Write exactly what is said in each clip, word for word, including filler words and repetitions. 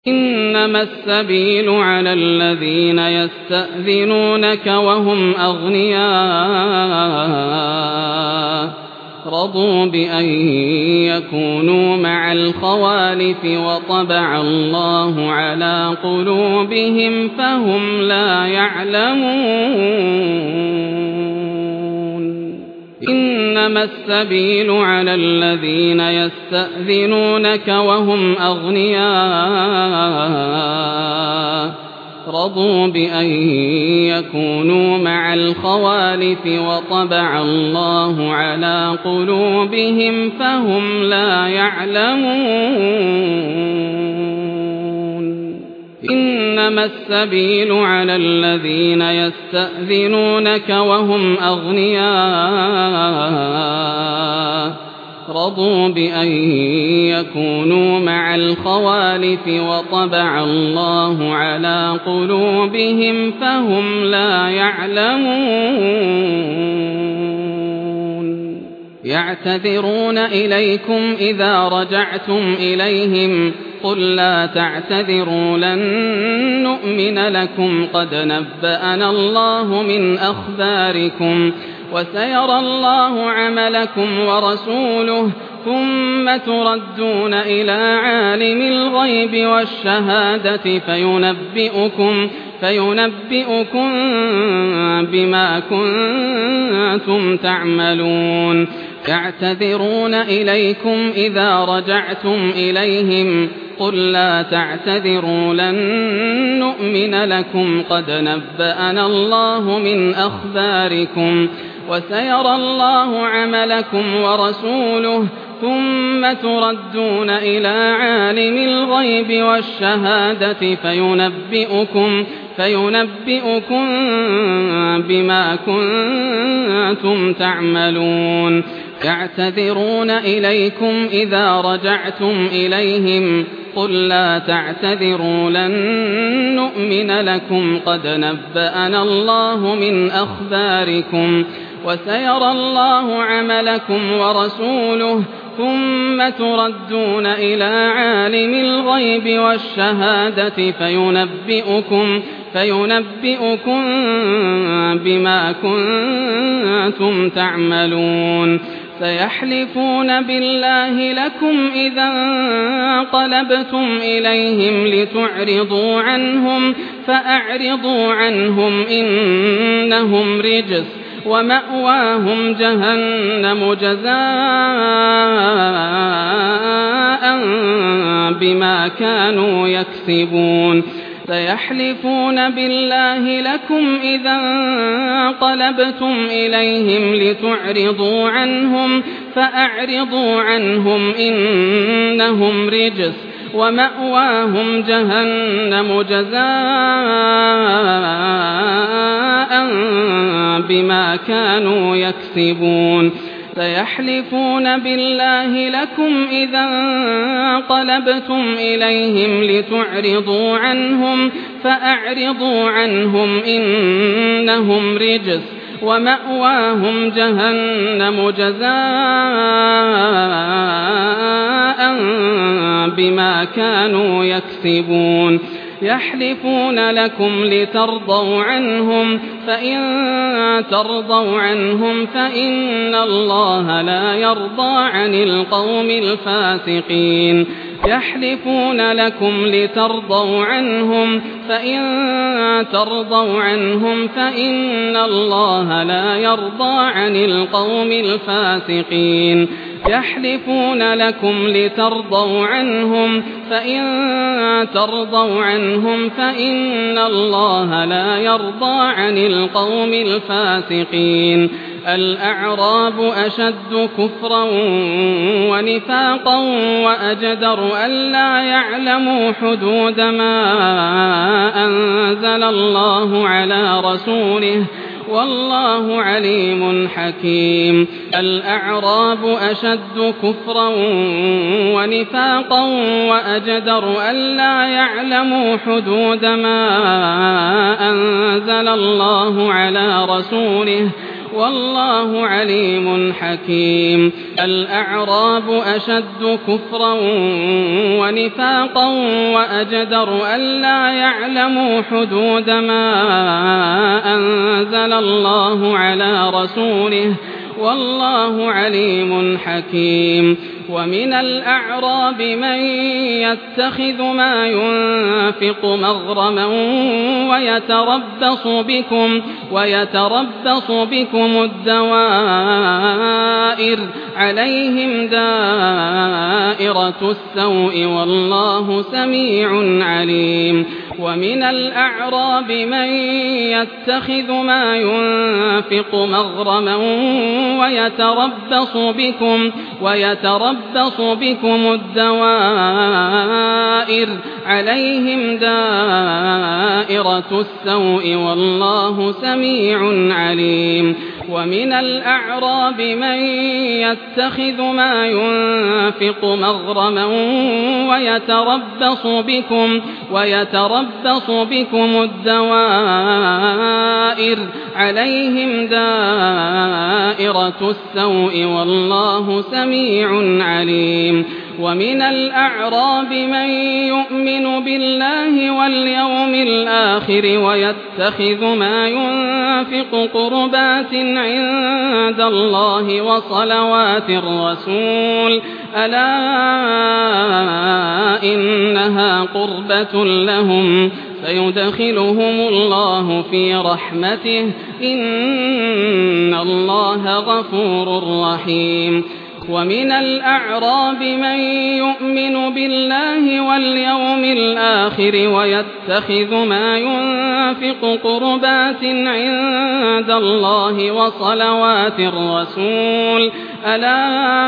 إنما السبيل على الذين يستأذنونك وهم أغنياء رضوا بأن يكونوا مع الخوالف وطبع الله على قلوبهم فهم لا يعلمون إنما السبيل على الذين يستأذنونك وهم أغنياء رضوا بأن يكونوا مع الخوالف وطبع الله على قلوبهم فهم لا يعلمون إنما السبيل على الذين يستأذنونك وهم أغنياء رضوا بأن يكونوا مع الخوالف وطبع الله على قلوبهم فهم لا يعلمون يعتذرون إليكم إذا رجعتم إليهم قل لا تعتذروا لن نؤمن لكم قد نبأنا الله من أخباركم وسيرى الله عملكم ورسوله ثم تردون إلى عالم الغيب والشهادة فينبئكم, فينبئكم بما كنتم تعملون يعتذرون إليكم إذا رجعتم إليهم قل لا تعتذروا لن نؤمن لكم قد نبأنا الله من أخباركم وسيرى الله عملكم ورسوله ثم تردون إلى عالم الغيب والشهادة فينبئكم, فينبئكم بما كنتم تعملون يعتذرون إليكم إذا رجعتم إليهم قل لا تعتذروا لن نؤمن لكم قد نبأنا الله من أخباركم وسيرى الله عملكم ورسوله ثم تردون إلى عالم الغيب والشهادة فينبئكم, فينبئكم بما كنتم تعملون سيحلفون بالله لكم إذا انقلبتم إليهم لتعرضوا عنهم فأعرضوا عنهم إنهم رجس ومأواهم جهنم جزاء بما كانوا يكسبون سيحلفون بالله لكم إذا انقلبتم إليهم لتعرضوا عنهم فأعرضوا عنهم إنهم رجس ومأواهم جهنم جزاء بما كانوا يكسبون سيحلفون بالله لكم إذا انقلبتم إليهم لتعرضوا عنهم فأعرضوا عنهم إنهم رجس ومأواهم جهنم جزاء بما كانوا يكسبون يحلفون لكم لترضوا عنهم فإن ترضوا عنهم فإن الله لا يرضى عن القوم الفاسقين يحلفون لكم لترضوا عنهم فإن ترضوا عنهم فإن الله لا يرضى عن القوم الفاسقين يحلفون لكم لترضوا عنهم فإن ترضوا عنهم فإن الله لا يرضى عن القوم الفاسقين الأعراب أشد كفرا ونفاقا وأجدر ألا يعلموا حدود ما أنزل الله على رسوله والله عليم حكيم الأعراب أشد كفرا ونفاقا وأجدر ألا يعلموا حدود ما أنزل الله على رسوله والله عليم حكيم. الأعراب أشد كفرا ونفاقا وأجدر ألا يعلموا حدود ما أنزل الله على رسوله والله عليم حكيم. ومن الأعراب من يتخذ ما ينفق مغرما ويتربص بكم ويتربص بكم الدوائر عليهم دائرة السوء والله سميع عليم. ومن الأعراب من يتخذ ما ينفق مغرما ويتربص بكم ويتربص بكم الدوائر عليهم دائرة السوء والله سميع عليم. ومن الأعراب من يتخذ ما ينفق مغرما ويتربص بكم ويتربص بكم الدوائر عليهم دائرة السوء والله سميع عليم. ومن الأعراب من يؤمن بالله واليوم الآخر ويتخذ ما ينفق قربات عند الله وصلوات الرسول ألا إنها قربة لهم فيدخلهم الله في رحمته إن الله غفور رحيم. ومن الأعراب من يؤمن بالله واليوم الآخر ويتخذ ما ينفق قربات عند الله وصلوات الرسول ألا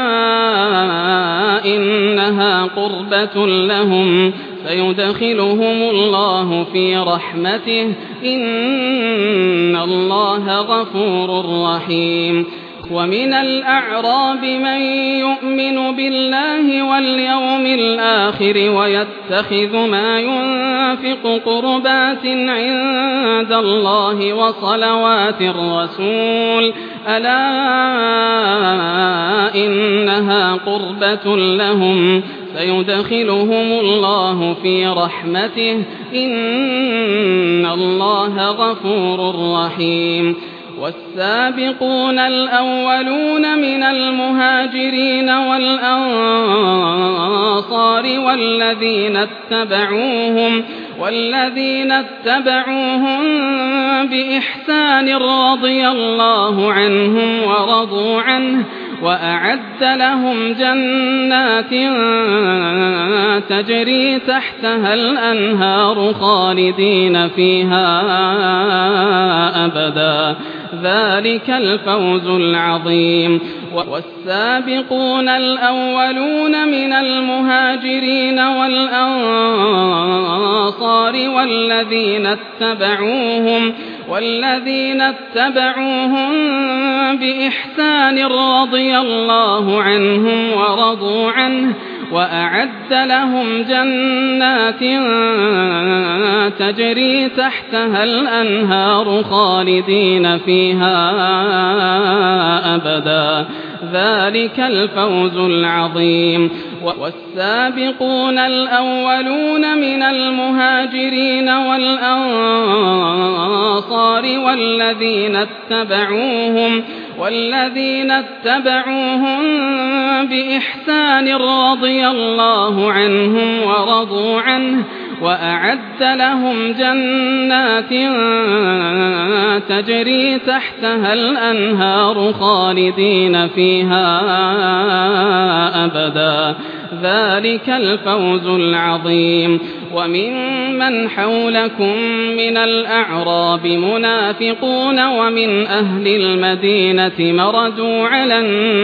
إنها قربة لهم فيدخلهم الله في رحمته إن الله غفور رحيم. ومن الأعراب من يؤمن بالله واليوم الآخر ويتخذ ما ينفق قربات عند الله وصلوات الرسول ألا إنها قربة لهم فيدخلهم الله في رحمته إن الله غفور رحيم. والسابقون الأولون من المهاجرين والأنصار والذين اتبعوهم والذين اتبعوهم بإحسان رضي الله عنهم ورضوا عنه وأعد لهم جنات تجري تحتها الأنهار خالدين فيها أبدا ذلك الفوز العظيم. والسابقون الأولون من المهاجرين والأنصار والذين اتبعوهم والذين اتبعوهم بإحسان رضي الله عنهم ورضوا عنه وأعد لهم جنات تجري تحتها الأنهار خالدين فيها أبدا ذلك الفوز العظيم. والسابقون الأولون من المهاجرين والأنصار والذين اتبعوهم والذين اتبعوهم بإحسان رضي الله عنهم ورضوا عنه وأعد لهم جنات تجري تحتها الأنهار خالدين فيها أبدا ذلك الفوز العظيم. وممن حولكم من الأعراب منافقون ومن أهل المدينة مردوا على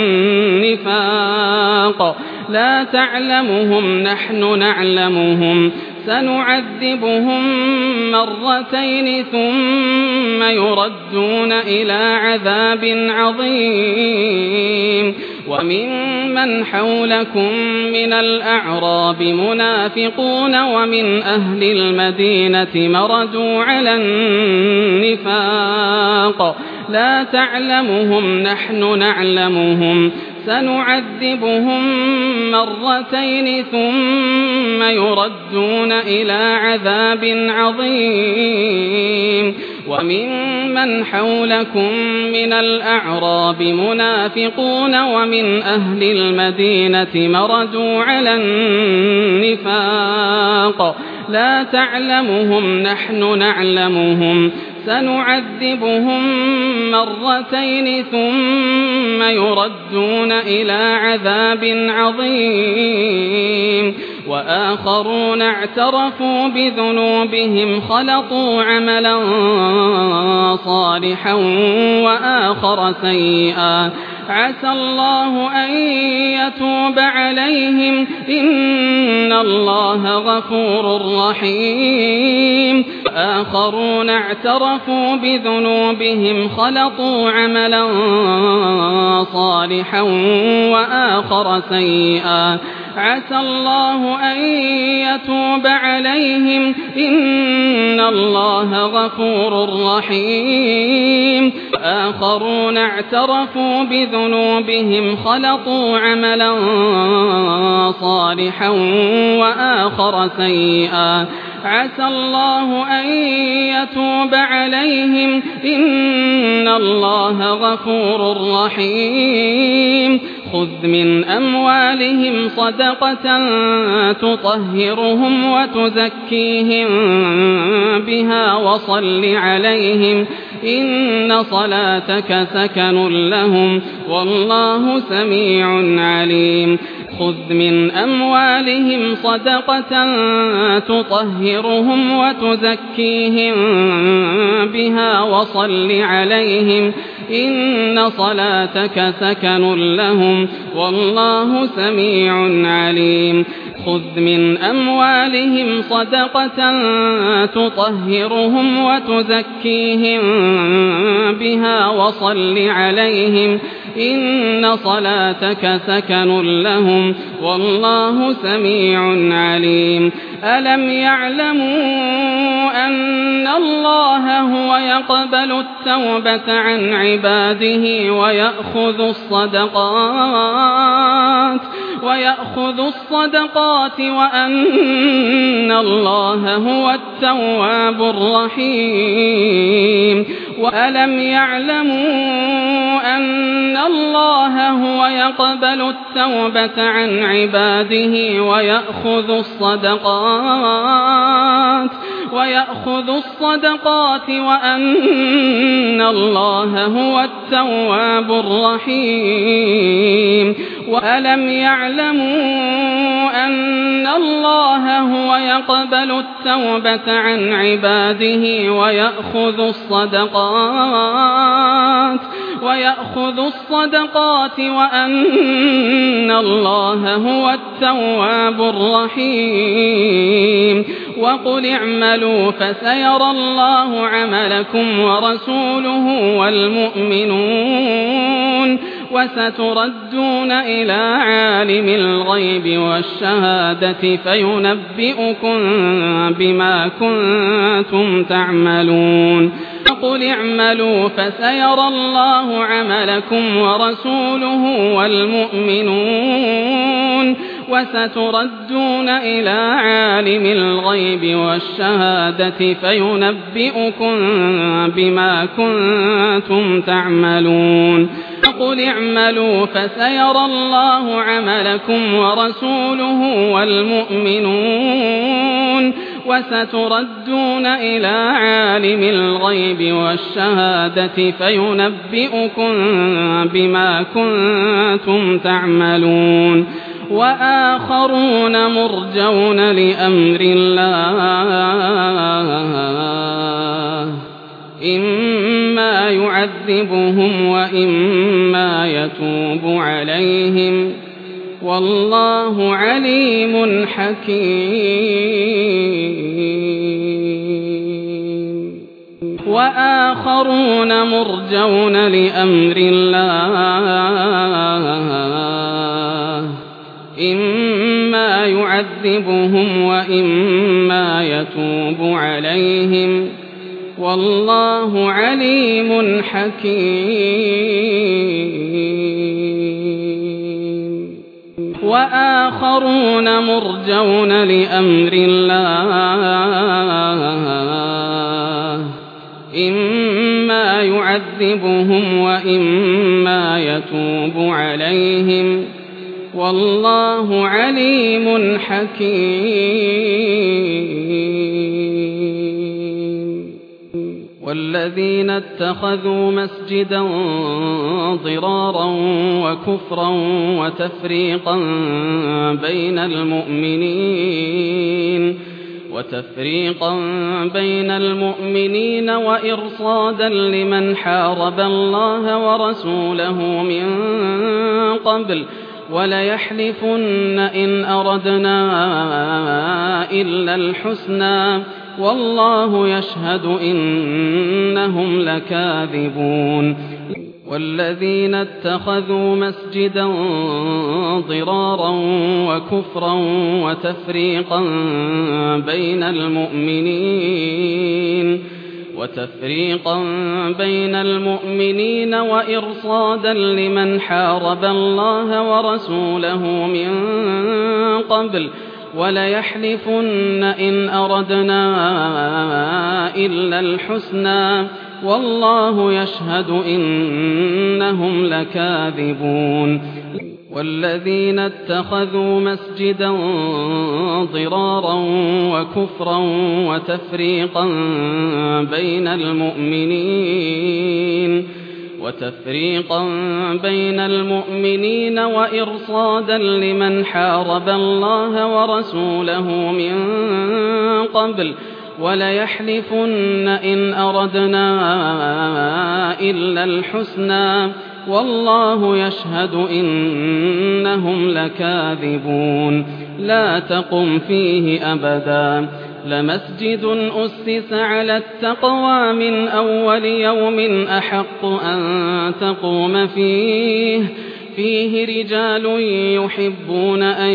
النفاق لا تعلمهم نحن نعلمهم سنعذبهم مرتين ثم يردون إلى عذاب عظيم. وممن حولكم من الأعراب منافقون ومن أهل المدينة مردوا على النفاق لا تعلمهم نحن نعلمهم سنعذبهم مرتين ثم يردون إلى عذاب عظيم وممن حولكم من الأعراب منافقون ومن أهل المدينة مردوا على النفاق لا تعلمهم نحن نعلمهم سنعذبهم مرتين ثم يردون إلى عذاب عظيم وآخرون اعترفوا بذنوبهم خلطوا عملا صالحا وآخر سيئا عسى الله أن يتوب عليهم إن الله غفور رحيم آخرون اعترفوا بذنوبهم خلطوا عملا صالحا وآخر سيئا عسى الله أن يتوب عليهم إن الله غفور رحيم آخرون اعترفوا بذنوبهم خلطوا عملا صالحا وآخر سيئا عسى الله أن يتوب عليهم إن الله غفور رحيم خذ من أموالهم صدقة تطهرهم وتزكيهم بها وصل عليهم إن صلاتك سكن لهم والله سميع عليم خذ من أموالهم صدقة تطهرهم وتزكيهم بها وصل عليهم إن صلاتك سكن لهم والله سميع عليم خذ من أموالهم صدقة تطهرهم وتزكيهم بها وصل عليهم إن صلاتك سكن لهم والله سميع عليم ألم يعلموا أن الله هو يقبل التوبة عن عباده ويأخذ الصدقات ويأخذ الصدقات وأن الله هو التواب الرحيم وألم يعلموا أن الله هو يقبل التوبة عن عباده ويأخذ الصدقات ويأخذ الصدقات وأن الله هو التواب الرحيم وألم يعلموا أن الله هو يقبل التوبة عن عباده ويأخذ الصدقات ويأخذ الصدقات وأن الله هو التواب الرحيم وقل اعملوا فسيرى الله عملكم ورسوله والمؤمنون وستردون إلى عالم الغيب والشهادة فينبئكم بما كنتم تعملون وقل اعملوا فسيرى الله عملكم ورسوله والمؤمنون وستردون إلى عالم الغيب والشهادة فينبئكم بما كنتم تعملون وقل اعملوا فسيرى الله عملكم ورسوله والمؤمنون وستردون إلى عالم الغيب والشهادة فينبئكم بما كنتم تعملون وآخرون مرجون لأمر الله إما يعذبهم وإما يتوب عليهم والله عليم حكيم وآخرون مرجون لأمر الله إما يعذبهم وإما يتوب عليهم والله عليم حكيم. وآخرون مرجون لأمر الله إما يعذبهم وإما يتوب عليهم والله عليم حكيم. والذين اتخذوا مسجدا ضرارا وكفرا وتفريقا بين المؤمنين وتفريقا بين المؤمنين وإرصادا لمن حارب الله ورسوله من قبل وليحلفن إن أردنا إلا الحسنى والله يشهد إنهم لكاذبون. والذين اتخذوا مسجدا ضرارا وكفرا وتفريقا بين المؤمنين وتفريقا بين المؤمنين وإرصادا لمن حارب الله ورسوله من قبل وليحلفن إن أردنا إلا الحسنى والله يشهد إنهم لكاذبون. والذين اتخذوا مسجدا ضرارا وكفرا وتفريقا بين المؤمنين وتفريقا بين المؤمنين وإرصادا لمن حارب الله ورسوله من قبل وليحلفن إن أردنا إلا الحسنى والله يشهد إنهم لكاذبون. لا تقم فيه أبدا لمسجد أسس على التقوى من أول يوم أحق أن تقوم فيه فيه رجال يحبون أن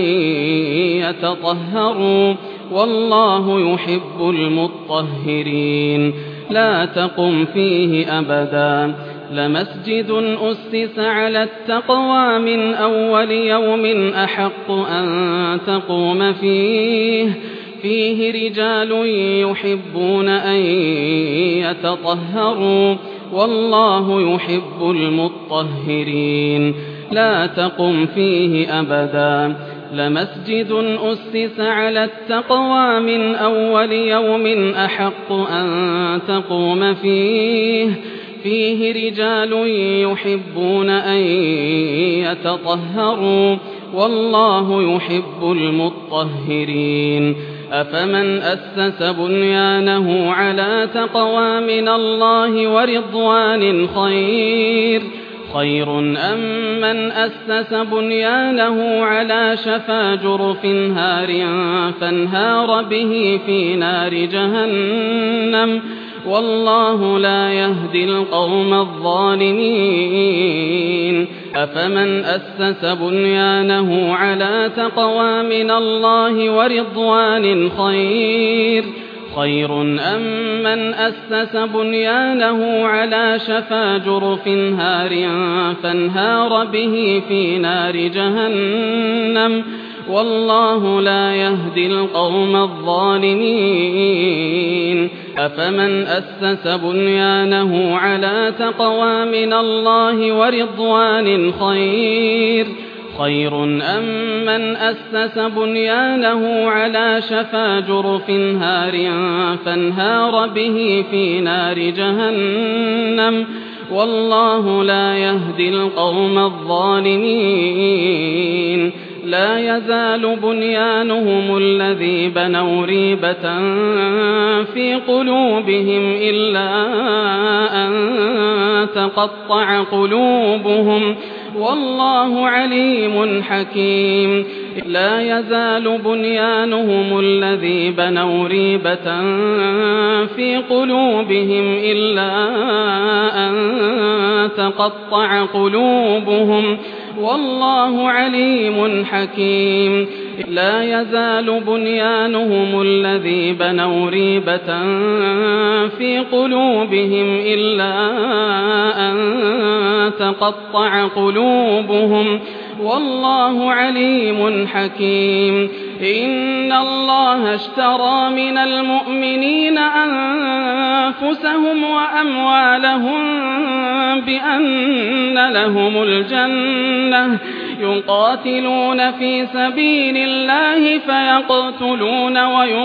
يتطهروا والله يحب المطهرين. لا تقم فيه أبدا لمسجد أسس على التقوى من أول يوم أحق أن تقوم فيه فيه رجال يحبون أن يتطهروا والله يحب المطهرين. لا تقم فيه أبدا لمسجد أسس على التقوى من أول يوم أحق أن تقوم فيه فيه رجال يحبون أن يتطهروا والله يحب المطهرين. أفمن أسس بنيانه على تقوى من الله ورضوان خير خير أم من أسس بنيانه على شفا جرف هار فانهار به في نار جهنم والله لا يهدي القوم الظالمين. أفمن أسس بنيانه على تقوى من الله ورضوان خير خير أم من أسس بنيانه على شفا جرف هار فانهار به في نار جهنم والله لا يهدي القوم الظالمين. أفمن أسس بنيانه على تقوى من الله ورضوان خير خير أم من أسس بنيانه على شفا جرف هار فانهار به في نار جهنم والله لا يهدي القوم الظالمين. لا يزال بنيانهم الذي بنوا ريبة في قلوبهم إلا أن تقطع قلوبهم والله عليم حكيم. لا يزال بنيانهم الذي بنوا ريبة في قلوبهم إلا أن تقطع قلوبهم والله عليم حكيم. لا يزال بنيانهم الذي بنوا ريبة في قلوبهم إلا أن تقطع قلوبهم والله عليم حكيم إن الله اشترى من المؤمنين أنفسهم وأموالهم بأن لهم الجنة يقاتلون في سبيل الله فيقتلون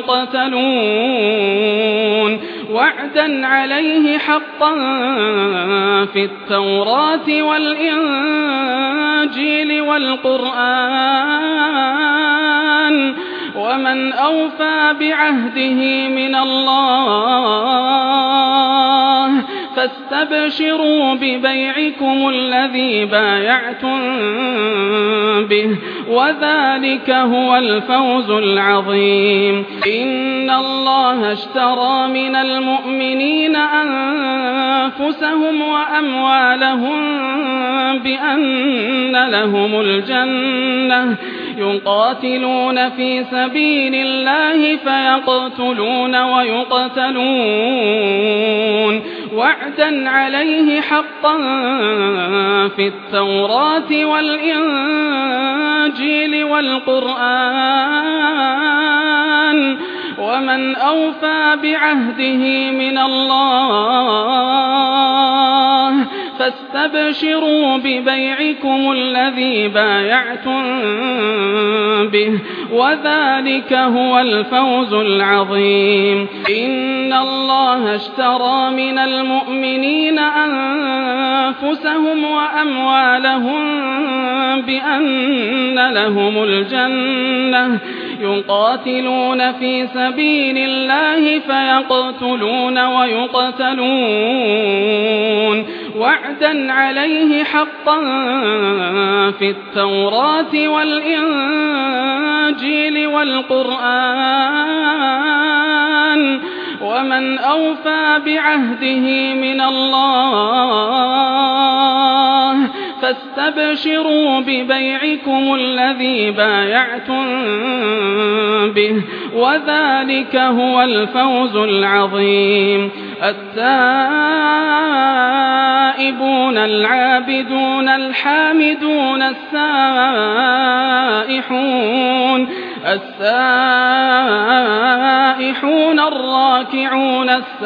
ويقتلون وعدا عليه حقا في التوراة والإنجيل والقرآن ومن أوفى بعهده من الله فاستبشروا ببيعكم الذي بايعتم به وذلك هو الفوز العظيم إن الله اشترى من المؤمنين أنفسهم وأموالهم بأن لهم الجنة يقاتلون في سبيل الله فيقتلون ويقتلون وعدا عليه حقا في التوراة والإنجيل والقرآن ومن أوفى بعهده من الله فاستبشروا ببيعكم الذي بايعتم به وذلك هو الفوز العظيم إن الله اشترى من المؤمنين أنفسهم وأموالهم بأن لهم الجنة يقاتلون في سبيل الله فيقتلون ويقتلون وعدا عليه حقا في التوراة والإنجيل والقرآن ومن أوفى بعهده من الله فاستبشروا ببيعكم الذي بايعتم به وذلك هو الفوز العظيم التائبون العابدون الحامدون السائحون السائحون الراكعون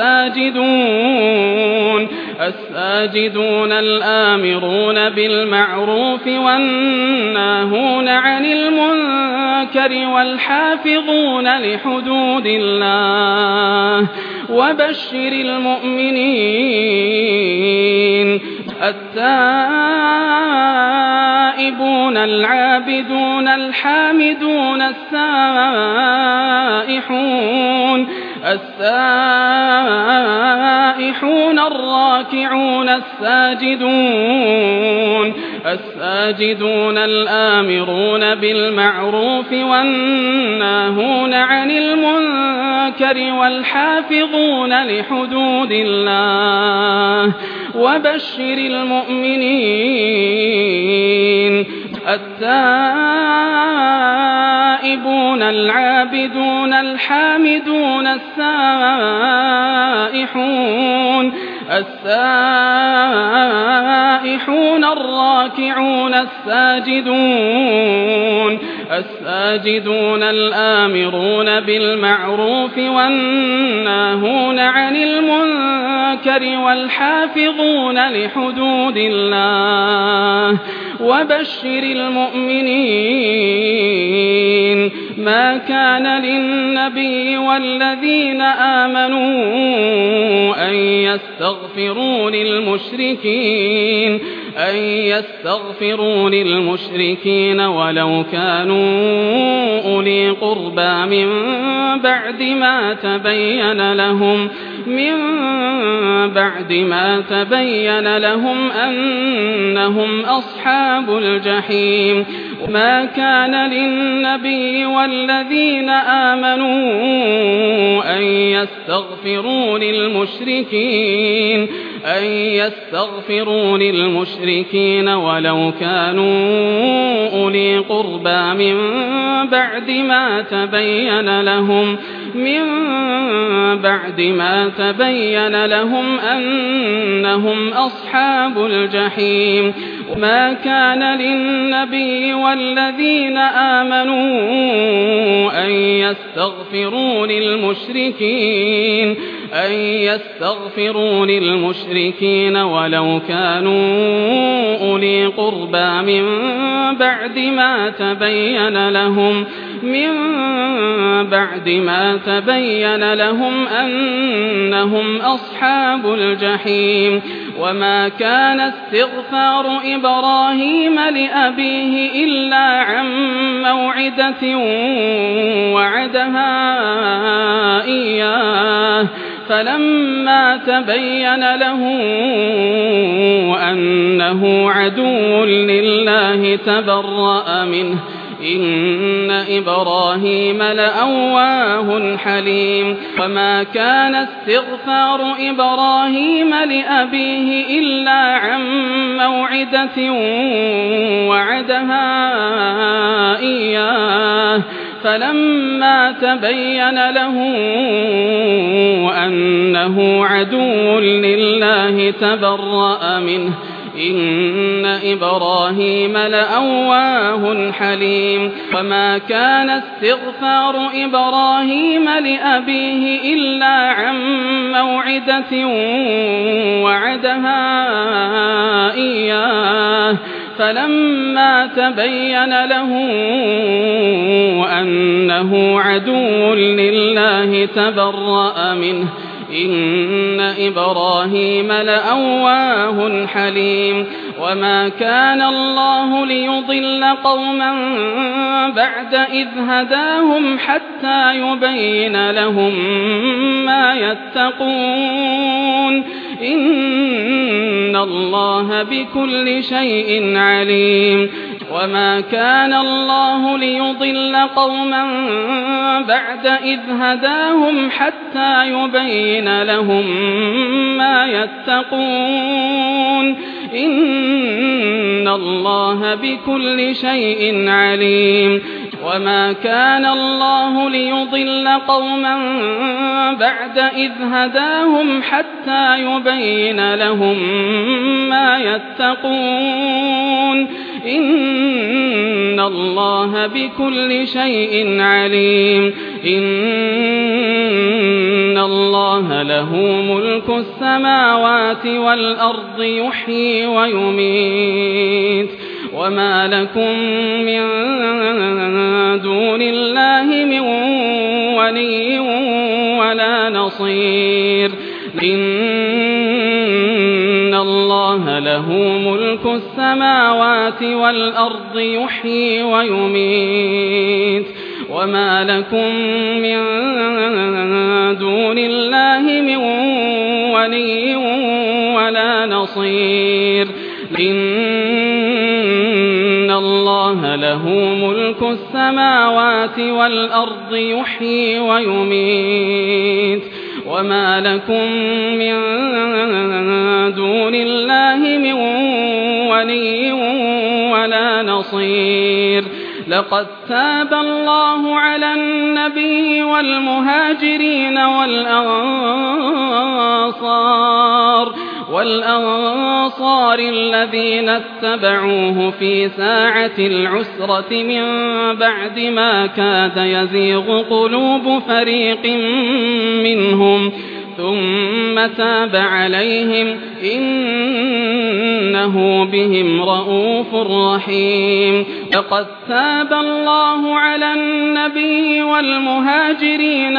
الساجدون الساجدون الآمرون بالمعروف والناهون عن المنكر والحافظون لحدود الله وبشر المؤمنين التائبون العابدون الحامدون السائحون السائحون الراكعون الساجدون الساجدون الآمرون بالمعروف والناهون عن المنكر والحافظون لحدود الله وبشر المؤمنين التائبون العابدون الحامدون السائحون السائحون الراكعون الساجدون الساجدون الآمرون بالمعروف والناهون عن المنكر والحافظون لحدود الله وبشر المؤمنين ما كان للنبي والذين آمنوا أن يستغفروا للمشركين أن يستغفروا للمشركين ولو كانوا أولي قربى من بعد ما تبين لهم من بعد ما تبين لهم أنهم أصحاب الجحيم ما كان للنبي والذين آمنوا أن يستغفروا للمشركين أن يستغفروا للمشركين ولو كانوا أولي قربى من بعد ما تبين لهم من بعد ما تبين لهم أنهم أصحاب الجحيم ما كان للنبي والذين آمنوا أن يستغفروا للمشركين أن يستغفروا للمشركين ولو كانوا أولي قربى من بعد ما تبين لهم من بعد ما تبين لهم أنهم أصحاب الجحيم وما كان استغفار إبراهيم لأبيه إلا عن موعدة وعدها إياه فلما تبين له أنه عدو لله تبرأ منه إن إبراهيم لأواه حليم وما كان استغفار إبراهيم لأبيه إلا عن موعدة وعدها إياه فلما تبين له أنه عدو لله تبرأ منه إن إبراهيم لأواه حليم وما كان استغفار إبراهيم لأبيه إلا عن موعدة وعدها إياه فلما تبين له أنه عدو لله تبرأ منه إن إبراهيم لأواه حليم وما كان الله ليضل قوما بعد إذ هداهم حتى يبين لهم ما يتقون إن الله بكل شيء عليم وما كان الله ليضل قوما بعد إذ هداهم حتى يبين لهم ما يتقون إن الله بكل شيء عليم وما كان الله ليضل قوما بعد إذ هداهم حتى يبين لهم ما يتقون إن الله بكل شيء عليم إن الله له ملك السماوات والأرض يحيي ويميت وما لكم من دون الله من ولي ولا نصير إن الله له ملك السماوات والأرض يحيي ويميت وما لكم من دون الله من ولي ولا نصير إن الله له ملك السماوات والأرض يحيي ويميت وما لكم من دون الله من ولي ولا نصير لقد تاب الله على النبي والمهاجرين والأنصار والأنصار الذين اتبعوه في ساعة العسرة من بعد ما كاد يزيغ قلوب فريق منهم ثم تاب عليهم إنه بهم رءوف رحيم لقد تاب الله على النبي والمهاجرين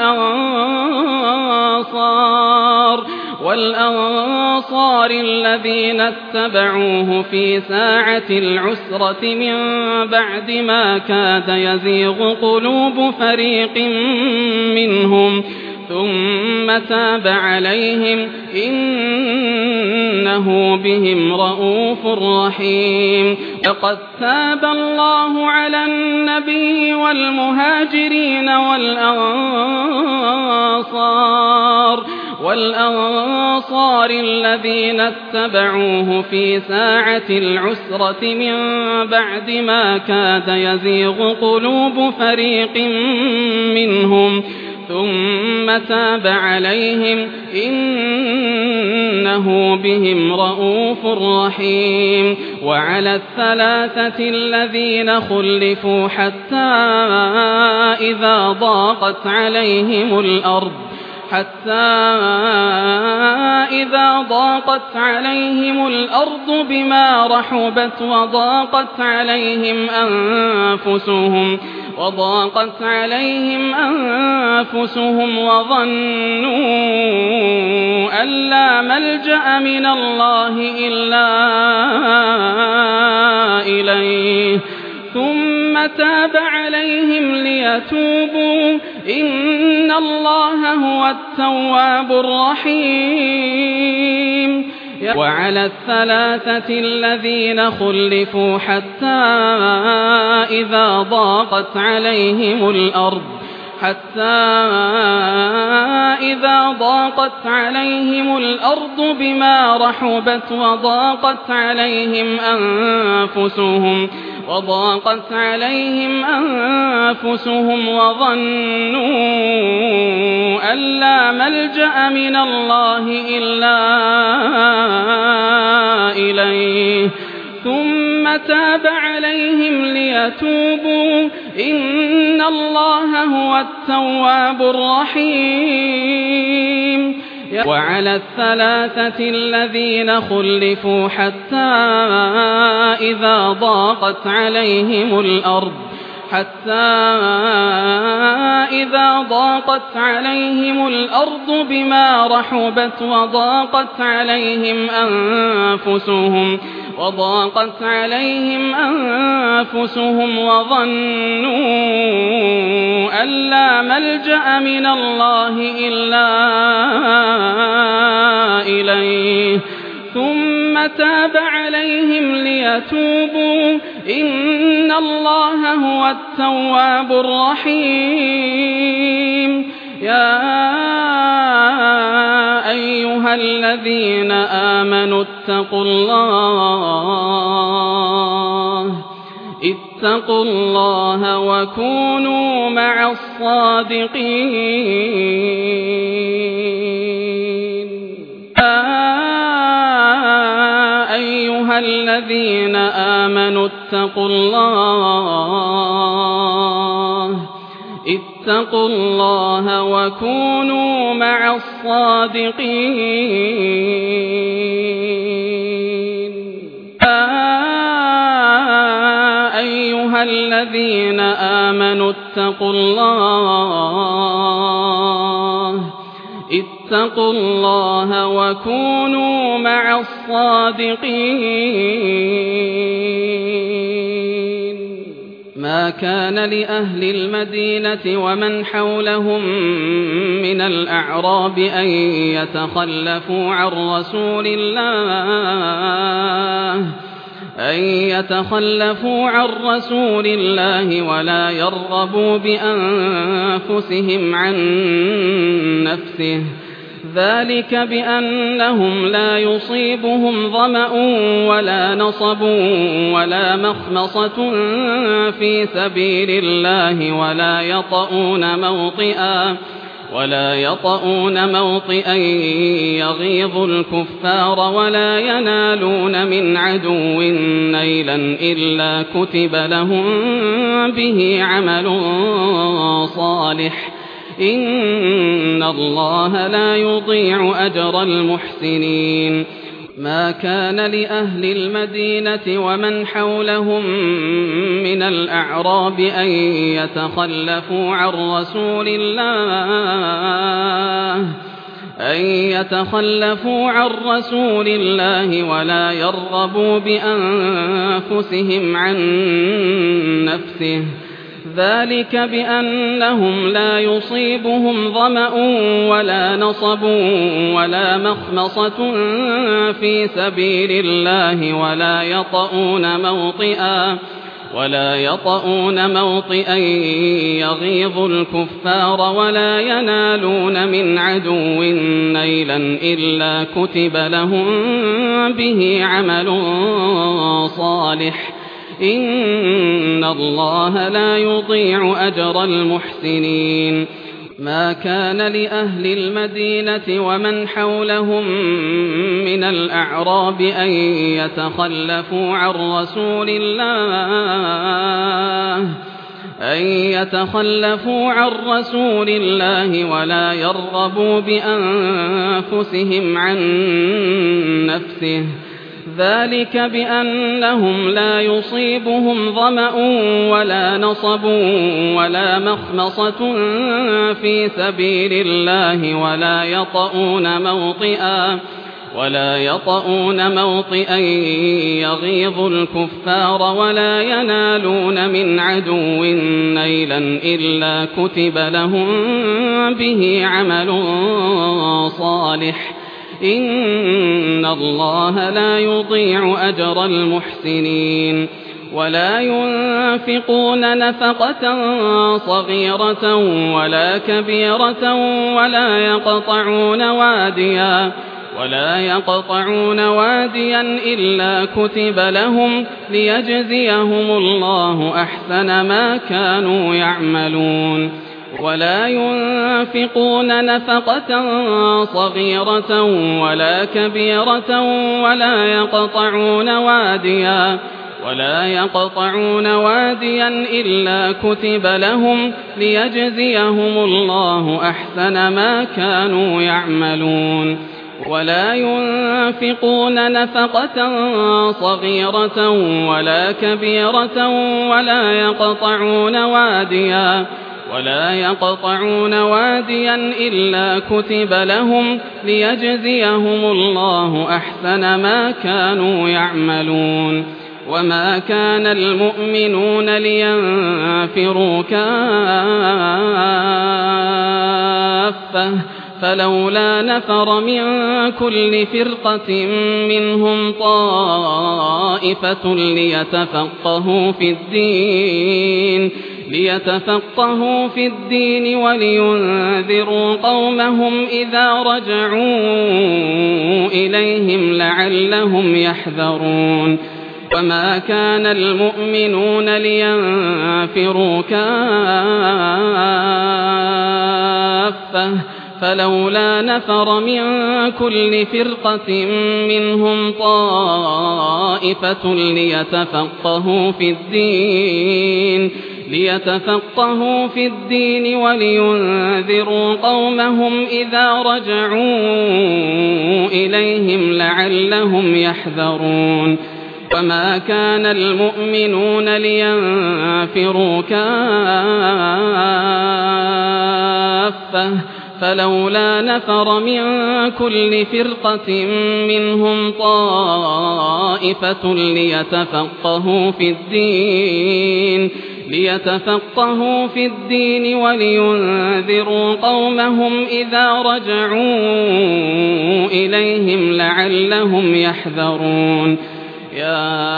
والأنصار والأنصار الذين اتبعوه في ساعة العسرة من بعد ما كاد يزيغ قلوب فريق منهم ثم تاب عليهم إنه بهم رءوف رحيم لقد تاب الله على النبي والمهاجرين والأنصار والأنصار الذين اتبعوه في ساعة العسرة من بعد ما كاد يزيغ قلوب فريق منهم ثم تاب عليهم إنه بهم رءوف رحيم وعلى الثلاثة الذين خلفوا حتى إذا ضاقت عليهم الأرض حتى إذا ضاقت عليهم الأرض بما رحبت وضاقت عليهم أنفسهم وضاقت عليهم أنفسهم وظنوا أن لا ملجأ من الله إلا إليه ثم تاب عليهم ليتوبوا إن الله هو التواب الرحيم وعلى الثلاثة الذين خلفوا حتى إذا ضاقت عليهم الأرض حتى إذا ضاقت عليهم الأرض بما رحبت وضاقت عليهم أنفسهم وضاقت عليهم أنفسهم وظنوا أن لا ملجأ من الله إلا إليه ثم تاب عليهم ليتوبوا إن الله هو التواب الرحيم وعلى الثلاثة الذين خلفوا حتى إذا ضاقت عليهم الأرض حتى إذا ضاقت عليهم الأرض بما رحبت وضاقت عليهم أنفسهم وضاقت عليهم أنفسهم وظنوا أن لا ملجأ من الله إلا إليه ثم تاب عليهم ليتوبوا إن الله هو التواب الرحيم يا أيها الذين آمنوا اتقوا الله اتقوا الله وكونوا مع الصادقين أيها الذين آمنوا اتقوا الله اتقوا الله وكونوا مع الصادقين أيها الذين آمنوا اتقوا الله اتقوا الله وكونوا مع الصادقين ما كان لأهل المدينة ومن حولهم من الأعراب أن يتخلفوا عن رسول الله أن يتخلفوا عن رسول الله ولا يرغبوا بأنفسهم عن نفسه ذلك بأنهم لا يصيبهم ظمأ ولا نصب ولا مخمصة في سبيل الله ولا يطؤون موطئا ولا يطؤون موطئا يغيظ الكفار ولا ينالون من عدو نيلا إلا كتب لهم به عمل صالح إن الله لا يضيع أجر المحسنين ما كان لأهل المدينة ومن حولهم من الأعراب أن يتخلفوا عن رسول الله أن يتخلفوا عن رسول الله ولا يرغبوا بأنفسهم عن نفسه ذلك بأنهم لا يصيبهم ظمأ ولا نصب ولا مخمصة في سبيل الله ولا يطؤون موطئا ولا يطؤون موطئا يغيظ الكفار ولا ينالون من عدو نيلا إلا كتب لهم به عمل صالح إن الله لا يضيع أجر المحسنين ما كان لأهل المدينة ومن حولهم من الأعراب أن يتخلفوا عن رسول الله أن يتخلفوا عن رسول الله ولا يرغبوا بأنفسهم عن نفسه ذلك بأنهم لا يصيبهم ظمأ ولا نصب ولا مخمصة في سبيل الله ولا يطؤون موطئا ولا يطؤون موطئا يغيظ الكفار ولا ينالون من عدو نيلا إلا كتب لهم به عمل صالح إن الله لا يضيع أجر المحسنين ولا ينفقون نفقة صغيرة ولا كبيرة ولا يقطعون واديا ولا يقطعون واديا إلا كتب لهم ليجزيهم الله أحسن ما كانوا يعملون ولا ينفقون نفقة صغيرة ولا كبيرة ولا يقطعون واديا ولا يقطعون واديا إلا كتب لهم ليجزيهم الله أحسن ما كانوا يعملون ولا ينفقون نفقة صغيرة ولا كبيرة ولا يقطعون واديا ولا يقطعون واديا إلا كتب لهم ليجزيهم الله أحسن ما كانوا يعملون وما كان المؤمنون لينفروا كافة فلولا نفر من كل فرقة منهم طائفة ليتفقهوا في الدين ليتفقهوا في الدين ولينذروا قومهم إذا رجعوا إليهم لعلهم يحذرون وما كان المؤمنون لينفروا كافة فلولا نفر من كل فرقة منهم طائفة ليتفقهوا في الدين ليتفقهوا في الدين ولينذروا قومهم إذا رجعوا إليهم لعلهم يحذرون وما كان المؤمنون لينفروا كافة فلولا نفر من كل فرقة منهم طائفة ليتفقهوا في الدين ليتفقهوا في الدين ولينذروا قومهم إذا رجعوا إليهم لعلهم يحذرون يا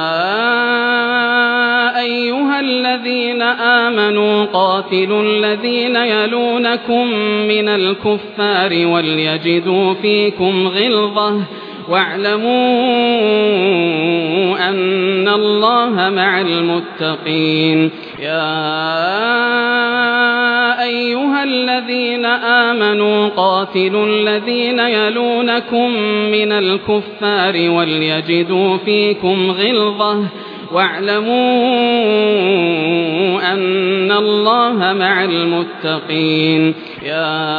أيها الذين آمنوا قاتلوا الذين يلونكم من الكفار وليجدوا فيكم غلظة واعلموا أن الله مع المتقين يا أيها الذين آمنوا قاتلوا الذين يلونكم من الكفار وليجدوا فيكم غلظة واعلموا أن الله مع المتقين يا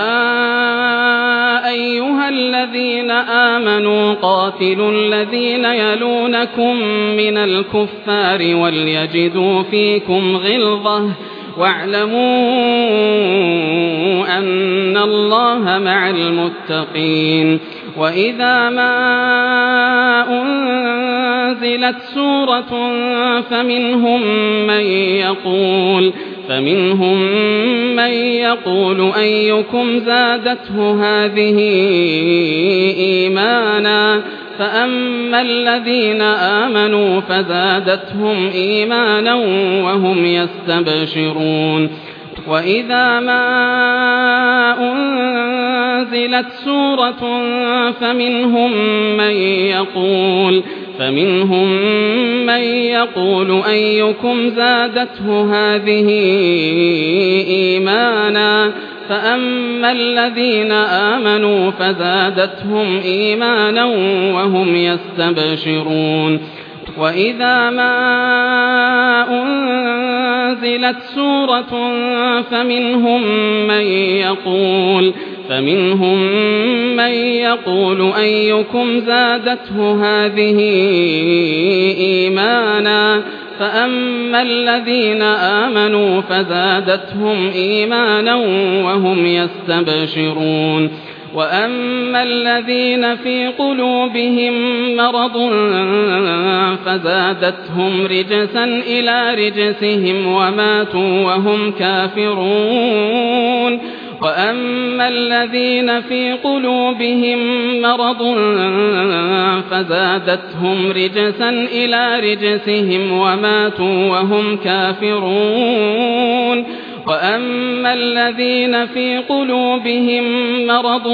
أيها الذين آمنوا قاتلوا الذين يلونكم من الكفار وليجدوا فيكم غلظة واعلموا أن الله مع المتقين وإذا ما أنزلت سورة فمنهم من يقول فمنهم من يقول أيكم زادته هذه إيمانا فأما الذين آمنوا فزادتهم إيمانا وهم يستبشرون وإذا ما أنزلت سورة فمنهم من يقول فمنهم من يقول أيكم زادته هذه إيمانا فأما الذين آمنوا فزادتهم إيمانا وهم يستبشرون وإذا ما أنزلت سورة فمنهم من يقول فمنهم من يقول أيكم زادته هذه إيمانا فأما الذين آمنوا فزادتهم إيمانا وهم يستبشرون وأما الذين في قلوبهم مرض فزادتهم رجسا إلى رجسهم وماتوا وهم كافرون وأما الذين في قلوبهم مرض فزادتهم رجسا إلى رجسهم وماتوا وهم كافرون وأما الذين في قلوبهم مرض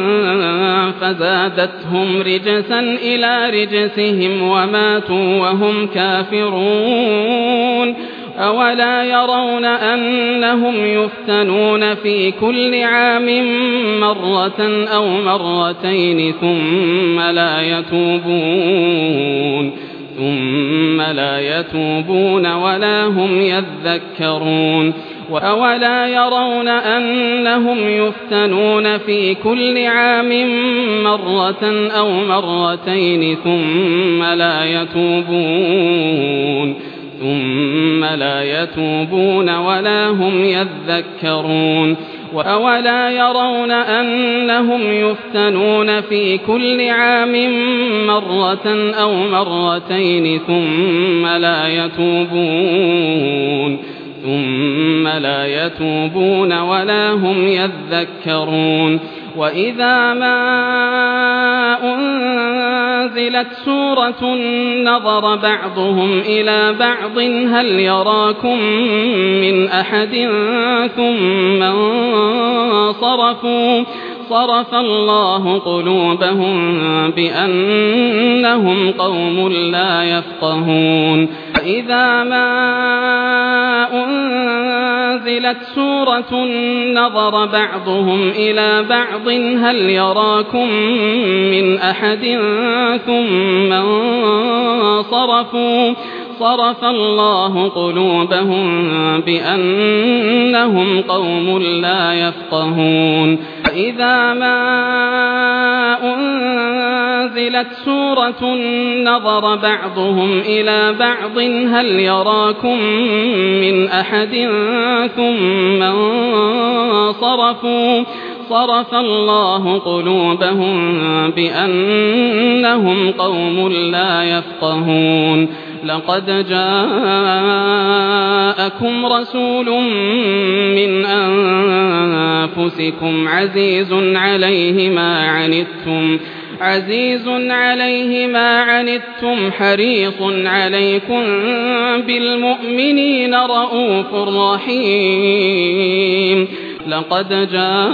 فزادتهم رجسا إلى رجسهم وماتوا وهم كافرون أولا يرون أنهم يفتنون في كل عام مرة أو مرتين ثم لا يتوبون ثم لا يتوبون ولا هم يذكرون وأولا يرون أنهم يفتنون في كل عام مرة أو مرتين ثم لا يتوبون ثم لا يتوبون ولا هم يذكرون وأولا يرون أنهم يفتنون في كل عام مرة أو مرتين ثم لا يتوبون ثم لا يتوبون ولا هم يذكرون وإذا ما أنزلت سورة نظر بعضهم إلى بعض هل يراكم من أحد ثم انصرفوا صرف الله قلوبهم بأنهم قوم لا يفقهون وإذا ما أنزلت سورة نظر بعضهم إلى بعض هل يراكم من أحد ثم انصرفوا صرف الله قلوبهم بأنهم قوم لا يفقهون وإذا ما أنزلت سورة نظر بعضهم إلى بعض هل يراكم من أحد ثم انصرفوا صرف الله قلوبهم بأنهم قوم لا يفقهون لقد جاءكم رسول من أنفسكم عزيز عليه ما عنتم عزيز عليه ما عنتم حريص عليكم بالمؤمنين رؤوف رحيم لقد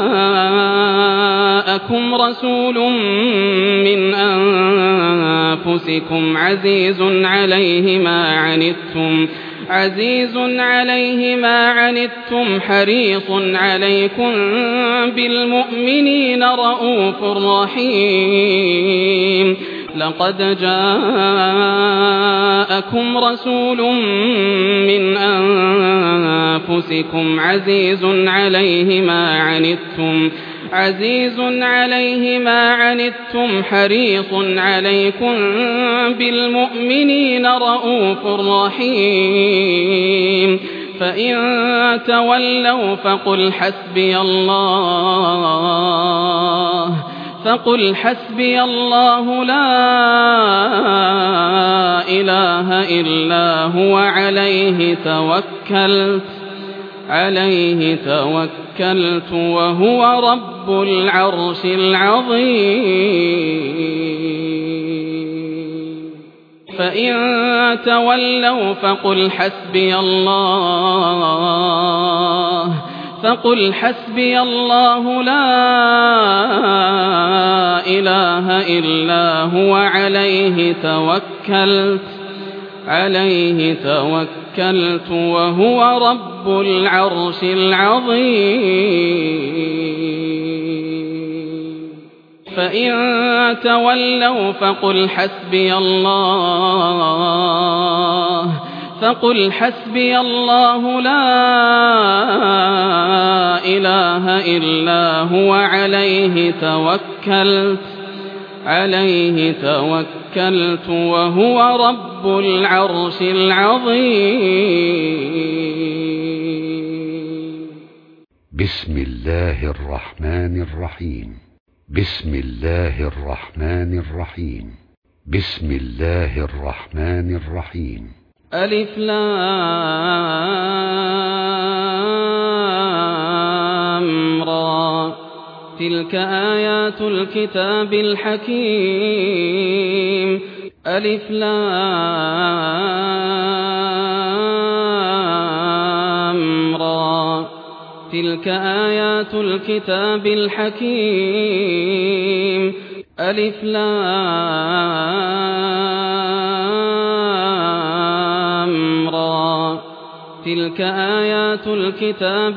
جاءكم رسول من أنفسكم عزيز عليه ما عنتم عزيز عليه ما عنتم حريص عليكم بالمؤمنين رؤوف رحيم لقد جاءكم رسول من أنفسكم عزيز عليه ما عنتم عزيز عليه ما عنتم حريص عليكم بالمؤمنين رؤوف رحيم فإن تولوا فقل حسبي الله فقل حسبي الله لا إله إلا هو عليه توكلت عليه توكلت وهو رب العرش العظيم فإن تولوا فقل حسبي الله فقل حسبي الله لا إله إلا هو عليه توكلت عليه توكلت وهو رب العرش العظيم فإن تولوا فقل حسبي الله فقل حسبي الله لا إله إلا هو عليه توكلت عليه توكلت وهو رب العرش العظيم بسم الله الرحمن الرحيم بسم الله الرحمن الرحيم بسم الله الرحمن الرحيم ألف لام را تلك آيات الكتاب الحكيم ألف لام را تلك آيات الكتاب الحكيم ألف لام را تلك آيات الكتاب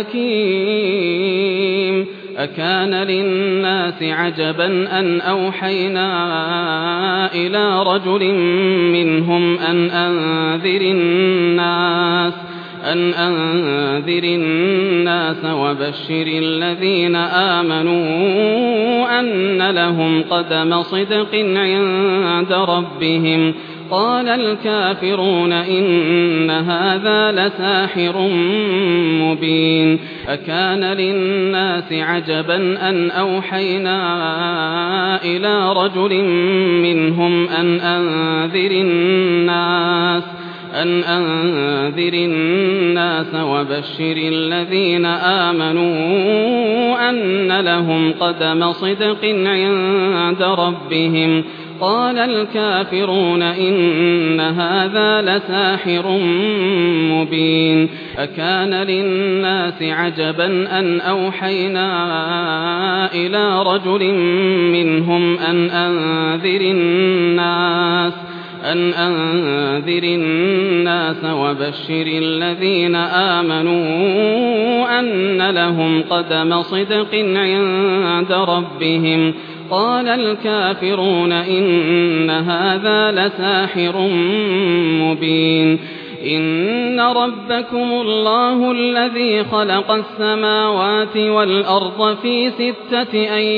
الحكيم أكان للناس عجبا أن أوحينا إلى رجل منهم أن أنذر الناس أن أنذر الناس وبشر الذين آمنوا أن لهم قدم صدق عند ربهم قال الكافرون إن هذا لساحر مبين أكان للناس عجبا أن أوحينا إلى رجل منهم أن أنذر الناس أن أنذر الناس وبشر الذين آمنوا أن لهم قدم صدق عند ربهم قال الكافرون إن هذا لساحر مبين أكان للناس عجبا أن أوحينا إلى رجل منهم أن أنذر الناس أن أنذر الناس وبشر الذين آمنوا أن لهم قدم صدق عند ربهم قال الكافرون إن هذا لساحر مبين إن ربكم الله الذي خلق السماوات والأرض في ستة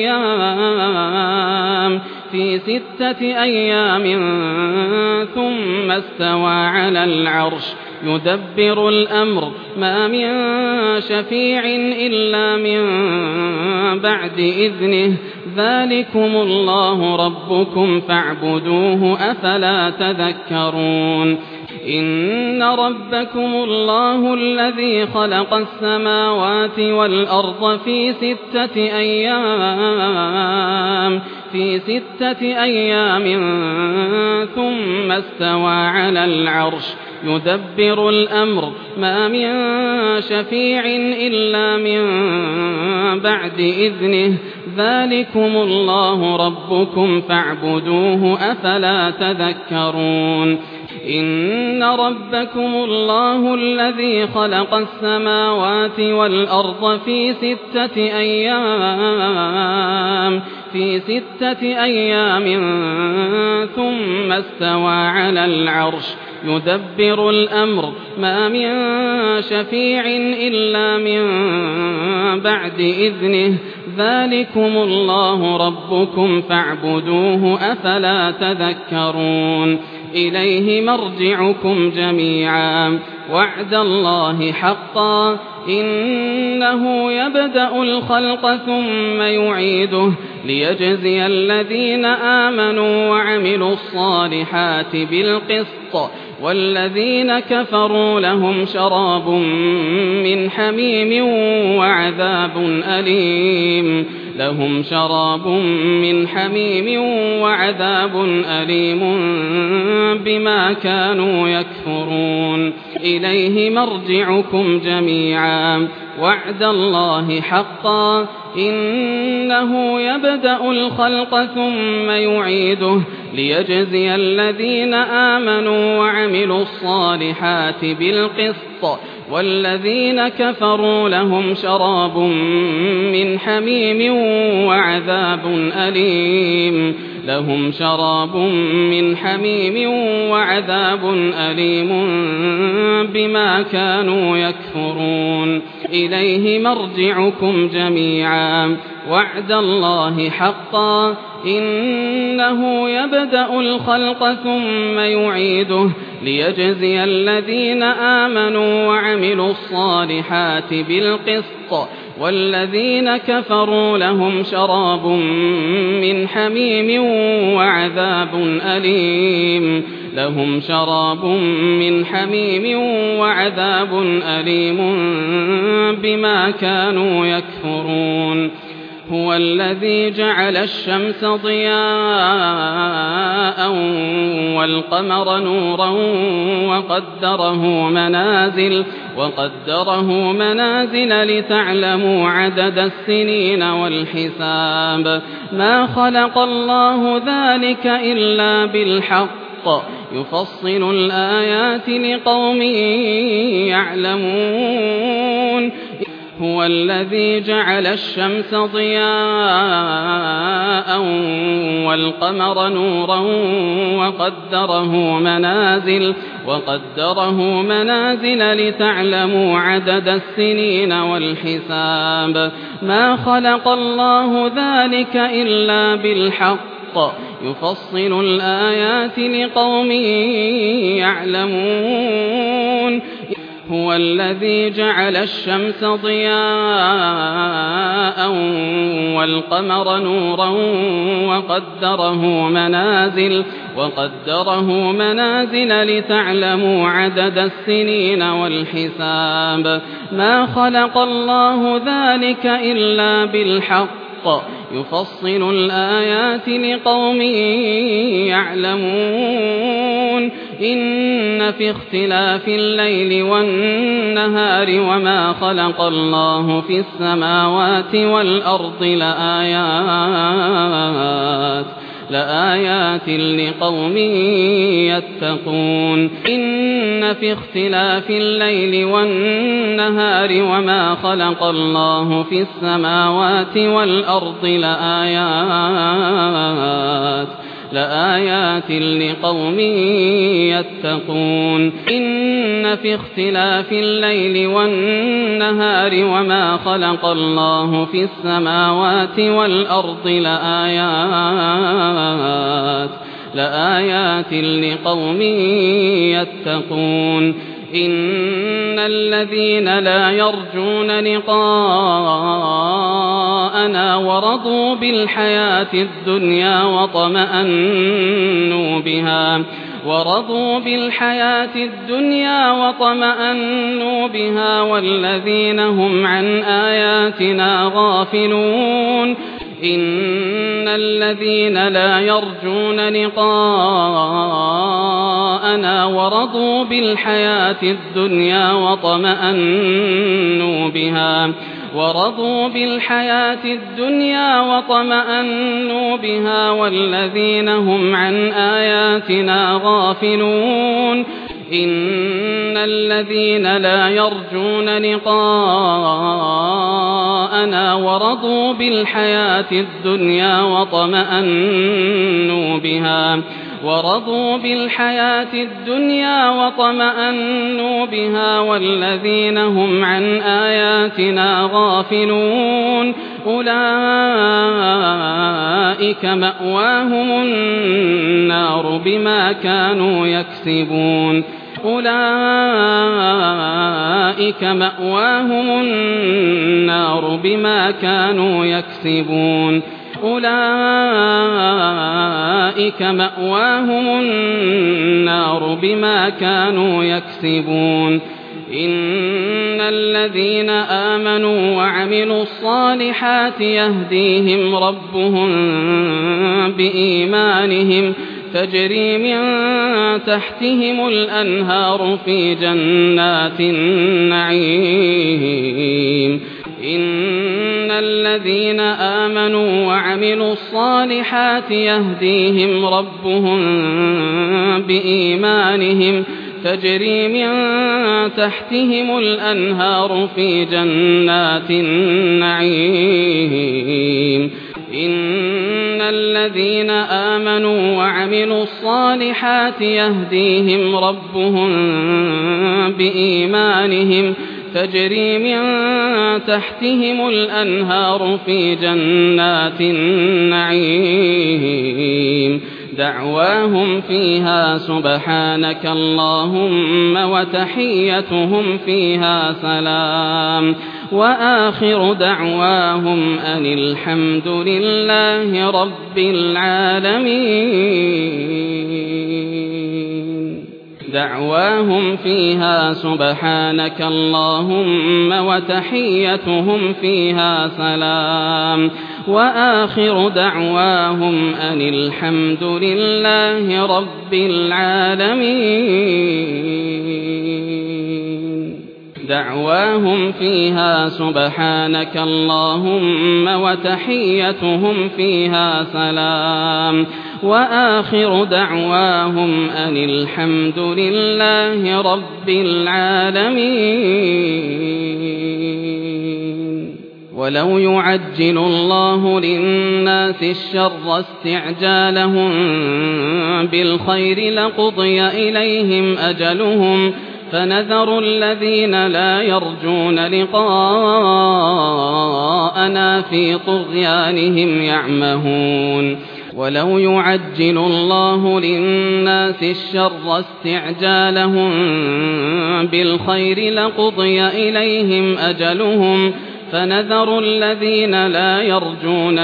أيام في ستة أيام ثم استوى على العرش يدبر الأمر ما من شفيع إلا من بعد إذنه ذلكم الله ربكم فاعبدوه أفلا تذكرون إن ربكم الله الذي خلق السماوات والأرض في ستة أيام في ستة أيام ثم استوى على العرش يدبر الأمر ما من شفيع إلا من بعد إذنه ذلكم الله ربكم فاعبدوه أفلا تذكرون إن ربكم الله الذي خلق السماوات والأرض في ستة أيام في ستة أيام ثم استوى على العرش يدبر الأمر ما من شفيع إلا من بعد إذنه ذلكم الله ربكم فاعبدوه أفلا تذكرون إليه مرجعكم جميعا وعد الله حقا إنه يبدأ الخلق ثم يعيده ليجزي الذين آمنوا وعملوا الصالحات بالقسط والذين كفروا لهم شراب من حميم وعذاب أليم لهم شراب من حميم وعذاب أليم بما كانوا يكفرون إليه مرجعكم جميعا وعد الله حقا إنه يبدأ الخلق ثم يعيده ليجزي الذين آمنوا وعملوا الصالحات بالقسط والذين كفروا لهم شراب من حميم وعذاب أليم لهم شراب من حميم وعذاب أليم بما كانوا يكفرون إليه مرجعكم جميعا وعد الله حقا إنه يبدأ الخلق ثم يعيده ليجزي الذين آمنوا وعملوا الصالحات بالقسط والذين كفروا لهم شراب من حميم وعذاب أليم لهم شراب من حميم وعذاب أليم بما كانوا يكفرون هو الذي جعل الشمس ضياء والقمر نورا وقدره منازل وقدره منازل لتعلموا عدد السنين والحساب ما خلق الله ذلك إلا بالحق يفصل الآيات لقوم يعلمون هو الذي جعل الشمس ضياء والقمر نورا وقدره منازل وقدره منازل لتعلموا عدد السنين والحساب ما خلق الله ذلك إلا بالحق يفصل الآيات لقوم يعلمون هو الذي جعل الشمس ضياء والقمر نورا وقدره منازل وقدره منازل لتعلموا عدد السنين والحساب ما خلق الله ذلك إلا بالحق يفصل الآيات لقوم يعلمون إن في اختلاف الليل والنهار وما خلق الله في السماوات والأرض لآيات لآيات لقوم يتقون إن في اختلاف الليل والنهار وما خلق الله في السماوات والأرض لآيات لآيات لقوم يتقون إن في اختلاف الليل والنهار وما خلق الله في السماوات والأرض لآيات لآيات لقوم يتقون إن الذين لا يرجون لقاءنا ورضوا بالحياة الدنيا وطمأنوا بها ورضوا بالحياة الدنيا وطمأنوا بها والذين هم عن آياتنا غافلون إن الذين لا يرجون لقاءنا ورضوا بالحياة الدنيا وطمأنوا بها ورضوا بالحياة الدنيا وطمأنوا بها والذين هم عن آياتنا غافلون إن الذين لا يرجون لقاءنا ورضوا بالحياة الدنيا وطمأنوا بها ورضوا بالحياة الدنيا وطمأنوا بها والذين هم عن آياتنا غافلون أولئك مأواهم النار بما كانوا يكسبون أولئك مأواهم النار بما كانوا يكسبون أولئك مأواهم النار بما كانوا يكسبون إن الذين آمنوا وعملوا الصالحات يهديهم ربهم بإيمانهم تجري من تحتهم الأنهار في جنات النعيم إن الذين آمنوا وعملوا الصالحات يهديهم ربهم بإيمانهم تجري من تحتهم الأنهار في جنات النعيم إن الذين آمنوا وعملوا الصالحات يهديهم ربهم بإيمانهم تجري من تحتهم الأنهار في جنات النعيم دعواهم فيها سبحانك اللهم وتحيتهم فيها سلام وآخر دعواهم أن الحمد لله رب العالمين دعواهم فيها سبحانك اللهم وتحيتهم فيها سلام وآخر دعواهم أن الحمد لله رب العالمين دعواهم فيها سبحانك اللهم وتحيتهم فيها سلام وآخر دعواهم أن الحمد لله رب العالمين ولو يعجل الله للناس الشر استعجالهم بالخير لقضي إليهم أجلهم فنذر الذين لا يرجون لقاءنا في طغيانهم يعمهون ولو يعجل الله للناس الشر استعجالهم بالخير لقضي إليهم أجلهم فنذر الذين لا يرجون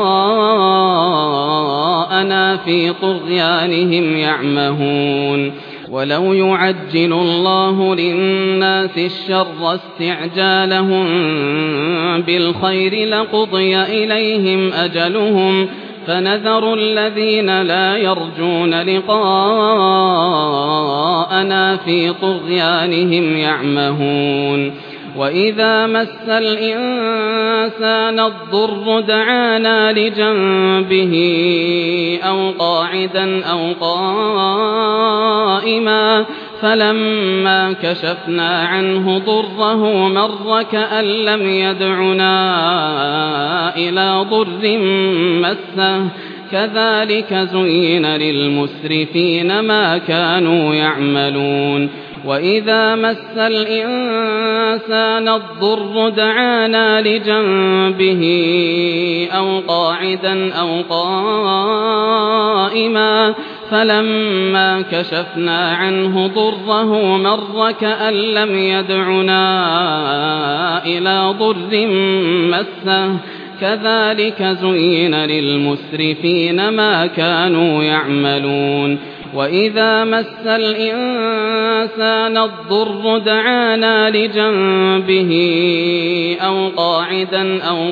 لقاءنا في طغيانهم يعمهون ولو يعجل الله للناس الشر استعجالهم بالخير لقضي إليهم أجلهم فنذر الذين لا يرجون لقاءنا في طغيانهم يعمهون وإذا مس الإنسان الضر دعانا لجنبه أو قاعدا أو قائما فلما كشفنا عنه ضره مر كأن لم يدعنا إلى ضر مسه كذلك زين للمسرفين ما كانوا يعملون وإذا مس الإنسان الضر دعانا لجنبه أو قاعدا أو قائما فلما كشفنا عنه ضره مر كأن لم يدعنا إلى ضر مسه كذلك زين للمسرفين ما كانوا يعملون وإذا مس الإنسان الضر دعانا لجنبه أو قاعدا أو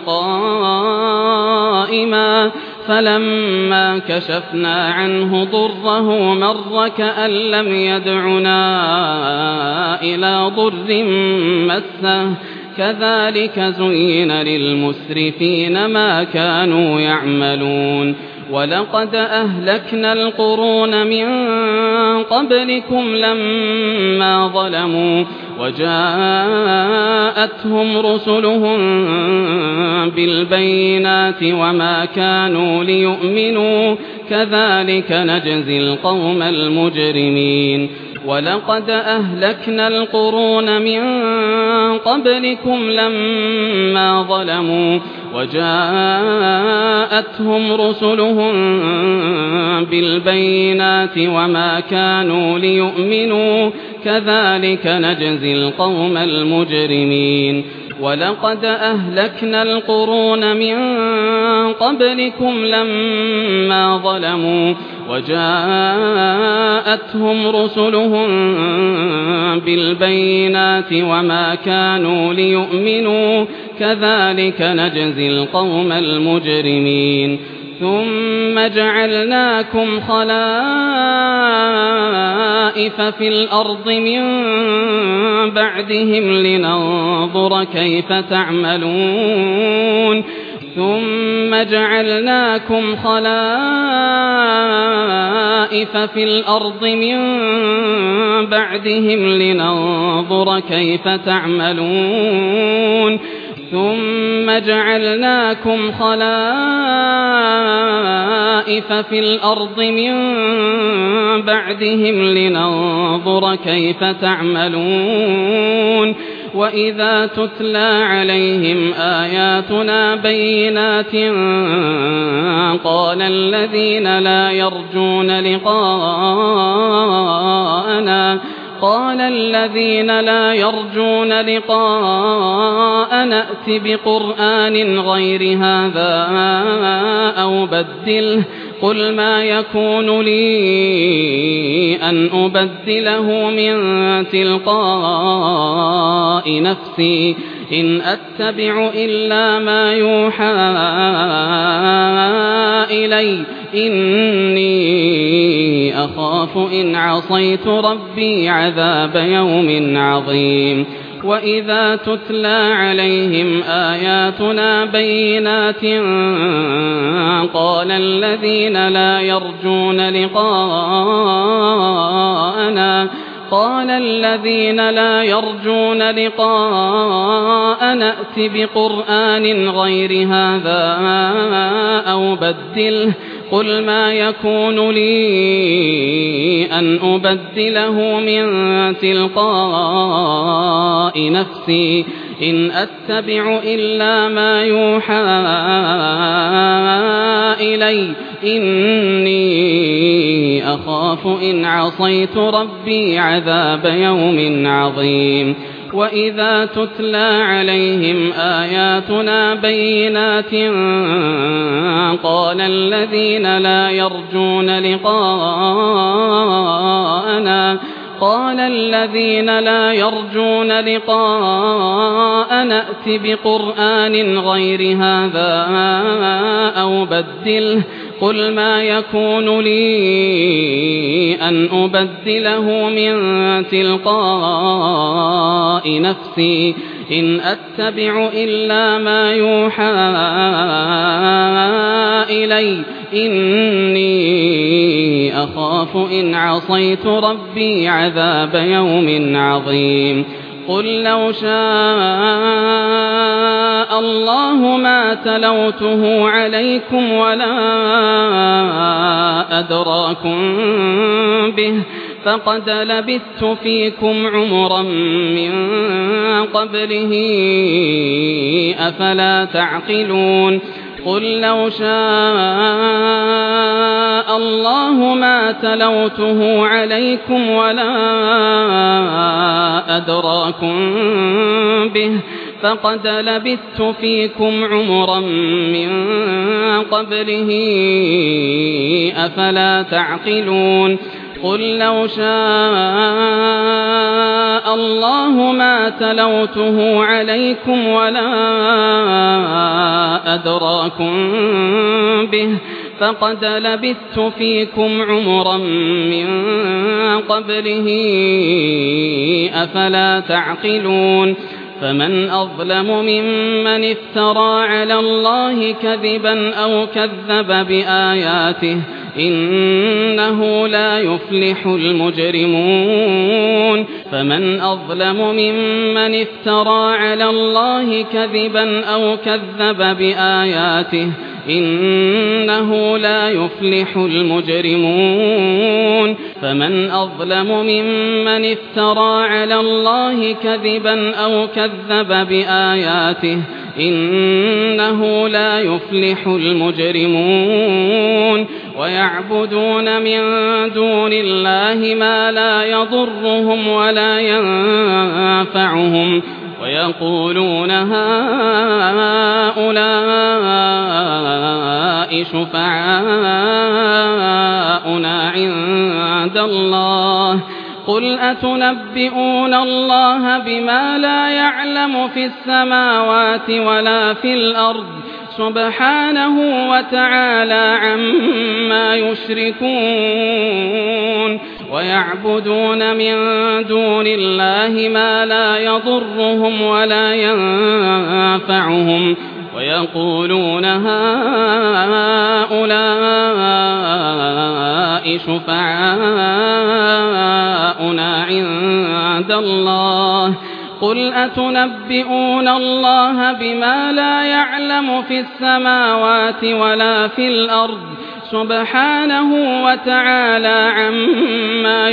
قائما فلما كشفنا عنه ضره مر كأن لم يدعنا إلى ضر مسه كذلك زين للمسرفين ما كانوا يعملون ولقد أهلكنا القرون من قبلكم لما ظلموا وجاءتهم رسلهم بالبينات وما كانوا ليؤمنوا كذلك نجزي القوم المجرمين ولقد أهلكنا القرون من قبلكم لما ظلموا وجاءتهم رسلهم بالبينات وما كانوا ليؤمنوا كذلك نجزي القوم المجرمين ولقد أهلكنا القرون من قبلكم لما ظلموا وجاءتهم رسلهم بالبينات وما كانوا ليؤمنوا كذلك نجزي القوم المجرمين ثم جعلناكم خلائف في الأرض من بعدهم لننظر كيف تعملون ثم جعلناكم خلائف في الأرض من بعدهم لننظر كيف تعملون ثم جعلناكم خلائف في الأرض من بعدهم لننظر كيف تعملون وإذا تتلى عليهم آياتنا بينات قال الذين لا يرجون لقاءنا قال الذين لا يرجون لقاءنا ائت بقرآن غير هذا أو بدله قل ما يكون لي أن أبدله من تلقاء نفسي إن أتبع إلا ما يوحى إلي إني أخاف إن عصيت ربي عذاب يوم عظيم وإذا تتلى عليهم آياتنا بينات قال الذين لا يرجون لقاءنا قال الذين لا يرجون لقاءنا ائت بقرآن غير هذا أو بدله قل ما يكون لي أن أبدله من تلقاء نفسي إن أتبع إلا ما يوحى إلي إني أخاف إن عصيت ربي عذاب يوم عظيم وإذا تتلى عليهم آياتنا بينات قال الذين لا يرجون لقاءنا قال الذين لا يرجون لقاءنا ائت بقرآن غير هذا أو بدله قل ما يكون لي أن أبدله من تلقاء نفسي إن أتبع إلا ما يوحى إلي إني أخاف إن عصيت ربي عذاب يوم عظيم قل لو شاء الله ما تلوته عليكم ولا أدراكم به فقد لبثت فيكم عمرا من قبله أفلا تعقلون قل لو شاء الله ما تلوته عليكم ولا أدراكم به فقد لبثت فيكم عمرا من قبله أفلا تعقلون قل لو شاء الله ما تلوته عليكم ولا أدراكم به فقد لبثت فيكم عمرا من قبله أفلا تعقلون فمن أظلم ممن افترى على الله كذبا أو كذب بآياته إنه لا يفلح المجرمون فمن أظلم ممن افترى على الله كذبا أو كذب بآياته إنه لا يفلح المجرمون فمن أظلم ممن افترى على الله كذبا أو كذب بآياته إنه لا يفلح المجرمون ويعبدون من دون الله ما لا يضرهم ولا ينفعهم ويقولون هؤلاء شفعاؤنا عند الله قل أتنبئون الله بما لا يعلم في السماوات ولا في الأرض سبحانه وتعالى عما يشركون ويعبدون من دون الله ما لا يضرهم ولا ينفعهم ويقولون هؤلاء شفعاؤنا عند الله قل أتنبئون الله بما لا يعلم في السماوات ولا في الأرض سبحانه وتعالى عما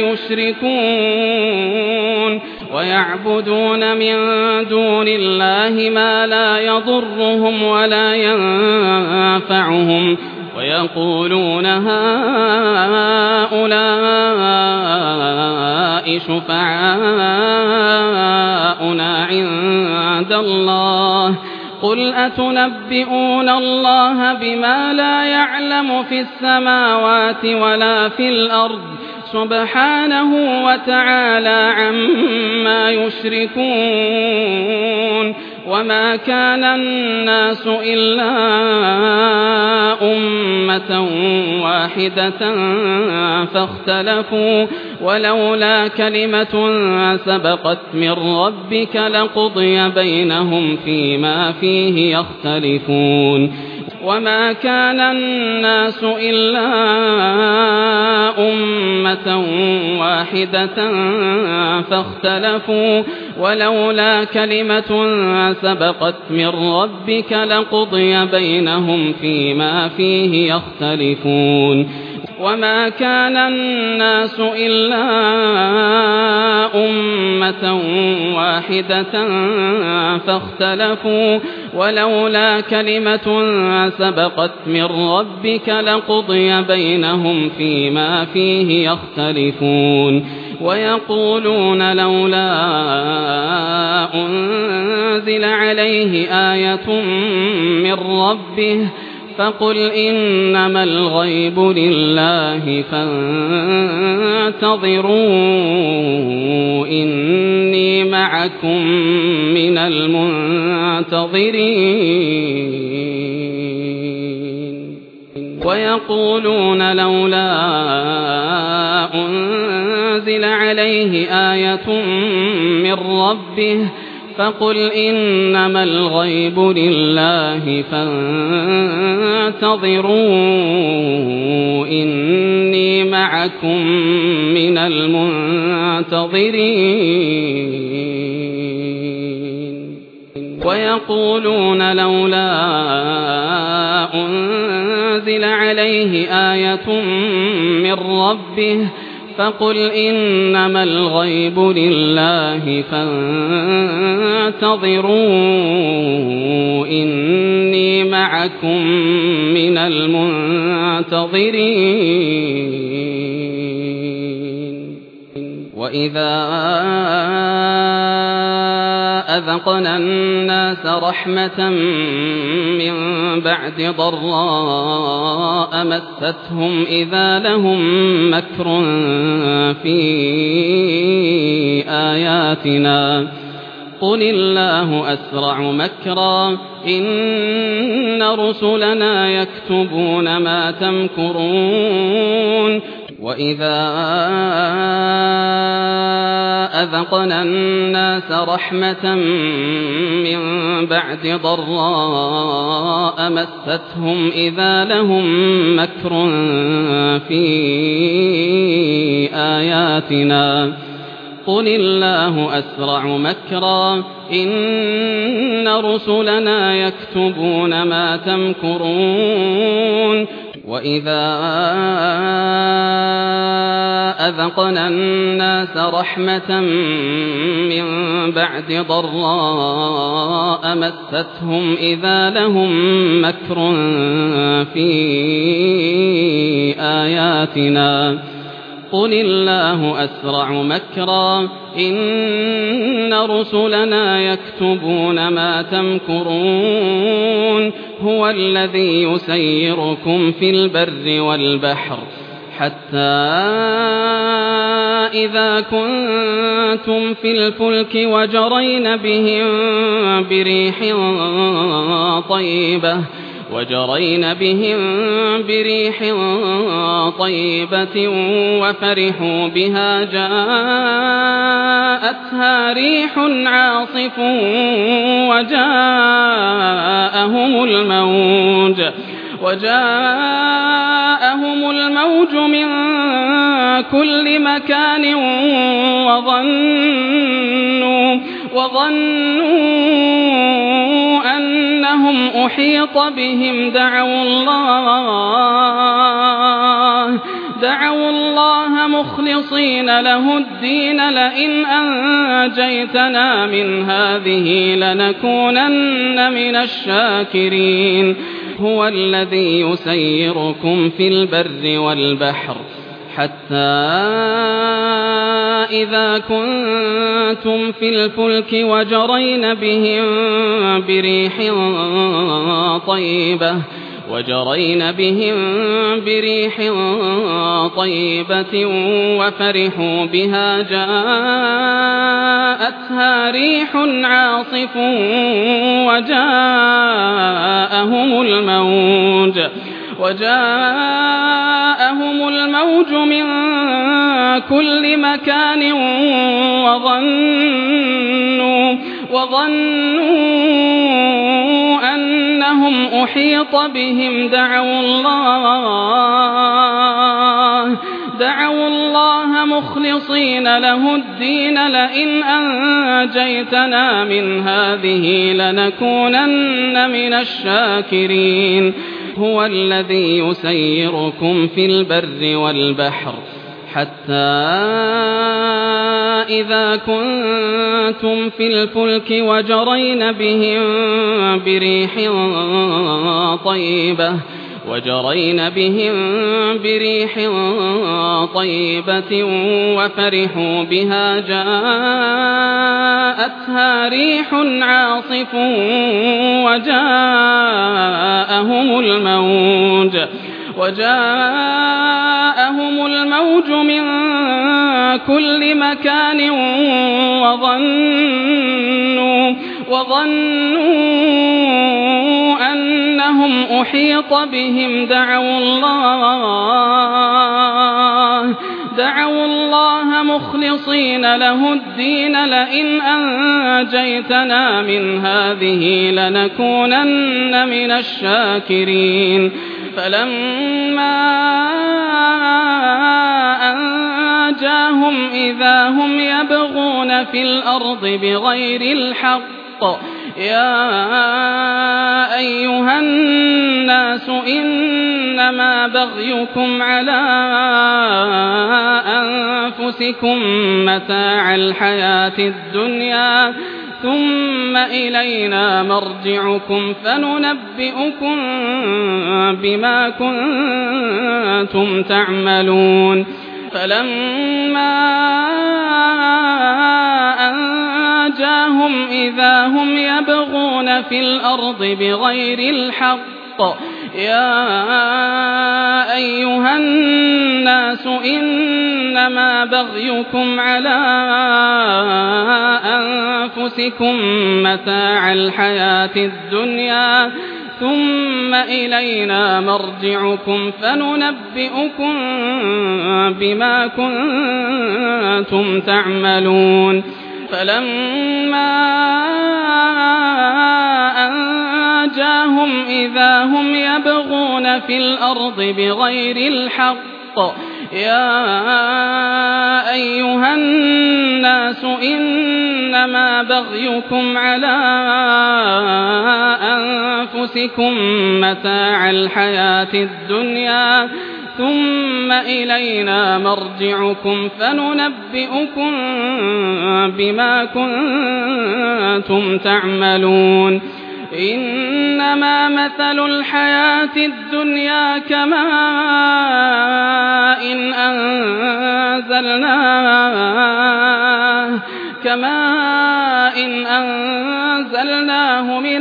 يشركون ويعبدون من دون الله ما لا يضرهم ولا ينفعهم ويقولون هؤلاء شفعاؤنا عند الله قل أتنبئون الله بما لا يعلم في السماوات ولا في الأرض سبحانه وتعالى عما يشركون وما كان الناس إلا أمة واحدة فاختلفوا ولولا كلمة سبقت من ربك لقضي بينهم فيما فيه يختلفون وما كان الناس إلا أمة واحدة فاختلفوا ولولا كلمة سبقت من ربك لقضي بينهم فيما فيه يختلفون وما كان الناس إلا أمة واحدة فاختلفوا ولولا كلمة سبقت من ربك لقضي بينهم فيما فيه يختلفون ويقولون لولا أنزل عليه آية من ربه فقل إنما الغيب لله فانتظروا إني معكم من المنتظرين ويقولون لولا أنزل عليه آية من ربه فقل إنما الغيب لله فانتظروا إني معكم من المنتظرين ويقولون لولا أنزل عليه آية من ربه فقل إنما الغيب لله فانتظروا إني معكم من المنتظرين وإذا أذقنا الناس رحمة من بعد ضراء مستهم إذا لهم مكر في آياتنا قل الله أسرع مكرا إن رسلنا يكتبون ما تمكرون وإذا أذقنا الناس رحمة من بعد ضراء مستهم إذا لهم مكر في آياتنا قل الله أسرع مكرا إن رسلنا يكتبون ما تمكرون وإذا أذقنا الناس رحمة من بعد ضراء مستهم إذا لهم مكر في آياتنا قل الله أسرع مكرا إن رسلنا يكتبون ما تمكرون هو الذي يسيركم في البر والبحر حتى إذا كنتم في الفلك وجرين بهم بريح طيبة وجرين بهم بريح طيبة وفرحوا بها جاءتها ريح عاصف وجاءهم الموج وجاءهم الموج من كل مكان وظنوا وظنوا أنهم أحيط بهم دعوا الله دعوا الله مخلصين له الدين لئن أنجيتنا من هذه لنكونن من الشاكرين هو الذي يسيركم في البر والبحر حتى إذا كنتم في الفلك وجرين بهم بريح طيبة وجرين بهم بريح طيبة وفرحوا بها جاءتها ريح عاصف وجاءهم الموج وجاءهم الموج من كل مكان وظنوا وظنوا أنهم أحيط بهم دعوا الله دعوا الله مخلصين له الدين لئن أنجيتنا من هذه لنكونن من الشاكرين هو الذي يسيركم في البر والبحر حتى إذا كنتم في الفلك وجرين بهم بريح طيبة وجرين بهم بريح طيبة وفرحوا بها جاءتها ريح عاصف وجاءهم الموج وجاءهم الموج من كل مكان وظنوا وظنوا أنهم أحيط بهم دعوا الله دعوا الله مخلصين له الدين لئن أنجيتنا من هذه لنكونن من الشاكرين فلما أنجاهم إذا هم يبغون في الأرض بغير الحق يا أيها الناس إنما بغيكم على أنفسكم متاع الحياة الدنيا ثم إلينا مرجعكم فننبئكم بما كنتم تعملون فلما أنجاهم إذا هم يبغون في الأرض بغير الحق يا أيها الناس إنما بغيكم على أنفسكم متاع الحياة الدنيا ثم إلينا مرجعكم فننبئكم بما كنتم تعملون فلما أنجاهم إذا هم يبغون في الأرض بغير الحق يا أيها الناس إنما بغيكم على أنفسكم متاع الحياة الدنيا ثم إلينا مرجعكم فننبئكم بما كنتم تعملون إنما مثل الحياة الدنيا كماء إن أنزلناه كماء إن أنزلناه من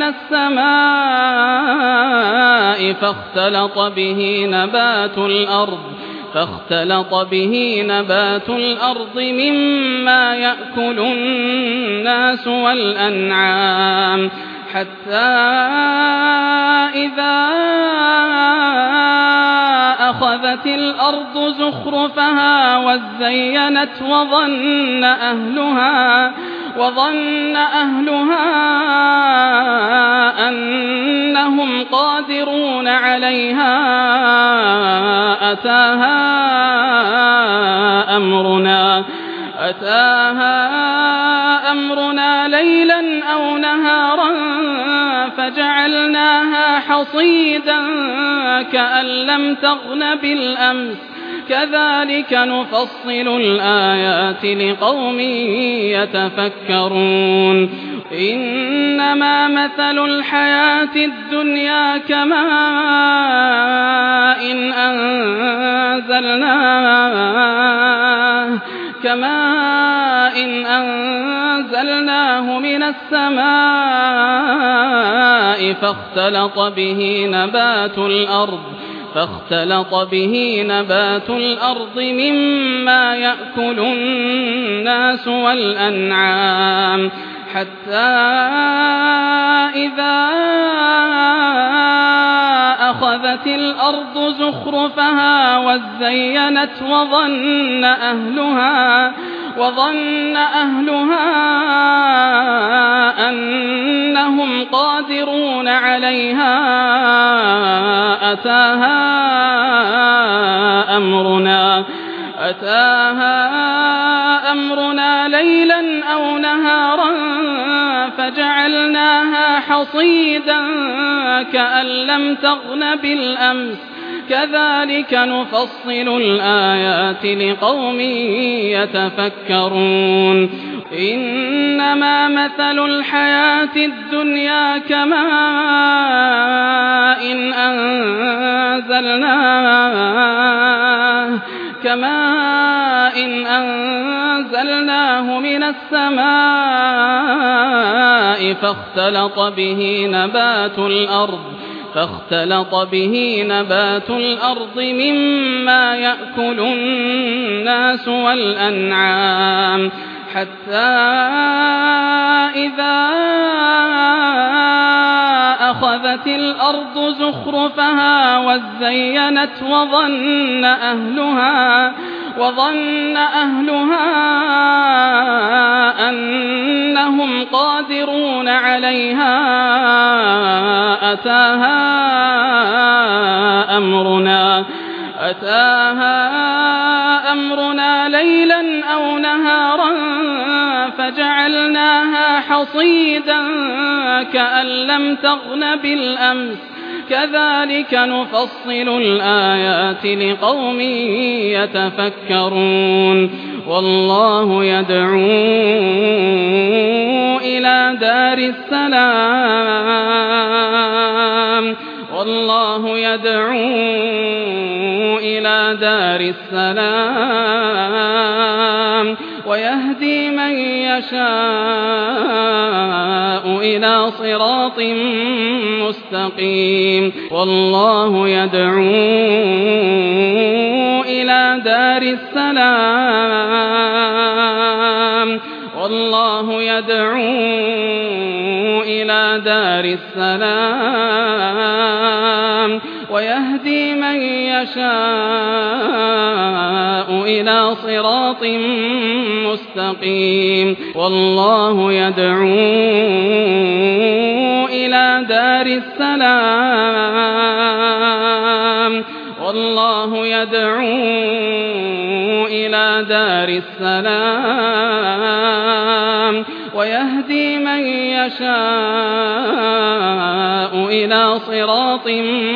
السماء فاختلط به نبات الأرض فاختلط به نبات الأرض مما يأكل الناس والأنعام حتى إذا أخذت الأرض زخرفها وزينت وظن أهلها وظن أهلها أنهم قادرون عليها أتاها أمرنا أتاها أمرنا ليلا أو نهارا فجعلناها حصيدا كأن لم تغن بالأمس كذلك نفصل الآيات لقوم يتفكرون إنما مثل الحياة الدنيا كماء إن أنزلناه كماء إن أنزلناه من السماء فاختلط به نبات الأرض فاختلط به نبات الأرض مما يأكل الناس والأنعام حتى إذا أخذت الأرض زخرفها وزينت وظن أهلها وظن أهلها أنهم قادرون عليها أتاها أمرنا أتاها أمرنا ليلا أو نهارا فجعلناها حصيدا كأن لم تغن بالأمس كذلك نفصل الآيات لقوم يتفكرون إنما مثل الحياة الدنيا كماء إن أنزلناه كماء إن أنزلناه من السماء فاختلط به نبات الأرض فاختلط به نبات الأرض مما يأكل الناس والأنعام حتى إذا أخذت الأرض زخرفها وزينت وظن أهلها وظن أهلها أنهم قادرون عليها أتاها أمرنا أتاها أمرنا ليلا أو نهارا فجعلناها حصيدا كأن لم تغن بالأمس كذلك نفصل الآيات لقوم يتفكرون والله يدعو إلى دار السلام والله يدعو إلى دار السلام ويهدي من يشاء إلى صراط مستقيم والله يدعو إلى دار السلام والله يدعو إلى دار السلام ويهدي من يشاء إلى صراط مستقيم والله يدعو إلى دار السلام والله يدعو إلى دار السلام ويهدي من يشاء إلى صراط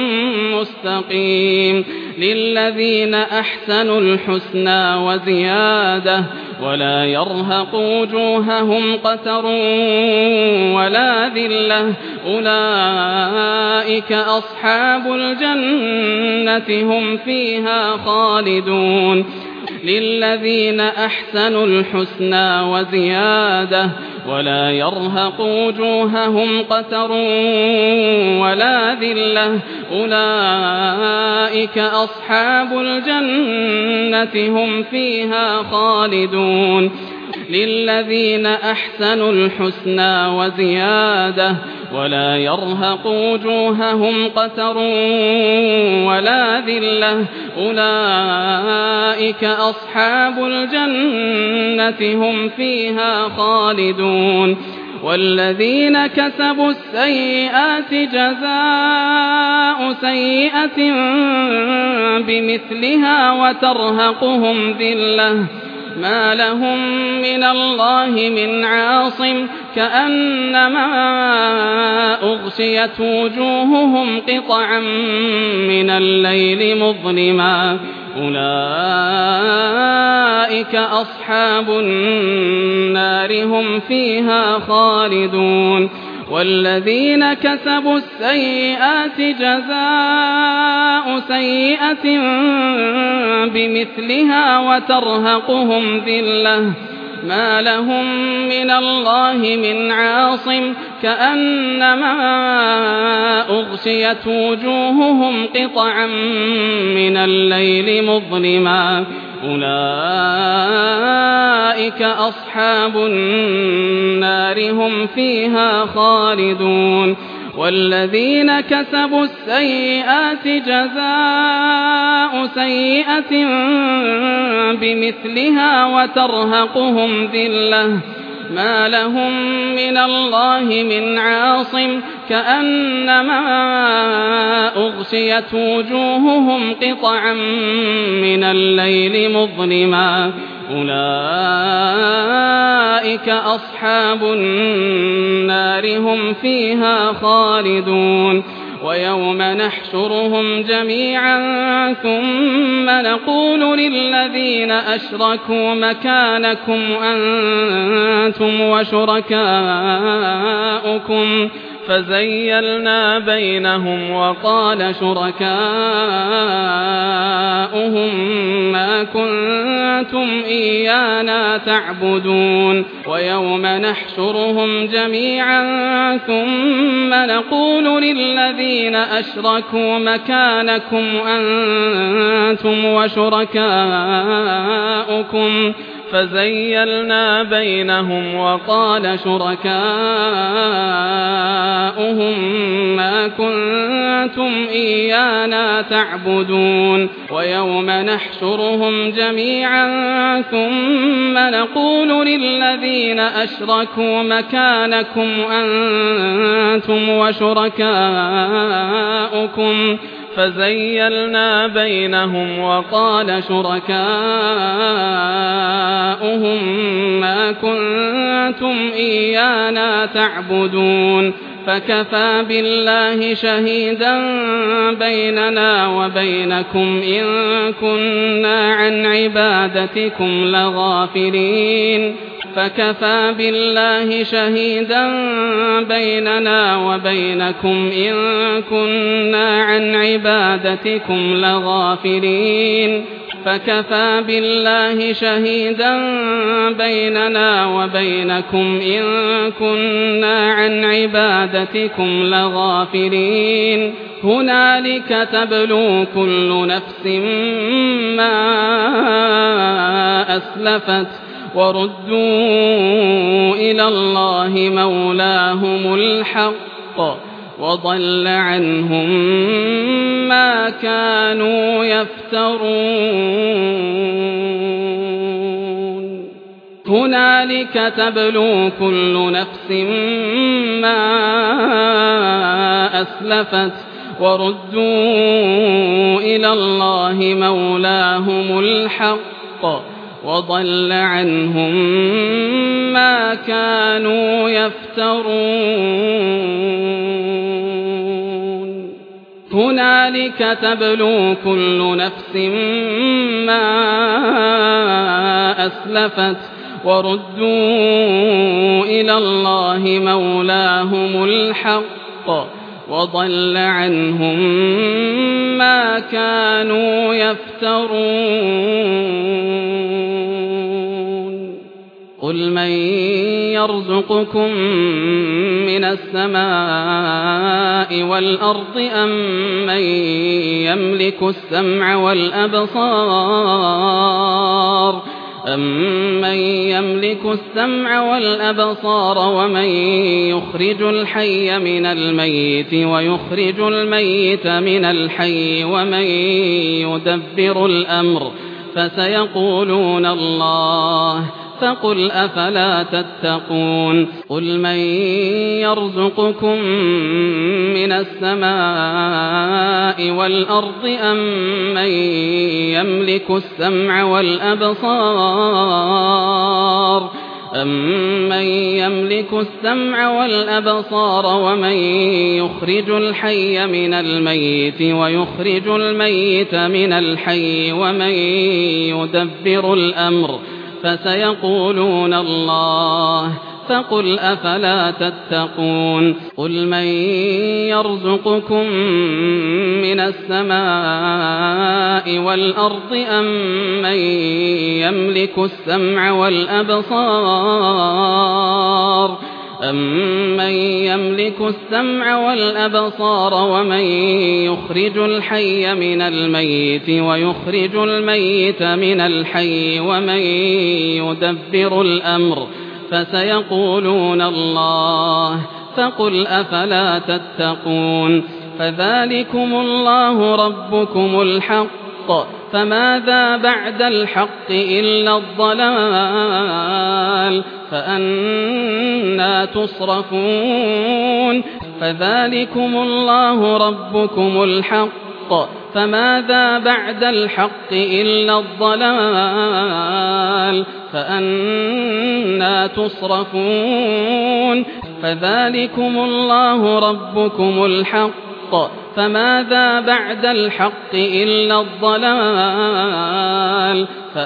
مستقيم للذين أحسنوا الحسنى وزيادة ولا يرهق وجوههم قتر ولا ذلة أولئك أصحاب الجنة هم فيها خالدون للذين أحسنوا الحسنى وزيادة ولا يرهق وجوههم قتر ولا ذلة أولئك أصحاب الجنة هم فيها خالدون للذين أحسنوا الحسنى وزيادة ولا يرهق وجوههم قتر ولا ذلة أولئك أصحاب الجنة هم فيها خالدون والذين كسبوا السيئات جزاء سيئة بمثلها وترهقهم ذلة ما لهم من الله من عاصم كأنما أغشيت وجوههم قطعا من الليل مظلما أولئك أصحاب النار هم فيها خالدون والذين كسبوا السيئات جزاء سيئة بمثلها وترهقهم ذلة ما لهم من الله من عاصم كأنما أغشيت وجوههم قطعا من الليل مظلما أولئك أصحاب النار هم فيها خالدون والذين كسبوا السيئات جزاء سيئة بمثلها وترهقهم ذلة ما لهم من الله من عاصم كأنما أغشيت وجوههم قطعا من الليل مظلما أولئك أصحاب النار هم فيها خالدون ويوم نحشرهم جميعا ثم نقول للذين أشركوا مكانكم أنتم وشركاؤكم فزيلنا بينهم وقال شركاؤهم ما كنتم إيانا تعبدون ويوم نحشرهم جميعا ثم نقول للذين أشركوا مكانكم أنتم وشركاؤكم فزيلنا بينهم وقال شركاؤهم ما كنتم إيانا تعبدون ويوم نحشرهم جميعا ثم نقول للذين أشركوا مكانكم أنتم وشركاؤكم فزيلنا بينهم وقال شركاؤهم ما كنتم إيانا تعبدون فكفى بالله شهيدا بيننا وبينكم إن كنا عن عبادتكم لغافلين فكفى بالله شهيدا بيننا وبينكم إن كنا عن عبادتكم لغافلين فكفى بالله شهيدا بيننا وبينكم إن كنا عن عبادتكم لغافلين هنالك تبلو كل نفس ما أسلفت وردوا إلى الله مولاهم الحق وضل عنهم ما كانوا يفترون هنالك تبلو كل نفس ما أسلفت وردوا إلى الله مولاهم الحق وضل عنهم ما كانوا يفترون هنالك تبلو كل نفس ما أسلفت وردوا إلى الله مولاهم الحق وضل عنهم ما كانوا يفترون قل من يرزقكم من السماء والأرض أم من يملك السمع والأبصار أمن يملك السمع والأبصار ومن يخرج الحي من الميت ويخرج الميت من الحي ومن يدبر الأمر فسيقولون الله فقل أفلا تتقون قل من يرزقكم من السماء والأرض أم من يملك السمع والأبصار أمن يملك السمع والأبصار ومن يخرج الحي من الميت ويخرج الميت من الحي ومن يدبر الأمر فسيقولون الله فقل أفلا تتقون قل من يرزقكم من السماء والأرض أم من يملك السمع والأبصار أمن يملك السمع والأبصار ومن يخرج الحي من الميت ويخرج الميت من الحي ومن يدبر الأمر فسيقولون الله فقل أفلا تتقون فذلكم الله ربكم الحق فماذا بعد الحق إلا الضلال فأنى تصرفون فذلكم الله ربكم الحق فماذا بعد الحق إلا الضلال فأنى تصرفون فذلكم الله ربكم الحق فماذا بعد الحق إلا الضلال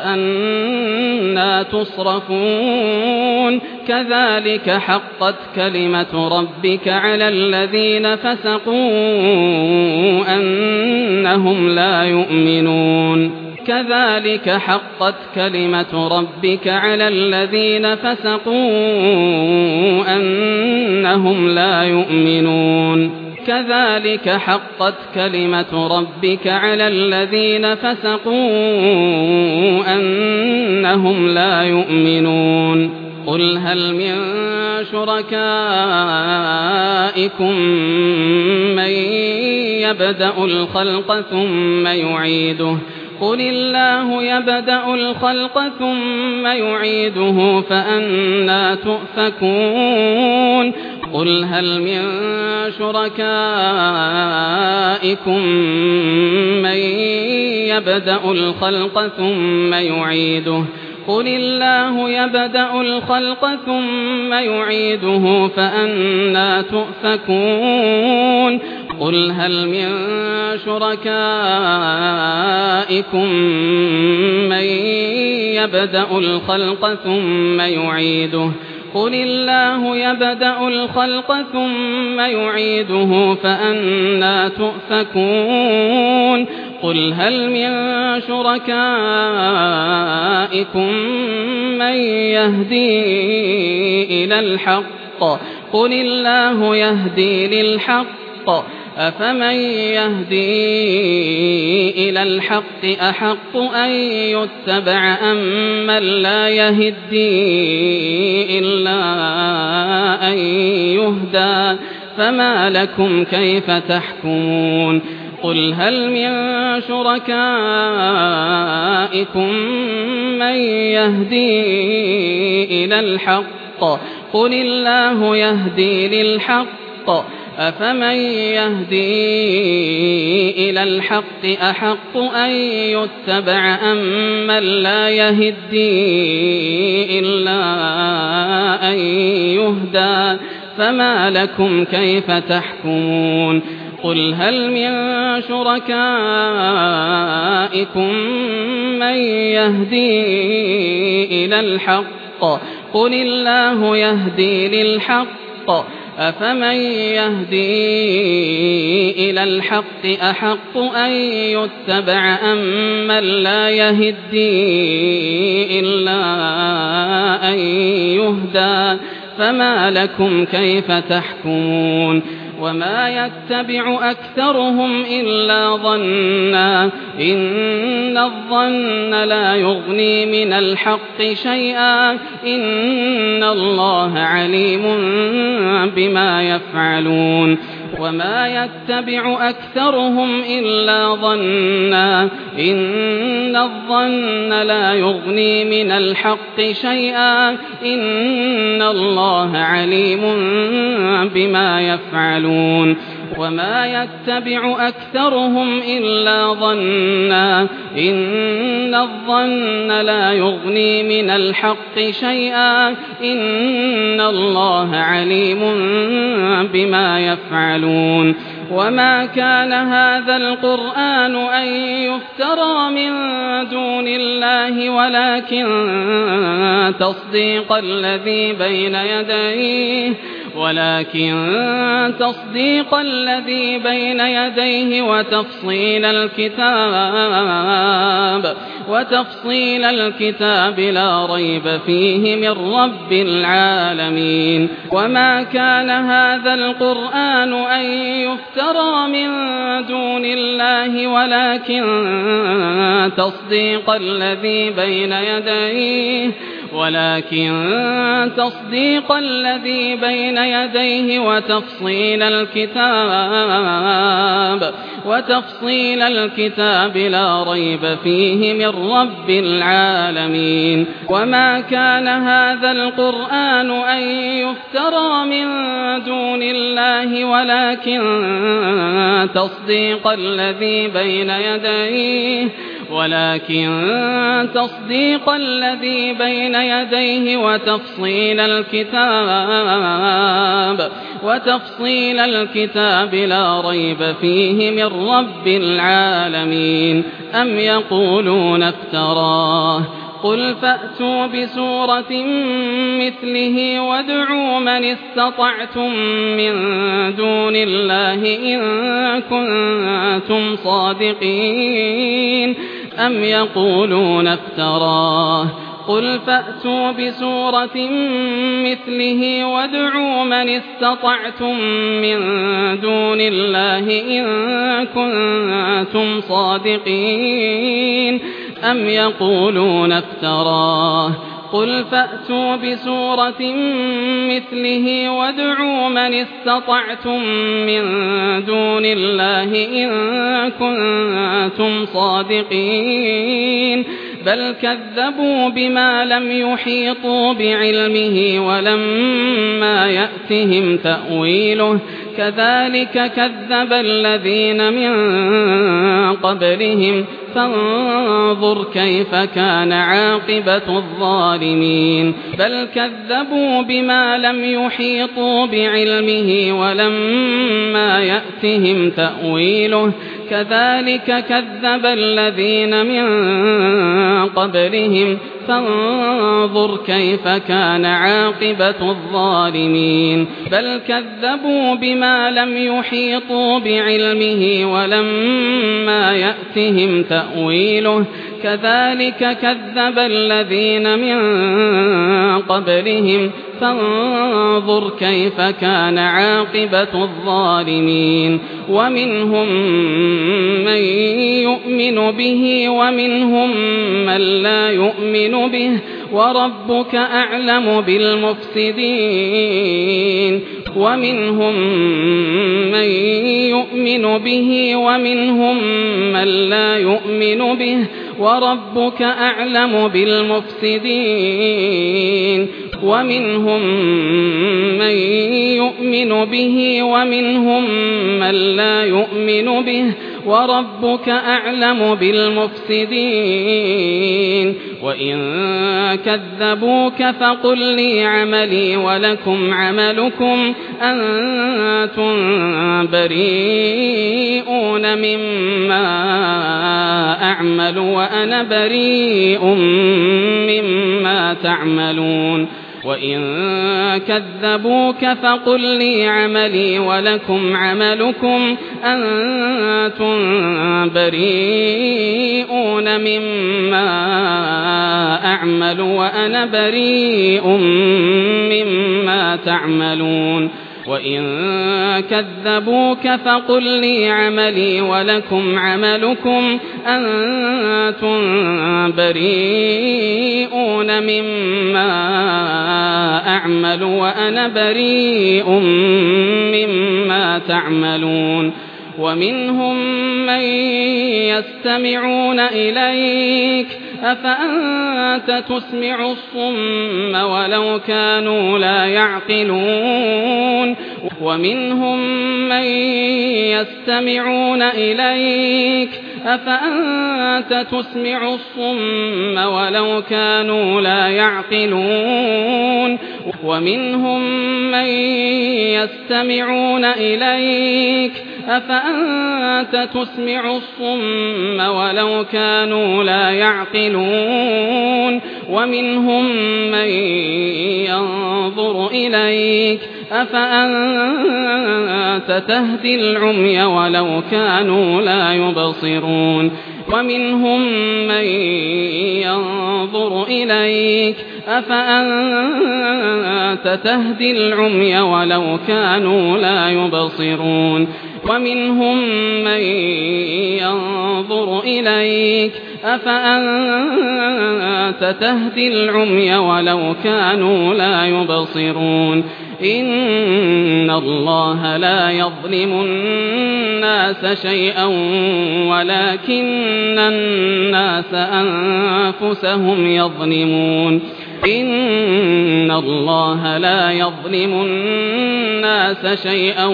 فأنى تصرفون كذلك حقت كلمة ربك على الذين فسقوا أنهم لا يؤمنون كذلك حقت كلمة ربك على الذين فسقوا أنهم لا يؤمنون كذلك حقت كلمة ربك على الذين فسقوا أنهم لا يؤمنون قل هل من شركائكم من يبدأ الخلق ثم يعيده قل الله يبدأ الخلق ثم يعيده فأنى تؤفكون قل هل من شركائكم من يبدأ الخلق ثم يعيده قل الله يبدأ الخلق ثم يعيده فأنى تؤفكون قل هل من شركائكم من يبدأ الخلق ثم يعيده قل الله يبدأ الخلق ثم يعيده فأنى تؤفكون قل هل من شركائكم من يهدي إلى الحق قل الله يهدي للحق أفمن يهدي إلى الحق أحق أن يتبع أم من لا يهدي إلا أن يهدى فما لكم كيف تحكمون قل هل من شركائكم من يهدي إلى الحق قل الله يهدي للحق أفمن يهدي إلى الحق أحق أن يتبع أم من لا يهدي إلا أن يهدى فما لكم كيف تحكمون قل هل من شركائكم من يهدي إلى الحق قل الله يهدي للحق أفمن يهدي إلى الحق أحق أن يتبع أم من لا يهدي إلا أن يهدى فما لكم كيف تحكمون وما يتبع أكثرهم إلا ظنا إن الظن لا يغني من الحق شيئا إن الله عليم بما يفعلون وما يتبع أكثرهم إلا ظنا إن الظن لا يغني من الحق شيئا إن الله عليم بما يفعلون وما يتبع أكثرهم إلا ظنا إن الظن لا يغني من الحق شيئا إن الله عليم بما يفعلون وما كان هذا القرآن أن يفترى من دون الله ولكن تصديق الذي بين يديه ولكن تصديق الذي بين يديه وتفصيل الكتاب وتفصيل الكتاب لا ريب فيه من رب العالمين وما كان هذا القرآن أن يفترى من دون الله ولكن تصديق الذي بين يديه ولكن تصديق الذي بين يديه وتفصيل الكتاب وتفصيل الكتاب لا ريب فيه من رب العالمين وما كان هذا القرآن أن يفترى من دون الله ولكن تصديق الذي بين يديه ولكن تصديق الذي بين يديه وتفصيل الكتاب وتفصيل الكتاب لا ريب فيه من رب العالمين أم يقولون افتراه قل فأتوا بسورة مثله وادعوا من استطعتم من دون الله إن كنتم صادقين أم يقولون افتراه قل فأتوا بسورة مثله وادعوا من استطعتم من دون الله إن كنتم صادقين أم يقولون افتراه قل فأتوا بسورة مثله وادعوا من استطعتم من دون الله إن كنتم صادقين بل كذبوا بما لم يحيطوا بعلمه ولما يأتهم تأويله كذلك كذب الذين من قبلهم فانظر كيف كان عاقبة الظالمين بل كذبوا بما لم يحيطوا بعلمه ولما يأتهم تأويله كذلك كذب الذين من قبلهم فانظر كيف كان عاقبة الظالمين بل كذبوا بما لم يحيطوا بعلمه ولما يأتهم تأويله كذلك كذب الذين من قبلهم فانظر كيف كان عاقبة الظالمين ومنهم من يؤمن به ومنهم من لا يؤمن به وربك أعلم بالمفسدين ومنهم من يؤمن به ومنهم من لا يؤمن به وربك أعلم بالمفسدين ومنهم من يؤمن به ومنهم من لا يؤمن به وربك أعلم بالمفسدين وإن كذبوك فقل لي عملي ولكم عملكم أنتم بريئون مما أعمل وأنا بريء مما تعملون وإن كذبوك فقل لي عملي ولكم عملكم أنتم بريئون مما أعمل وأنا بريء مما تعملون وإن كذبوك فقل لي عملي ولكم عملكم أنتم بريئون مما أعمل وأنا بريء مما تعملون ومنهم من يستمعون إليك أفأنت تسمع الصم ولو كانوا لا يعقلون ومنهم من يستمعون إليك أفأنت تسمع الصم ولو كانوا لا يعقلون ومنهم من يستمعون إليك أفأنت تسمع الصم ولو كانوا لا يعقلون ومنهم من ينظر إليك أفأنت تهدي العمي ولو كانوا لا يبصرون ومنهم من ينظر إليك أفأنت تهدي العمي ولو كانوا لا يبصرون ومنهم من ينظر إليك أفأنت تهدي العمي ولو كانوا لا يبصرون إن الله لا يظلم الناس شيئا ولكن الناس أنفسهم يظلمون إن الله لا يظلم الناس شيئا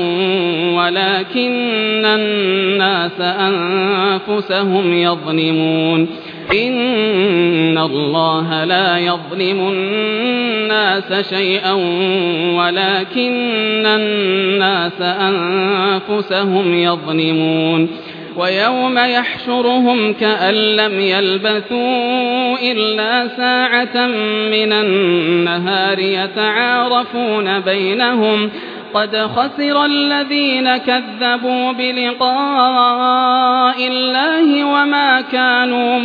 ولكن الناس أنفسهم يظلمون إن الله لا يظلم الناس شيئا ولكن الناس أنفسهم يظلمون ويوم يحشرهم كأن لم يلبثوا إلا ساعة من النهار يتعارفون بينهم قد خسر الذين كذبوا بلقاء الله وما كانوا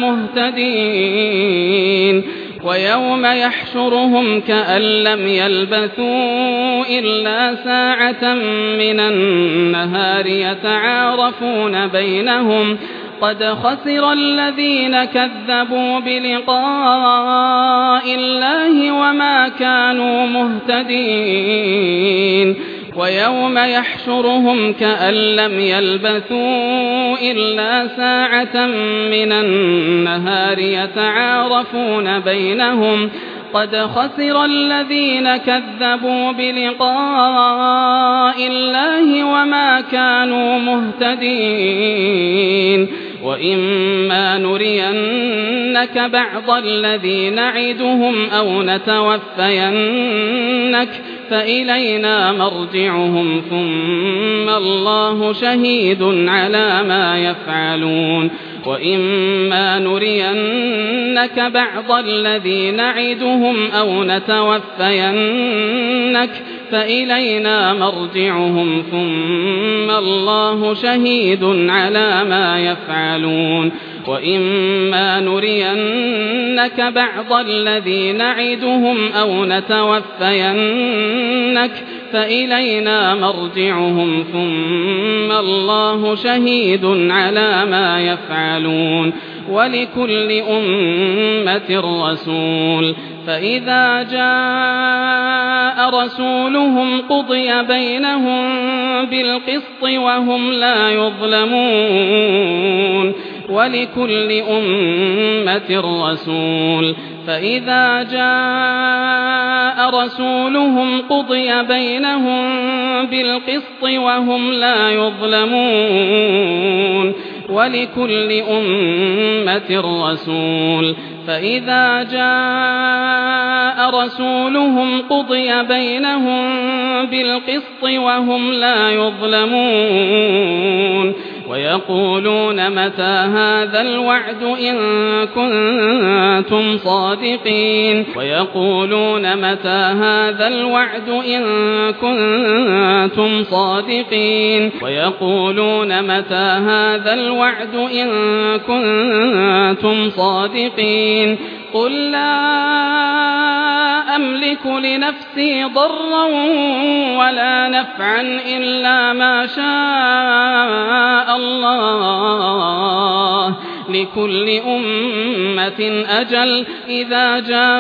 مهتدين ويوم يحشرهم كأن لم يلبثوا إلا ساعة من النهار يتعارفون بينهم قد خسر الذين كذبوا بلقاء الله وما كانوا مهتدين ويوم يحشرهم كأن لم يلبثوا إلا ساعة من النهار يتعارفون بينهم قد خسر الذين كذبوا بلقاء الله وما كانوا مهتدين وإما نرينك بعض الذي نعدهم أو نتوفينك فإلينا مرجعهم ثم الله شهيد على ما يفعلون وإما نرينك بعض الذي نعدهم أو نتوفينك فإلينا مرجعهم ثم الله شهيد على ما يفعلون وإما نرينك بعض الذي نعدهم أو نتوفينك فإلينا مرجعهم ثم الله شهيد على ما يفعلون ولكل أمة رسول فإذا جاء رسولهم قضي بينهم بالقسط وهم لا يظلمون ولكل أمة رسول فإذا جاء رسولهم قضي بينهم بالقسط وهم لا يظلمون ولكل أمة رسول فإذا جاء رسولهم قضي بينهم بالقسط وهم لا يظلمون ويقولون متى هذا الوعد إن كنتم صادقين ويقولون متى هذا الوعد إن كنتم صادقين ويقولون متى هذا الوعد إن كنتم صادقين قل لا أملك لنفسي ضرا ولا نفعا إلا ما شاء الله لكل أمة أجل إذا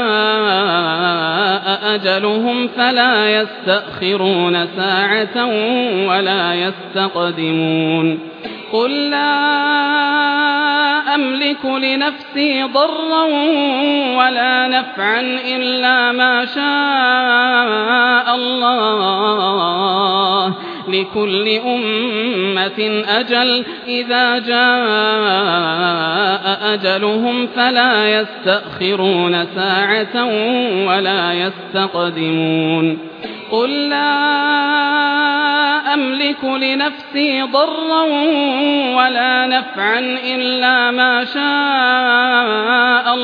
جاء أجلهم فلا يستأخرون ساعة ولا يستقدمون قل لا أملك لنفسي ضرا ولا نفعا إلا ما شاء الله لكل أمة أجل إذا جاء أجلهم فلا يستأخرون ساعة ولا يستقدمون قل لا أملك لنفسي ضرا ولا نفعا إلا ما شاء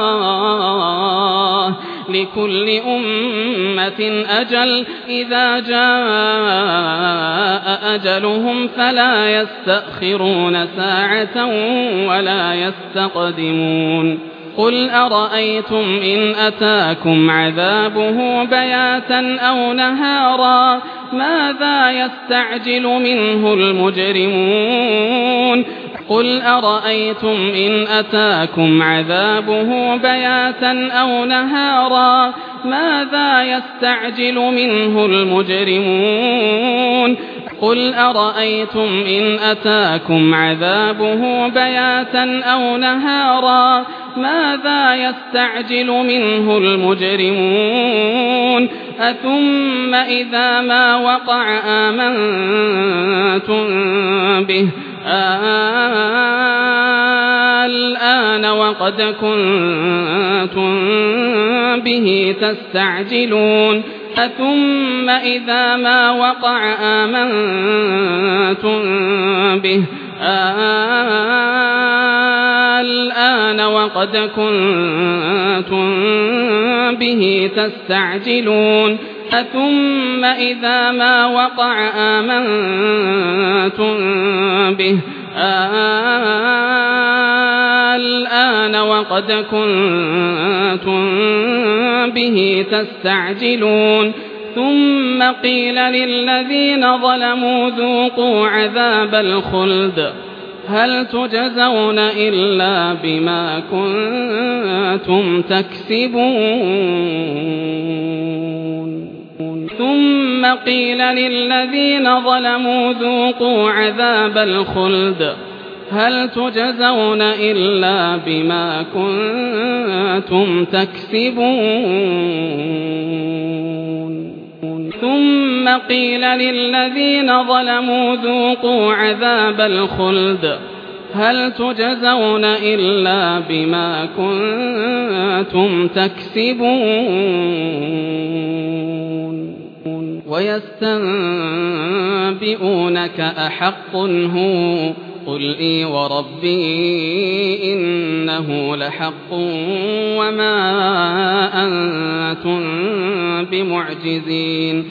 الله لكل أمة أجل إذا جاء أجلهم فلا يستأخرون ساعة ولا يستقدمون قل أرأيتم إن أتاكم عذابه بياتا أو نهارا ماذا يستعجل منه المجرمون قل أرأيتم إن أتاكم عذابه بياتا أو نهارا ماذا يستعجل منه المجرمون قل أرأيتم إن أتاكم عذابه بياتا أو نهارا ماذا يستعجل منه المجرمون أثم إذا ما وقع آمنتم به الآن وقد كنتم به تستعجلون أثم إذا ما وقع آمنتم به الآن وقد كنتم به تستعجلون أثم إذا ما وقع آمنتم به الآن وقد كنتم به تستعجلون ثم قيل للذين ظلموا ذوقوا عذاب الخلد هل تجزون إلا بما كنتم تكسبون ثم قيل للذين ظلموا ذوقوا عذاب الخلد هل تجزون إلا بما كنتم تكسبون ثم قيل للذين ظلموا ذوقوا عذاب الخلد هل تجزون إلا بما كنتم تكسبون ويستنبئونك أحق هو قل إي وربي إنه لحق وما أنتم بمعجزين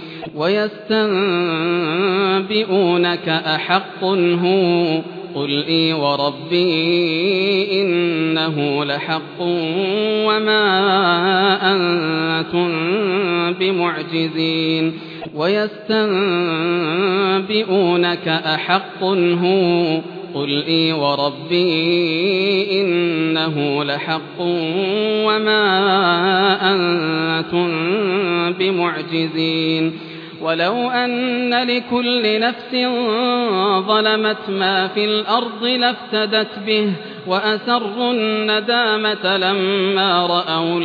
ويستنبئونك أحق هو قل إي وربي إنه لحق وما أنتم بمعجزين ويستنبئونك أحق هو قل إي وربي إنه لحق وما أنتم بمعجزين ولو أن لكل نفس ظلمت ما في الأرض لافتدت به وأسروا الندامة لما رأوا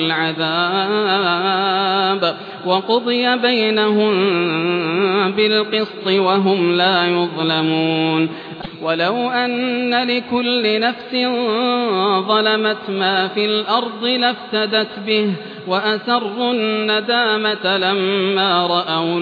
العذاب وقضي بينهم بالقسط وهم لا يظلمون ولو أن لكل نفس ظلمت ما في الأرض لافتدت به وأسروا الندامة لما رأوا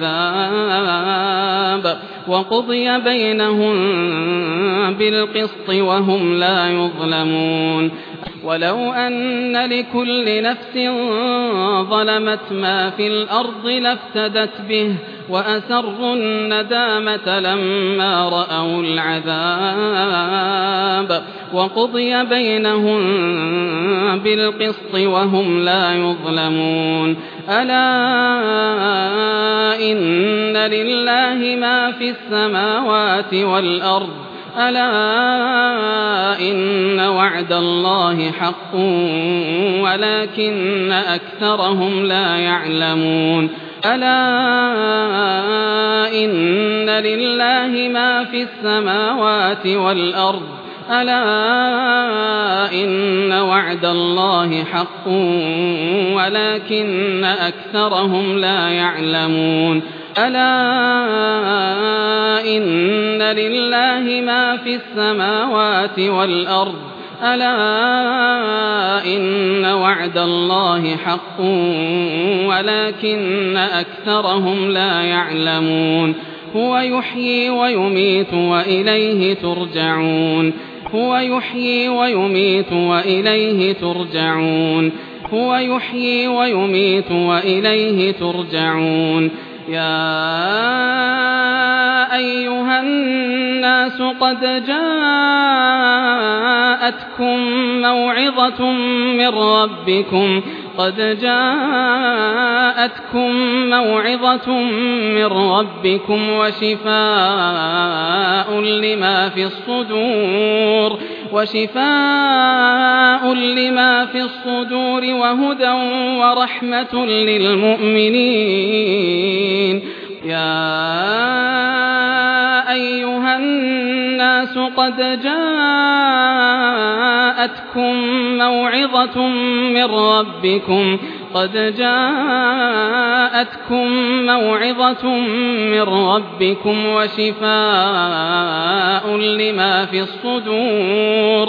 العذاب وقضي بينهم بالقسط وهم لا يظلمون ولو أن لكل نفس ظلمت ما في الأرض لافتدت به وأسروا الندامة لما رأوا العذاب وقضي بينهم بالقسط وهم لا يظلمون ألا إن لله ما في السماوات والأرض ألا إن وعد الله حق ولكن أكثرهم لا يعلمون ألا إن لله ما في السماوات والأرض ألا إن وعد الله حق ولكن أكثرهم لا يعلمون ألا إن لله ما في السماوات والأرض ألا إن وعد الله حق ولكن أكثرهم لا يعلمون هو يحيي ويميت وإليه ترجعون هو يحيي ويميت وإليه ترجعون هو يحيي ويميت وإليه ترجعون يا أيها الناس قد جاءتكم موعظة من ربكم قد جاءتكم موعظة من ربكم وشفاء لما في الصدور وشفاء لما في الصدور وهدى ورحمة للمؤمنين يا أيها الناس قد جاءتكم موعظة من ربكم قد جاءتكم موعظة من ربكم وشفاء لما في الصدور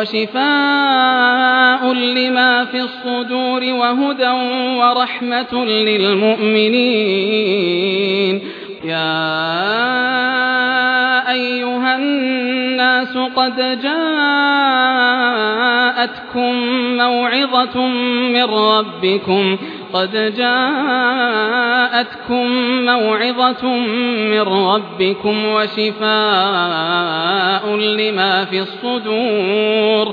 وشفاء لما في الصدور وهدى ورحمة للمؤمنين يا أيها الناس قد جاءتكم موعظة من ربكم قد جاءتكم موعظة من ربكم وشفاء لما في الصدور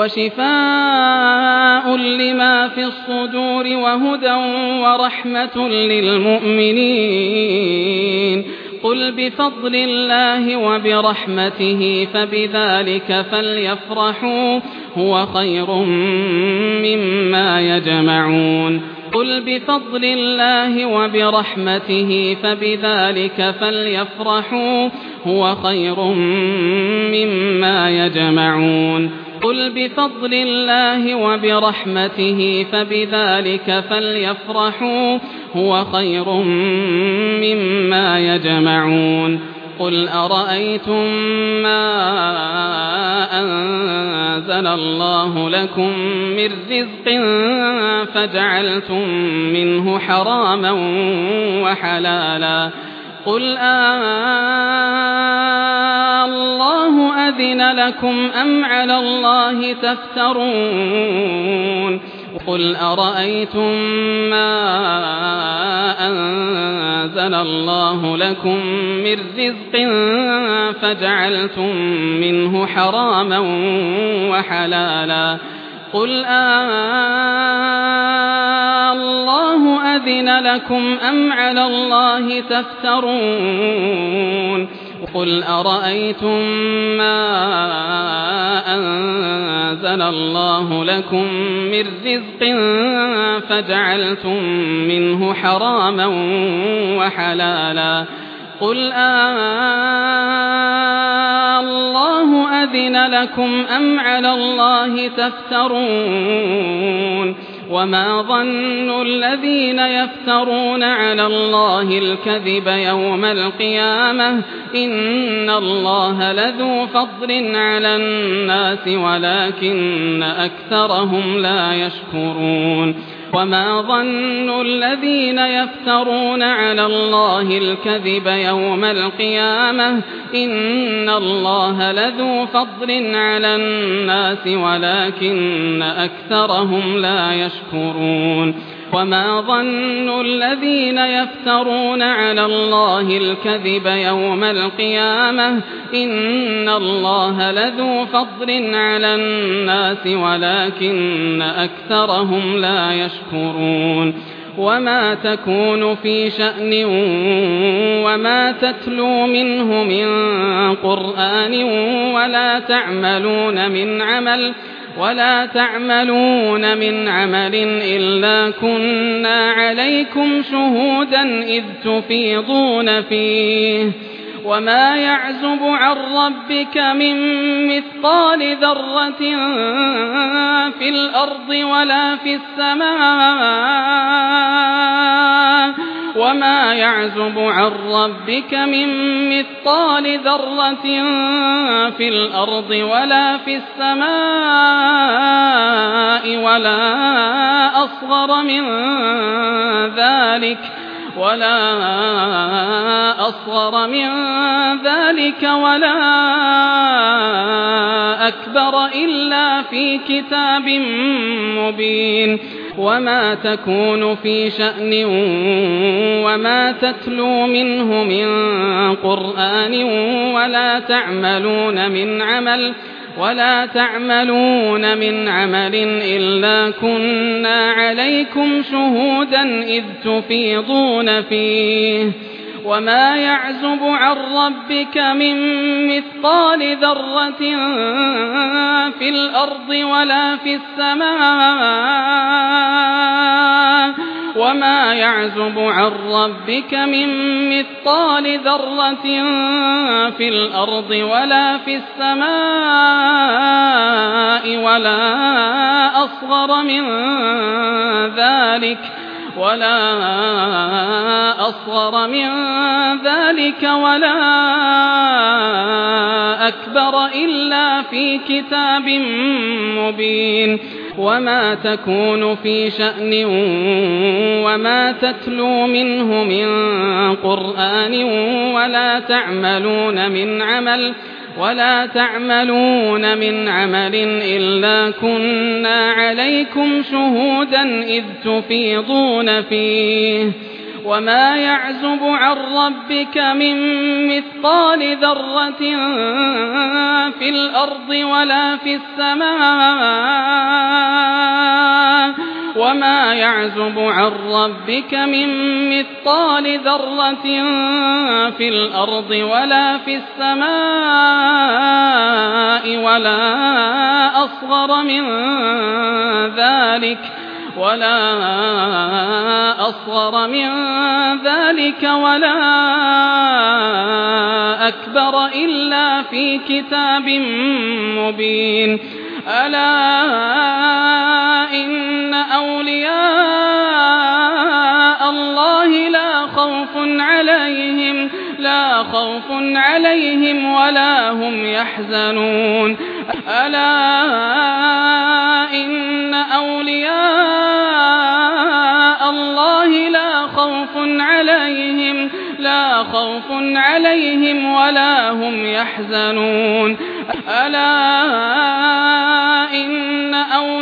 وشفاء لما في الصدور وهدى ورحمة للمؤمنين قل بفضل الله وبرحمته فبذلك فليفرحوا هو خير مما يجمعون قل بفضل الله وبرحمته فبذلك فليفرحوا هو خير مما يجمعون قل بفضل الله وبرحمته فبذلك فليفرحوا هو خير مما يجمعون قل أرأيتم ما أنزل الله لكم من رزق فجعلتم منه حراما وحلالا قل الله أذن لكم أم على الله تفترون قل أرأيتم ما أنزل الله لكم من رزق فجعلتم منه حراما وحلالا قل الله أذن لكم أم على الله تفترون قل أرأيتم ما أنزل الله لكم من رزق فجعلتم منه حراما وحلالا قل آه الله أذن لكم أم على الله تفترون وما ظن الذين يفترون على الله الكذب يوم القيامة إن الله لذو فضل على الناس ولكن أكثرهم لا يشكرون وما ظن الذين يفترون على الله الكذب يوم القيامة إن الله لذو فضل على الناس ولكن أكثرهم لا يشكرون وما ظن الذين يفترون على الله الكذب يوم القيامة إن الله لذو فضل على الناس ولكن أكثرهم لا يشكرون وما تكون في شأن وما تتلو منه من قرآن ولا تعملون من عمل ولا تعملون من عمل إلا كنا عليكم شهودا إذ تفيضون فيه وما يعزب عن ربك من مثقال ذرة في الأرض ولا في السماء وما يعزب عن ربك من مثقال ذرة في الأرض ولا في السماء ولا أصغر من ذلك ولا أصغر من ذلك ولا أكبر إلا في كتاب مبين وما تكون في شأن وما تتلو منه من قرآن ولا تعملون من عمل ولا تعملون من عمل إلا كنا عليكم شهودا إذ تفيضون فيه وما يعزب عن ربك من مثقال ذرة في الأرض ولا في السماء وما يعزب عن ربك من مثقال ذرة في الأرض ولا في السماء ولا أصغر من ذلك ولا أصغر من ذلك ولا أكبر إلا في كتاب مبين وما تكون في شأن وما تتلو منه من قرآن ولا تعملون من عمل ولا تعملون من عمل إلا كنا عليكم شهودا إذ تفيضون فيه وما يعزب عن ربك من مثقال ذرة في الأرض ولا في السماء وما يعزب عن ربك من مثقال ذرة في الأرض ولا في السماء ولا أصغر من ذلك ولا أصغر من ذلك ولا أكبر إلا في كتاب مبين ألا إن أولياء الله لا خوف عليهم لا خوف عليهم ولا هم يحزنون ألا إن أولياء الله لا خوف عليهم لا خوف عليهم ولا هم يحزنون ألا إن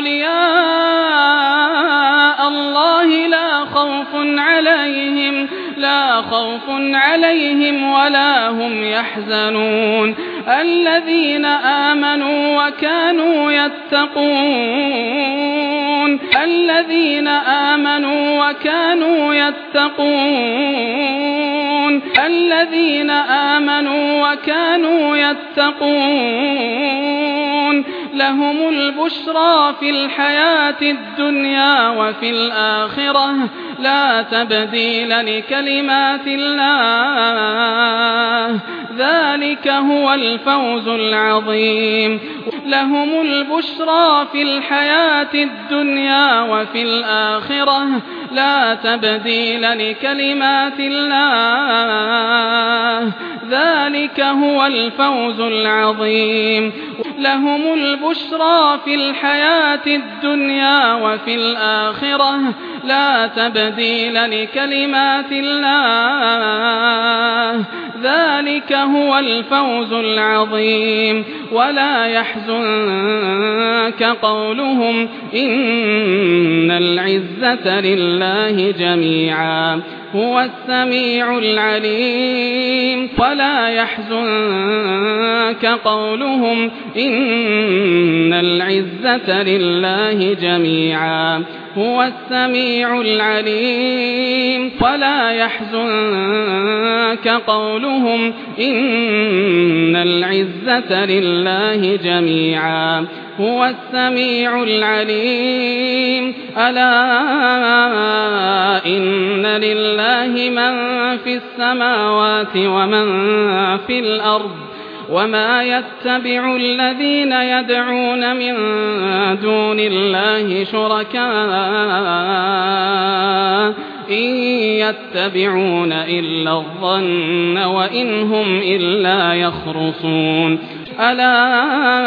أولياء الله لا خوف عليهم لا خوف عليهم ولا هم يحزنون الذين آمنوا وكانوا يتقون الذين آمنوا وكانوا يتقون الذين آمنوا وكانوا يتقون لهم البشرى في الحياة الدنيا وفي الآخرة لا تبديل لكلمات الله ذلك هو الفوز العظيم لهم البشرى في الحياة الدنيا وفي الآخرة لا تبديل لكلمات الله ذلك هو الفوز العظيم لهم البشرى في الحياة الدنيا وفي الآخرة لا تبديل لكلمات الله ذلك هو الفوز العظيم ولا يحزنك قولهم إن العزة لله جميعا هو السميع العليم ولا يحزنك قولهم إن العزة لله جميعا هو السميع العليم ولا يحزنك قولهم إن العزة لله جميعا هو السميع العليم ألا إن لله من في السماوات ومن في الأرض وما يتبع الذين يدعون من دون الله شركاء إن يتبعون إلا الظن وإن هم إلا يخرصون ألا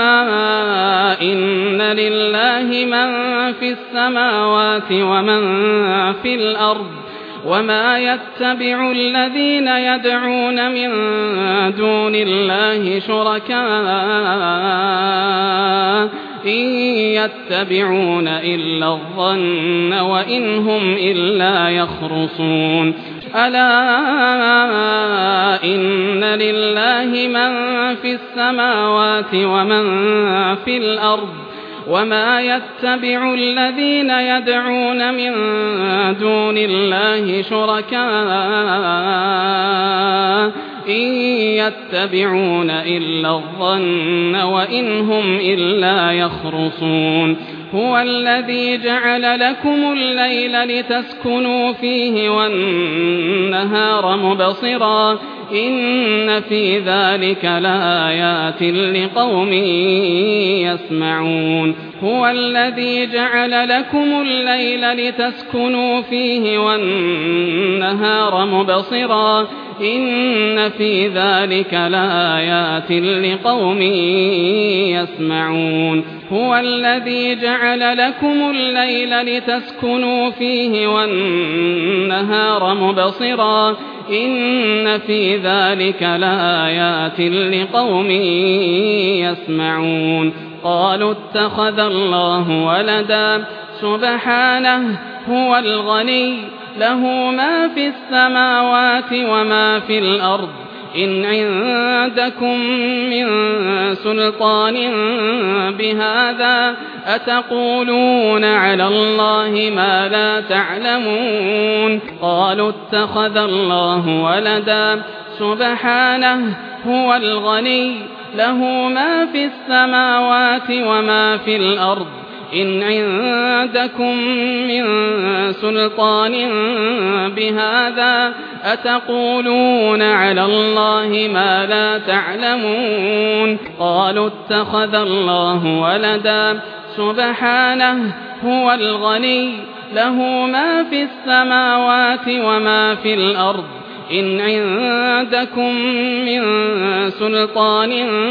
إن لله من في السماوات ومن في الأرض وما يتبع الذين يدعون من دون الله شركاء إن يتبعون إلا الظن وإن هم إلا يخرصون ألا إن لله من في السماوات ومن في الأرض وما يتبع الذين يدعون من دون الله شركاء إن يتبعون إلا الظن وإن هم إلا يخرصون هو الذي جعل لكم الليل لتسكنوا فيه والنهار مبصرا إن في ذلك لآيات لقوم يسمعون هو الذي جعل لكم الليل لتسكنوا فيه والنهار مبصرا إن في ذلك لآيات لقوم يسمعون هو الذي جعل لكم الليل لتسكنوا فيه والنهار مبصرا إن في ذلك لآيات لقوم يسمعون قالوا اتخذ الله ولدا سبحانه هو الغني له ما في السماوات وما في الأرض إن عندكم من سلطان بهذا أتقولون على الله ما لا تعلمون قالوا اتخذ الله ولدا سبحانه هو الغني له ما في السماوات وما في الأرض إن عندكم من سلطان بهذا أتقولون على الله ما لا تعلمون قالوا اتخذ الله ولدا سبحانه هو الغني له ما في السماوات وما في الأرض إن عندكم من سلطان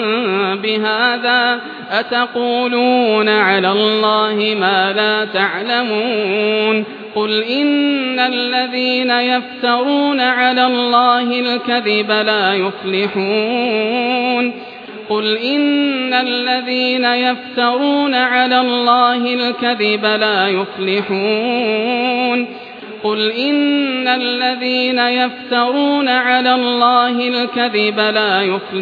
بهذا أتقولون على الله ما لا تعلمون قل إن الذين يفترون على الله الكذب لا يفلحون قل إن الذين يفترون على الله الكذب لا يفلحون قل إن الذين يفترون على الله الكذب لا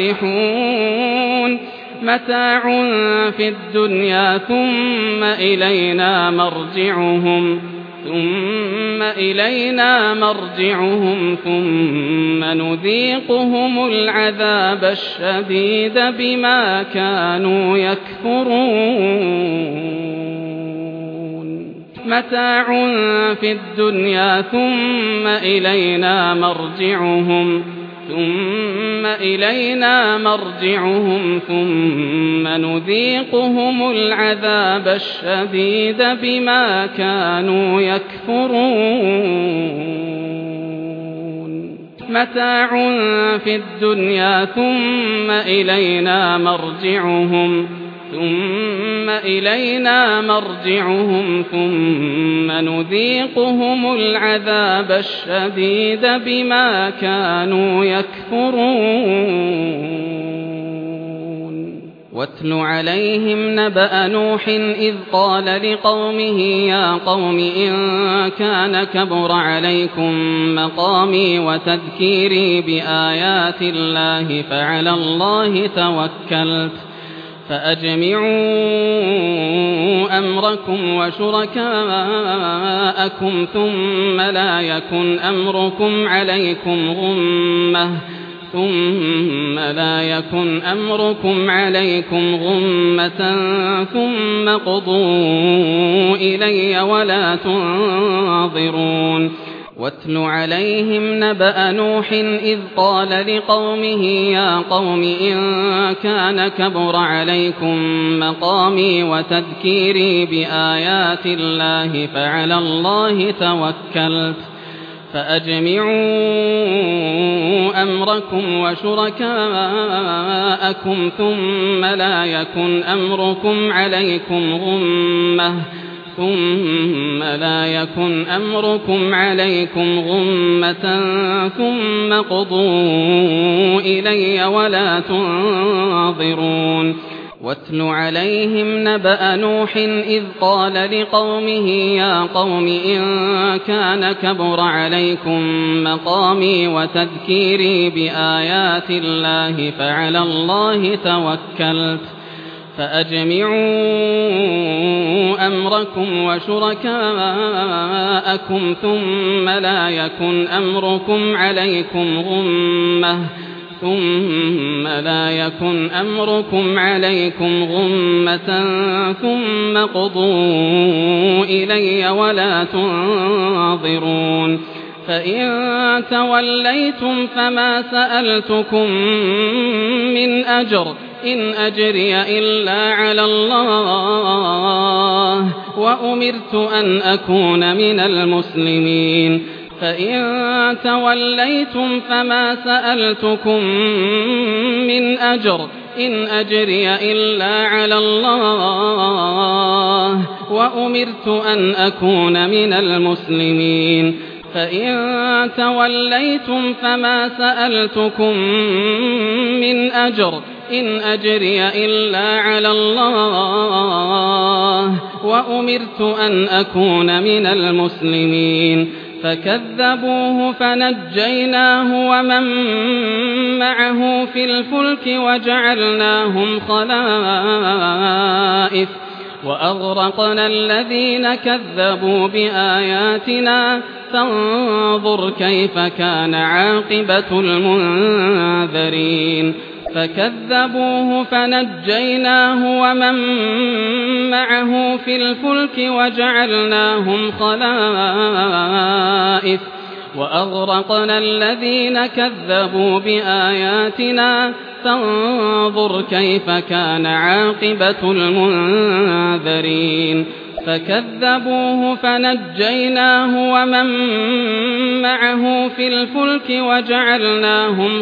يفلحون متاع في الدنيا ثم إلينا مرجعهم ثم إلينا مرجعهم ثم نذيقهم العذاب الشديد بما كانوا يكفرون متاع في الدنيا ثم إلينا مرجعهم ثم إلينا مرجعهم ثم نذيقهم العذاب الشديد بما كانوا يكفرون متاع في الدنيا ثم إلينا مرجعهم ثم إلينا مرجعهم ثم نذيقهم العذاب الشديد بما كانوا يكفرون واتل عليهم نبأ نوح إذ قال لقومه يا قوم إن كان كبر عليكم مقامي وتذكيري بآيات الله فعلى الله توكلت فأجمعوا أمركم وشركاءكم ثم لا يكن أمركم عليكم غمة ثم لا يكن أمركم عليكم غمة ثم قضوا إلي ولا تنظرون واتل عليهم نبأ نوح إذ قال لقومه يا قوم إن كان كبر عليكم مقامي وتذكيري بآيات الله فعلى الله توكلت فأجمعوا أمركم وشركاءكم ثم لا يكن أمركم عليكم غمة ثم لا يكن أمركم عليكم غمة ثم قضوا إلي ولا تنظرون واتل عليهم نبأ نوح إذ قال لقومه يا قوم إن كان كبر عليكم مقامي وتذكيري بآيات الله فعلى الله توكلت فأجمعوا أمركم وشركاءكم ثم لا يكن أمركم عليكم غمة ثم لا يكن أمركم عليكم غمة ثم قضوا إلي ولا تنظرون فإن توليتم فما سألتكم من أجر إن أجري إلا على الله وأمرت أن أكون من المسلمين فإن توليتم فما سألتكم من أجر إن أجري إلا على الله وأمرت أن أكون من المسلمين فإن توليتم فما سألتكم من أجر إن أجري إلا على الله وأمرت أن أكون من المسلمين فكذبوه فنجيناه ومن معه في الفلك وجعلناهم خلائف وأغرقنا الذين كذبوا بآياتنا فانظر كيف كان عاقبة المنذرين فكذبوه فنجيناه ومن معه في الفلك وجعلناهم خلائف وأغرقنا الذين كذبوا بآياتنا فانظر كيف كان عاقبة المنذرين فكذبوه فنجيناه ومن معه في الفلك وجعلناهم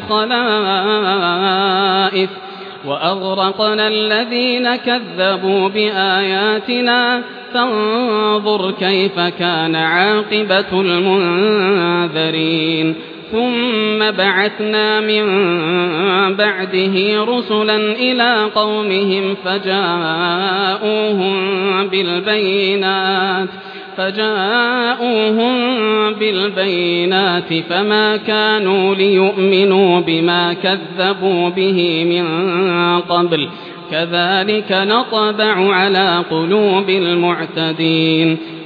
خلائف وأغرقنا الذين كذبوا بآياتنا فانظر كيف كان عاقبة المنذرين ثم بعثنا من بعده رسلا إلى قومهم فجاءوهم بالبينات فجاءوهم بالبينات فما كانوا ليؤمنوا بما كذبوا به من قبل كذلك نطبع على قلوب المعتدين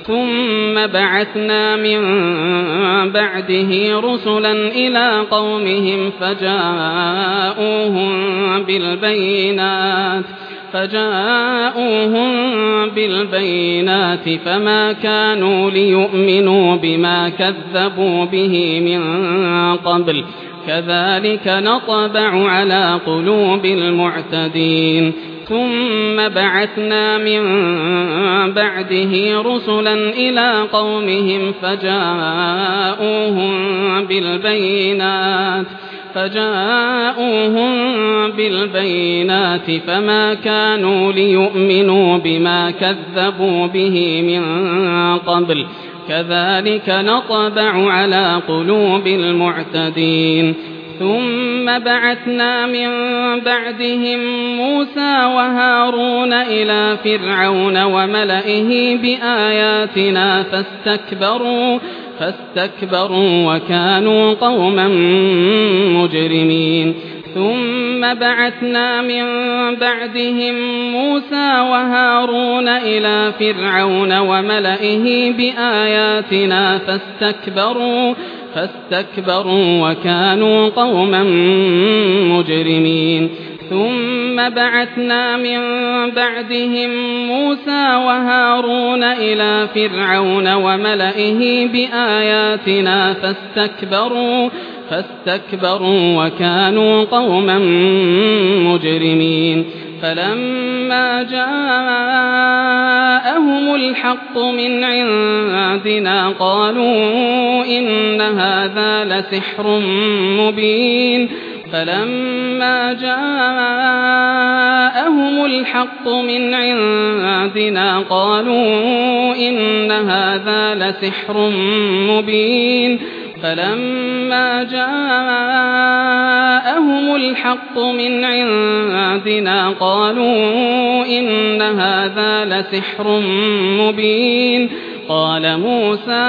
ثم بعثنا من بعده رسلا إلى قومهم فجاءوهم بالبينات فجاءوهم بالبينات فما كانوا ليؤمنوا بما كذبوا به من قبل كذلك نطبع على قلوب المعتدين ثم بعثنا من بعده رسلا إلى قومهم فجاءوهم بالبينات فجاءوهم بالبينات فما كانوا ليؤمنوا بما كذبوا به من قبل كذلك نطبع على قلوب المعتدين ثم بعثنا من بعدهم موسى وهارون إلى فرعون وملئه بآياتنا فاستكبروا فاستكبروا وكانوا قوما مجرمين ثم بعثنا من بعدهم موسى وهارون إلى فرعون وملئه بآياتنا فاستكبروا فاستكبروا وكانوا قوما مجرمين ثم بعثنا من بعدهم موسى وهارون إلى فرعون وملئه بآياتنا فاستكبروا فاستكبروا وكانوا قوما مجرمين فلما جاءهم الحق من عندنا قالوا إن هذا لسحر مبين فلما جاءهم الحق من عندنا قالوا إن هذا لسحر مبين فلما جاءهم الحق من عندنا قالوا إن هذا لسحر مبين قال موسى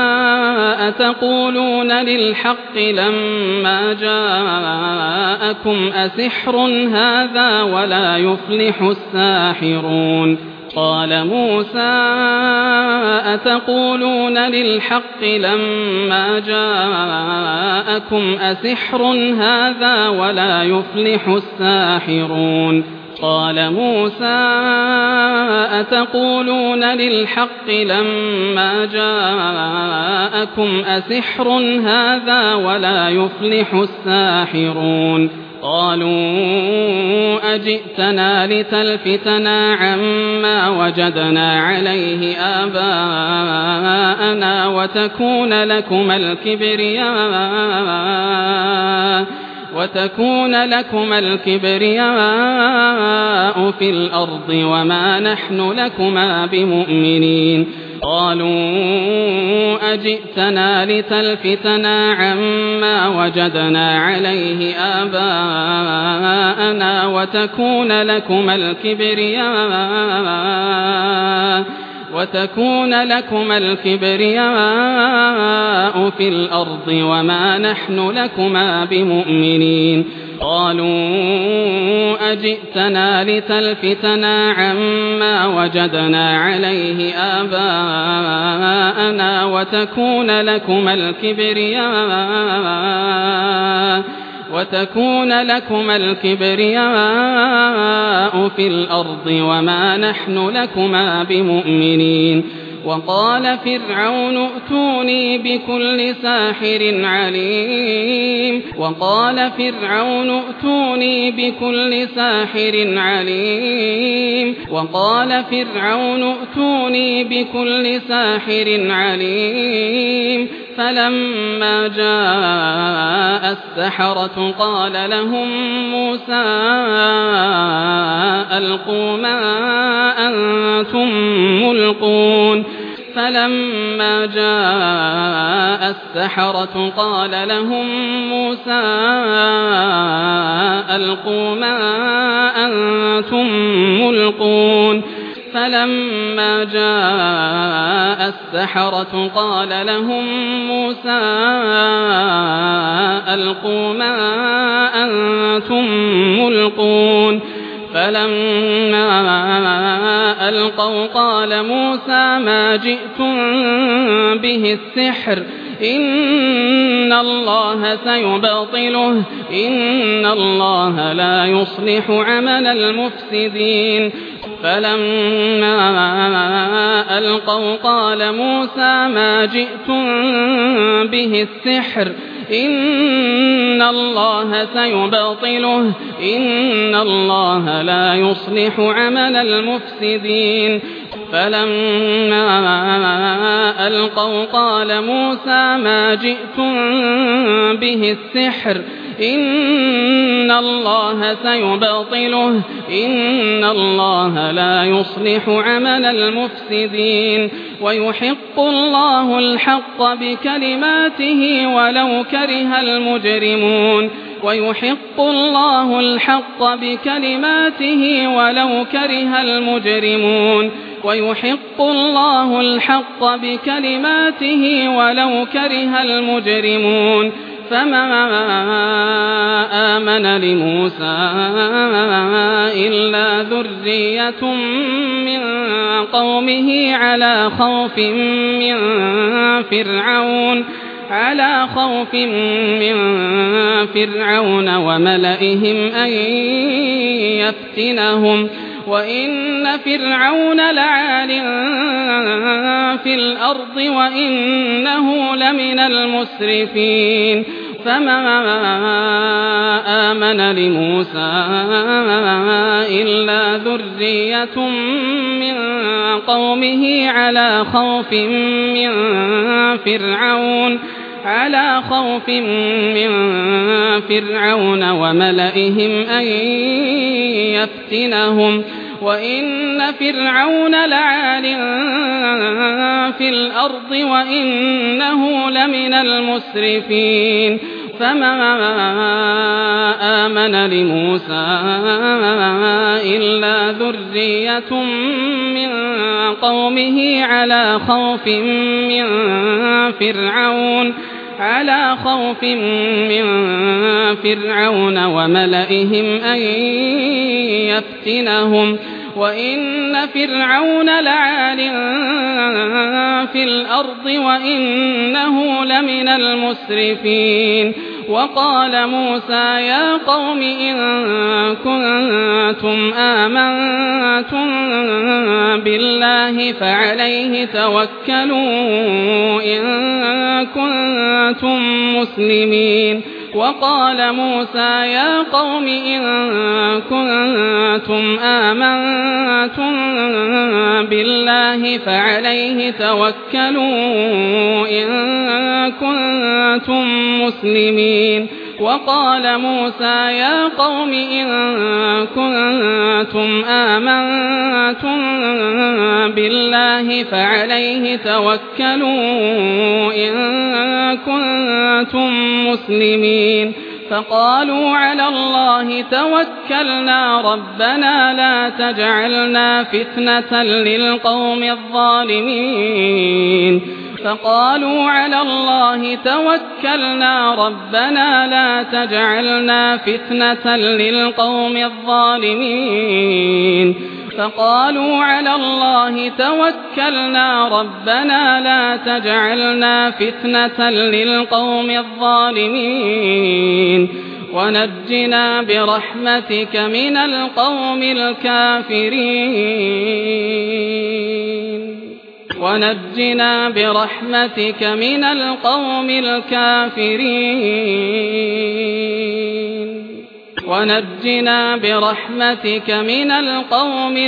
أتقولون للحق لما جاءكم أسحر هذا ولا يفلح الساحرون قال موسى أتقولون للحق لما جاءكم أسحر هذا ولا يفلح الساحرون قال موسى أتقولون للحق لما جاءكم أسحر هذا ولا يفلح الساحرون قالوا أجئتنا لتلفتنا عما وجدنا عليه آباءنا وتكون لكما الكبرياء وتكون لكما الكبرياء في الأرض وما نحن لكما بمؤمنين قالوا أجئتنا لتلفتنا عما وجدنا عليه آباءنا وتكون لكما الكبرياء وتكون لكما الكبرياء في الأرض وما نحن لكما بمؤمنين قالوا أجئتنا لتلفتنا عما وجدنا عليه آباءنا وتكون لكما الكبرياء وتكون لكما الكبرياء في الأرض وما نحن لكما بمؤمنين وقال فرعون ائتوني بكل ساحر عليم وقال فرعون ائتوني بكل ساحر عليم وقال فرعون ائتوني بكل ساحر عليم فلما جاء السحرة قال لهم موسى ألقوا ما أنتم ملقون فلما جاء السحرة قال لهم موسى ألقوا ما أنتم ملقون فلما جاء السحرة قال لهم موسى ألقوا ما أنتم ملقون فلما ألقوا قال موسى ما جئتم به السحر إن الله سيبطله إن الله لا يصلح عمل المفسدين فلما ألقوا قال موسى ما جئتم به السحر إن الله سيبطله إن الله لا يصلح عمل المفسدين فلما ألقوا قال موسى ما جئتم به السحر إن الله سيبطله إن الله لا يصلح عمل المفسدين ويحق الله الحق بكلماته ولو كره المجرمون ويحق الله الحق بكلماته ولو كره المجرمون ويحق الله الحق بكلماته ولو كره المجرمون فما آمن لموسى إلا ذرية من قومه على خوف من فرعون على خوف من فرعون وملئهم أن يفتنهم وإن فرعون لعال في الأرض وإنه لمن المسرفين فما آمن لموسى إلا ذرية من قومه على خوف من فرعون على خوف من فرعون وملئهم أن يفتنهم وإن فرعون لعال في الأرض وإنه لمن المسرفين فما آمن لموسى إلا ذرية من قومه على خوف من فرعون على خوف من فرعون وملئهم أن يفتنهم وإن فرعون لعال في الأرض وإنه لمن المسرفين وقال موسى يا قوم إن كنتم آمنتم بالله فعليه توكلوا إن كنتم مسلمين وقال موسى يا قوم إن كنتم آمنتم بالله فعليه توكلوا إن كنتم مسلمين وقال موسى يا قوم إن كنتم آمنتم بالله فعليه توكلوا إن كنتم مسلمين فقالوا على الله توكلنا ربنا لا تجعلنا فتنة للقوم الظالمين فقالوا على الله توكلنا ربنا لا تجعلنا فتنة للقوم الظالمين فقالوا على الله توكلنا ربنا لا تجعلنا فتنة للقوم الظالمين ونجنا برحمتك من القوم الكافرين ونجنا برحمتك من القوم الكافرين ونجنا برحمتك من القوم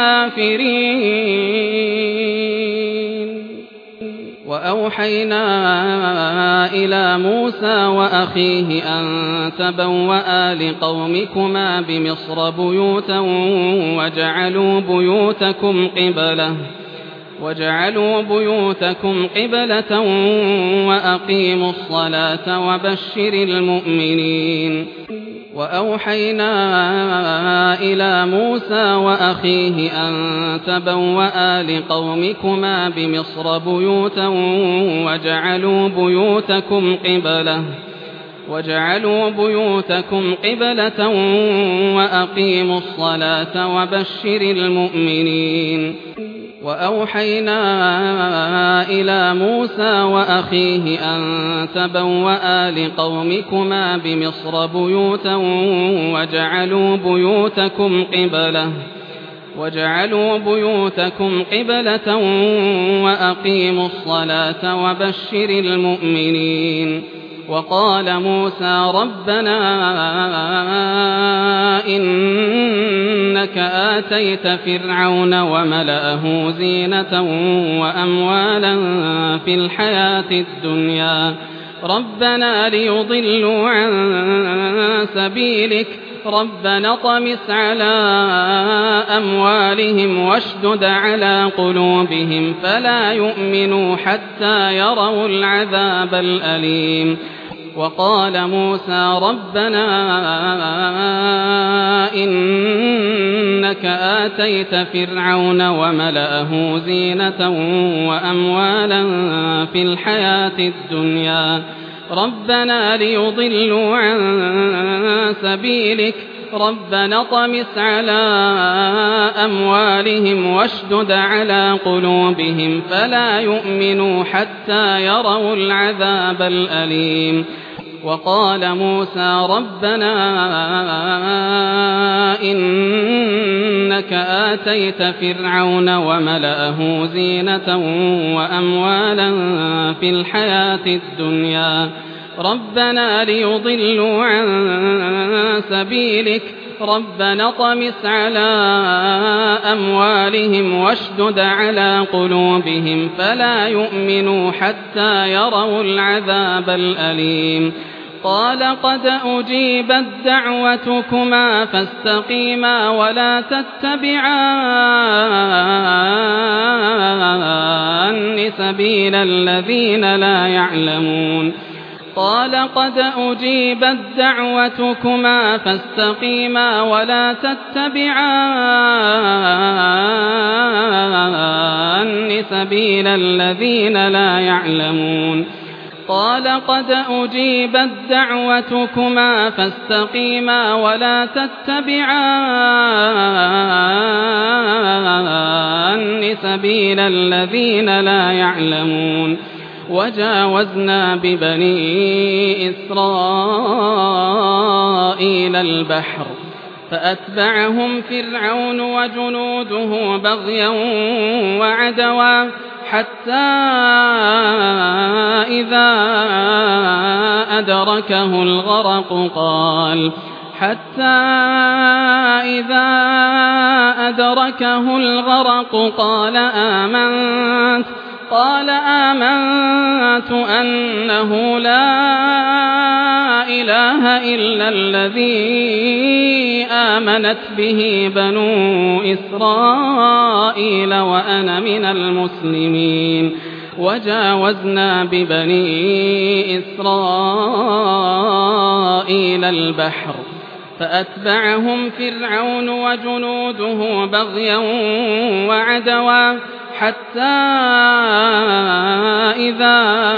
الكافرين وأوحينا إلى موسى وأخيه أن تبوأ لقومكما بمصر بيوتا وجعلوا بيوتكم قبلة وجعلوا بيوتكم قبلة وأقيموا الصلاة وبشر المؤمنين وأوحينا إلى موسى وأخيه أن تبوأ لقومكما بمصر بيوتا وجعلوا بيوتكم قبلة وَاجْعَلُوا بُيُوتَكُمْ قِبْلَةً وَأَقِيمُوا الصَّلَاةَ وَبَشِّرِ الْمُؤْمِنِينَ وَأَوْحَيْنَا إِلَى مُوسَى وَأَخِيهِ أَن تَبَوَّآ لِقَوْمِكُمَا بِمِصْرَ بُيُوتًا وَاجْعَلُوا بُيُوتَكُمْ قِبْلَةً وَاجْعَلُوا بُيُوتَكُمْ قِبْلَةً وَأَقِيمُوا الصَّلَاةَ وَبَشِّرِ الْمُؤْمِنِينَ وقال موسى ربنا إنك آتيت فرعون وملأه زينة وأموالا في الحياة الدنيا ربنا ليضلوا عن سبيلك ربنا اطمس على أموالهم واشدد على قلوبهم فلا يؤمنوا حتى يروا العذاب الأليم وقال موسى ربنا إنك آتيت فرعون وملأه زينة وأموالا في الحياة الدنيا ربنا ليضلوا عن سبيلك ربنا اطمس على أموالهم واشدد على قلوبهم فلا يؤمنوا حتى يروا العذاب الأليم وقال موسى ربنا إنك آتيت فرعون وملأه زينة وأموالا في الحياة الدنيا ربنا ليضلوا عن سبيلك ربنا اطمس على أموالهم واشدد على قلوبهم فلا يؤمنوا حتى يروا العذاب الأليم قال قد أجيبت دعوتكما فاستقيما ولا تتبعان سبيل الذين لا يعلمون قال قد أجيبت دعوتكما فاستقيما ولا تتبعان سبيل الذين لا يعلمون قال قد أجيبت دعوتكما فاستقيما ولا تتبعان سبيل الذين لا يعلمون وجاوزنا ببني إسرائيل البحر فأتبعهم فرعون وجنوده بغيا وعدوا حتى إذا أدركه الغرق قال حتى إذا أدركه الغرق قال آمنت قال آمنت أنه لا إله إلا الذي آمنت به بنو إسرائيل وأنا من المسلمين وجاوزنا ببني إسرائيل البحر فأتبعهم فرعون وجنوده بغيا وعدوا حتى إذا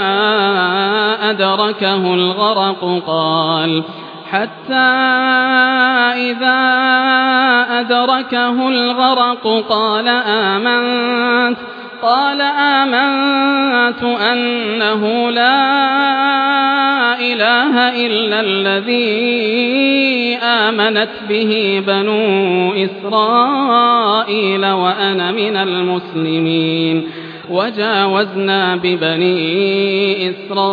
أدركه الغرق قال حتى إذا أدركه الغرق قال آمنت قال آمنت أنه لا إله إلا الذي آمنت به بنو إسرائيل وأنا من المسلمين وجاوزنا ببني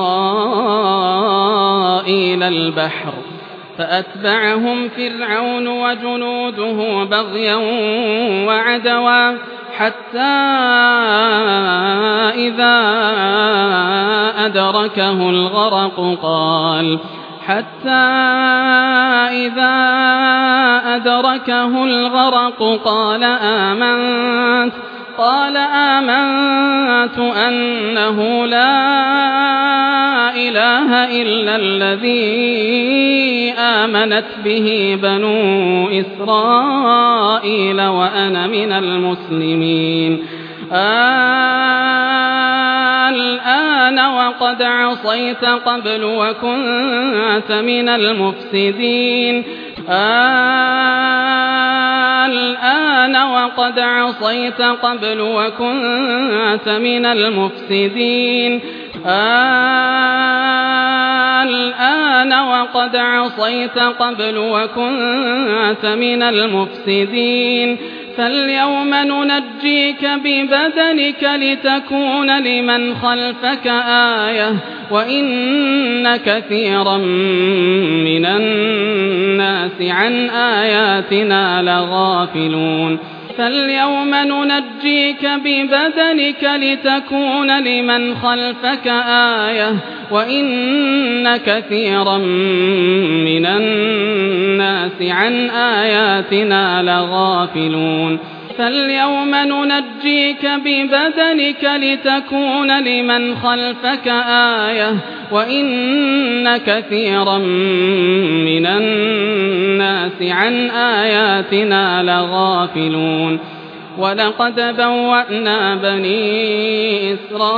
إسرائيل البحر فأتبعهم فرعون وجنوده بغيا وعدوا حتى إذا أدركه الغرق قال حتى إذا أدركه الغرق قال آمنت قال آمنت أنه لا إله إلا الذي آمنت به بنو إسرائيل وأنا من المسلمين الآن وقد عصيت قبل وكنت من المفسدين الآن وقد عصيت قبل وكنت من المفسدين الآن وقد عصيت قبل وكنت من المفسدين فاليوم ننجيك ببدنك لتكون لمن خلفك آية وإن كثيرا من الناس عن آياتنا لغافلون فاليوم ننجيك ببدنك لتكون لمن خلفك آية وإن كثيرا من الناس عن آياتنا لغافلون فاليوم ننجيك ببدنك لتكون لمن خلفك آية وإن كثيرا من الناس عن آياتنا لغافلون ولقد بوأنا بني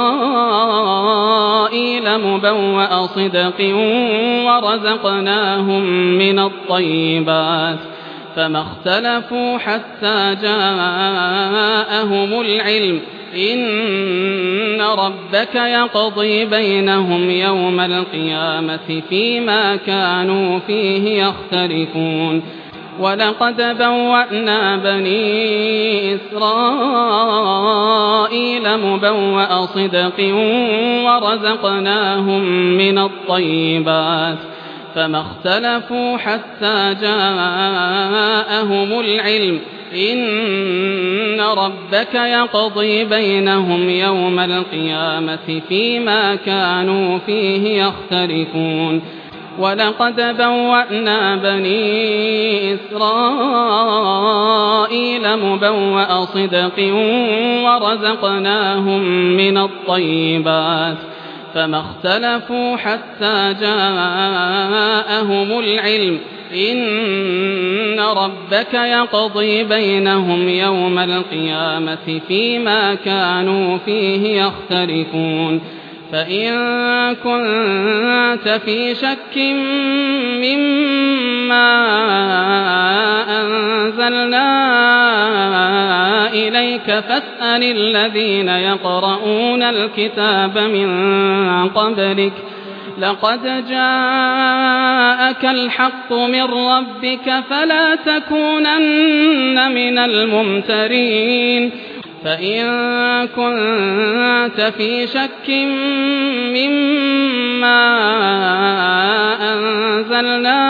إسرائيل مبوأ صدق ورزقناهم من الطيبات فما اختلفوا حتى جاءهم العلم إن ربك يقضي بينهم يوم القيامة فيما كانوا فيه يختلفون ولقد بوأنا بني إسرائيل مبوأ صدق ورزقناهم من الطيبات فما اختلفوا حتى جاءهم العلم إن ربك يقضي بينهم يوم القيامة فيما كانوا فيه يختلفون ولقد بوأنا بني إسرائيل مبوأ صدق ورزقناهم من الطيبات فما اختلفوا حتى جاءهم العلم إن ربك يقضي بينهم يوم القيامة فيما كانوا فيه يختلفون فإن كنت في شك مما أنزلنا إليك فاسأل الذين يقرؤون الكتاب من قبلك لقد جاءك الحق من ربك فلا تكونن من الممترين فإن كنت في شك مما أنزلنا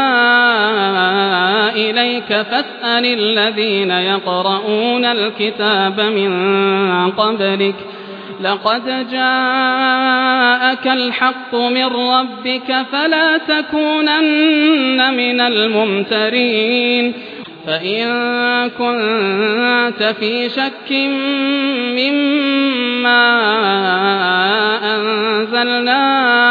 إليك فاسأل الذين يقرؤون الكتاب من قبلك لقد جاءك الحق من ربك فلا تكونن من الممترين فإن كنت في شك مما أنزلنا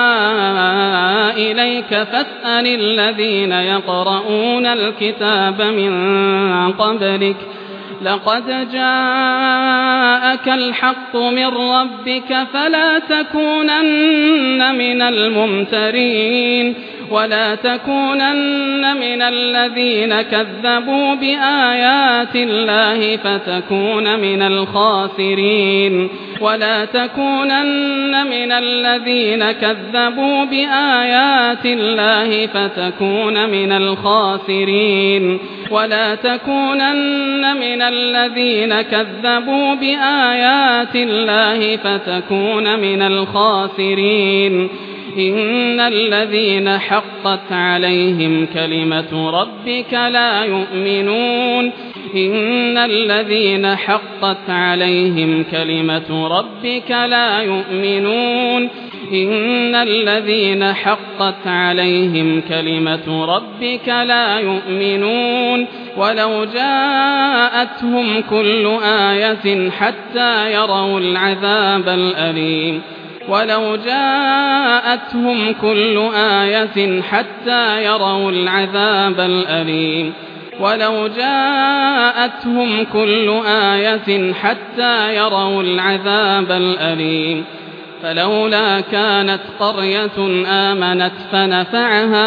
إليك فاسأل الذين يقرؤون الكتاب من قبلك لقد جاءك الحق من ربك فلا تكونن من الممترين ولا تكونن من الذين كذبوا بآيات الله فتكون من الخاسرين ولا تكونن من الذين كذبوا بآيات الله فتكون من الخاسرين ولا تكونن من الذين كذبوا بآيات الله فتكون من الخاسرين إن الذين حقت عليهم كلمة ربك لا يؤمنون إن الذين حقت عليهم كلمة ربك لا يؤمنون إن الذين حقت عليهم كلمة ربك لا يؤمنون ولو جاءتهم كل آية حتى يروا العذاب الأليم ولو جاءتهم كل آية حتى يروا العذاب الأليم ولو جاءتهم كل آية حتى يروا العذاب الأليم فلولا كانت قرية آمنت فنفعها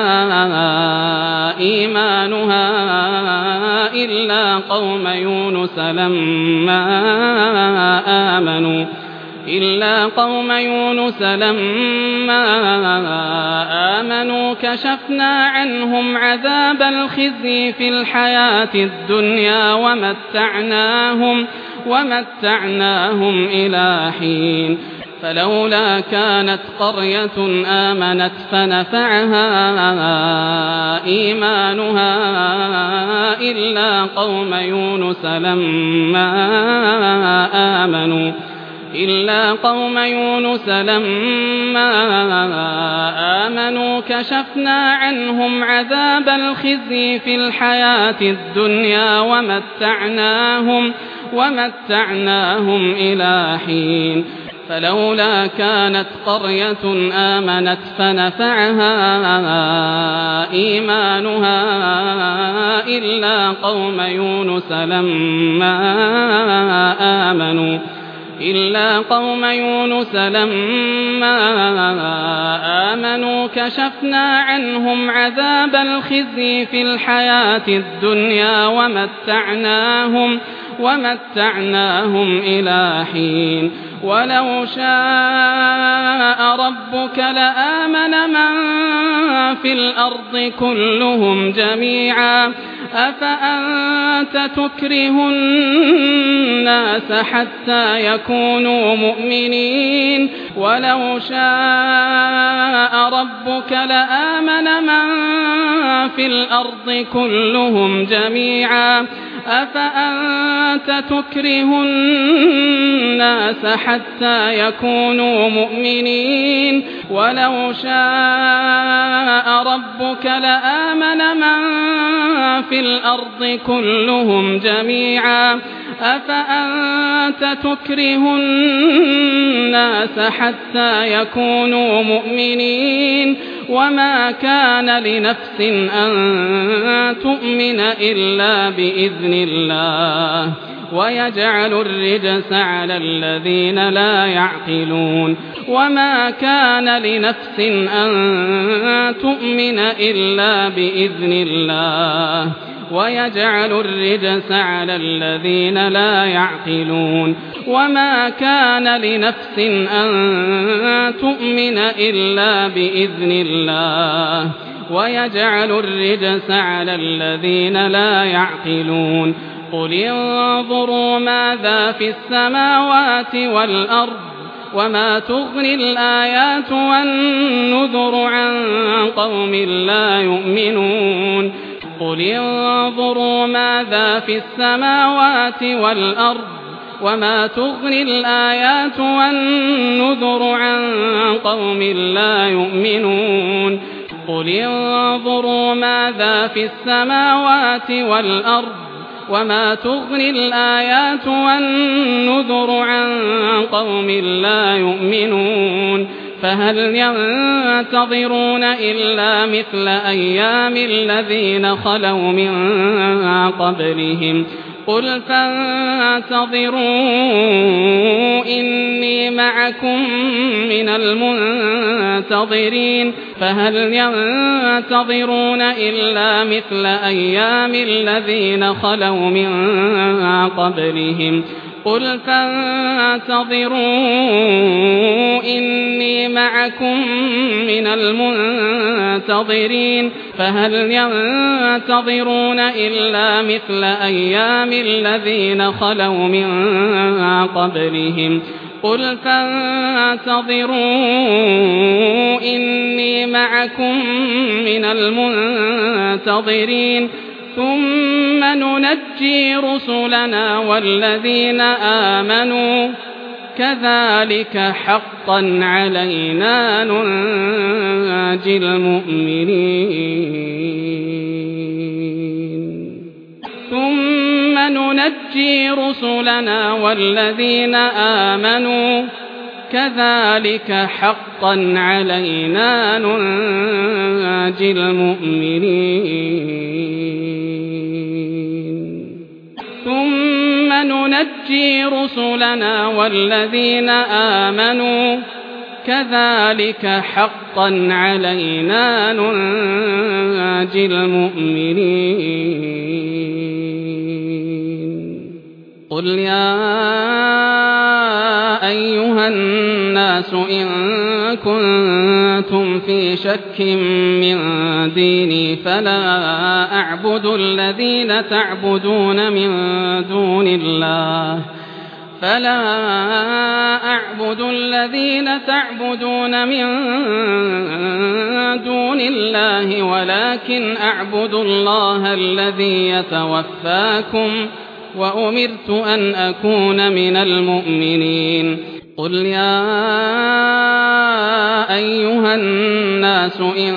إيمانها إلا قوم يونس لما آمنوا إلا قوم يونس لما آمنوا كشفنا عنهم عذاب الخزي في الحياة الدنيا ومتعناهم ومتعناهم إلى حين فلولا كانت قرية آمنت فنفعها إيمانها إلا قوم يونس لما آمنوا إلا قوم يونس لما آمنوا كشفنا عنهم عذاب الخزي في الحياة الدنيا ومتعناهم ومتعناهم إلى حين فلولا كانت قرية آمنت فنفعها إيمانها إلا قوم يونس لما آمنوا إلا قوم يونس لما آمنوا كشفنا عنهم عذاب الخزي في الحياة الدنيا ومتعناهم ومتعناهم إلى حين ولو شاء ربك لآمن من في الأرض كلهم جميعا أفأنت تكره الناس حتى يكونوا مؤمنين ولو شاء ربك لآمن من في الأرض كلهم جميعا أفأنت تكره الناس حتى يكونوا مؤمنين ولو شاء ربك لآمن من في الأرض كلهم جميعا أفأنت تكره الناس حتى يكونوا مؤمنين وما كان لنفس أن تؤمن إلا بإذن الله ويجعل الرجس على الذين لا يعقلون وما كان لنفس أن تؤمن إلا بإذن الله ويجعل الرجس على الذين لا يعقلون وما كان لنفس أن تؤمن إلا بإذن الله ويجعل الرجس على الذين لا يعقلون قل انظروا ماذا في السماوات والأرض وما تغني الآيات والنذر عن قوم لا يؤمنون قل انظروا ماذا في السماوات والأرض وما تغني الآيات والنذر عن قوم لا يؤمنون قل انظروا ماذا في السماوات والأرض وما تغني الآيات والنذر عن قوم لا يؤمنون فهل ينتظرون إلا مثل أيام الذين خلوا من قبلهم قل فانتظروا إني معكم من المنتظرين فهل ينتظرون إلا مثل أيام الذين خلوا من قبلهم قل فانتظروا إني معكم من المنتظرين فهل ينتظرون إلا مثل أيام الذين خلوا من قبلهم قل فانتظروا إني معكم من المنتظرين ثم ننجي رسلنا والذين آمنوا كذلك حقا علينا ننجي المؤمنين ثم ننجي رسلنا والذين آمنوا كذلك حقا علينا ننجي المؤمنين ثم ننجي رسلنا والذين آمنوا كذلك حقا علينا ننجي المؤمنين قل يا أيها الناس إن كنتم في شك من ديني فلا أعبد الذين تعبدون من دون الله فلا أعبد الذين تعبدون من دون الله ولكن أعبد الله الذي يتوفاكم وأمرت أن أكون من المؤمنين قل يا أيها الناس إن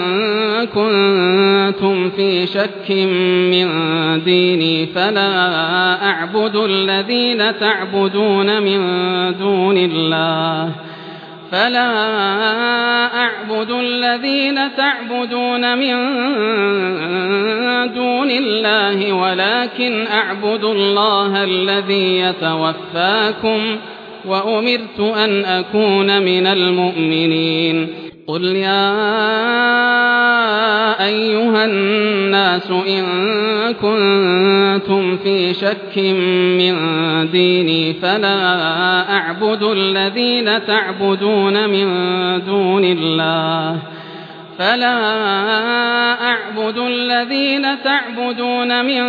كنتم في شك من ديني فلا أعبد الذين تعبدون من دون الله فلا أعبد الذين تعبدون من دون الله ولكن أعبد الله الذي يتوفاكم وأمرت أن أكون من المؤمنين قل يا أيها الناس إن كنتم في شك من ديني فلا أعبد الذين تعبدون من دون الله فلا أعبد الذين تعبدون من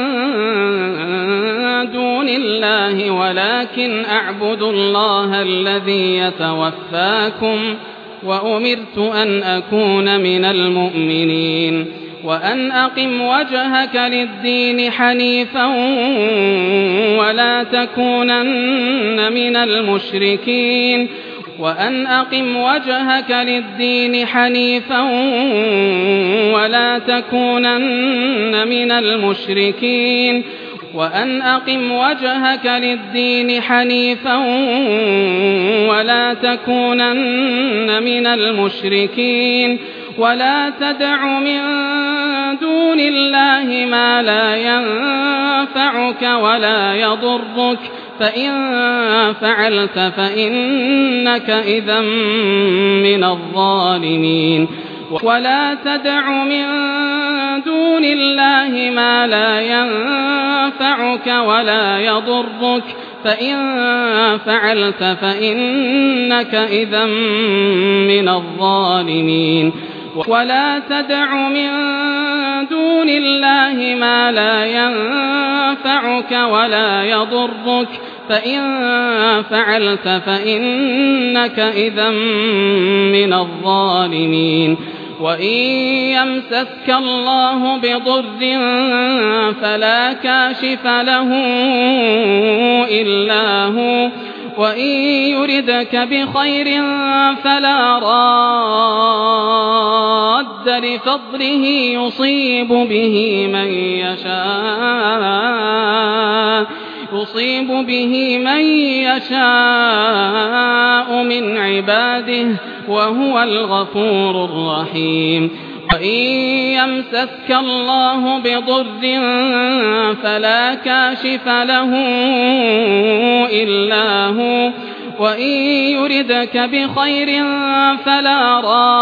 دون الله ولكن أعبد الله الذي يتوفاكم وأمرت أن أكون من المؤمنين وأن أقم وجهك للدين حنيفا ولا تكونن من المشركين وأن أقم وجهك للدين حنيفا ولا تكونن من المشركين وأن أقم وجهك للدين حنيفا ولا تكونن من المشركين ولا تدع من دون الله ما لا ينفعك ولا يضرك فإن فعلت فإنك إذا من الظالمين ولا تدع من دون الله ما لا ينفعك ولا يضرك فإن فعلت فإنك إذا من الظالمين ولا تدع من دون الله ما لا ينفعك ولا يضرك فإن فعلت فإنك إذا من الظالمين وإن يمسسك الله بضر فلا كاشف له إلا هو وإن يردك بخير فلا راد لفضله يصيب به من يشاء يصيب به من يشاء من عباده وهو الغفور الرحيم وإن يمسسك الله بضر فلا كاشف له إلا هو وإن يردك بخير فلا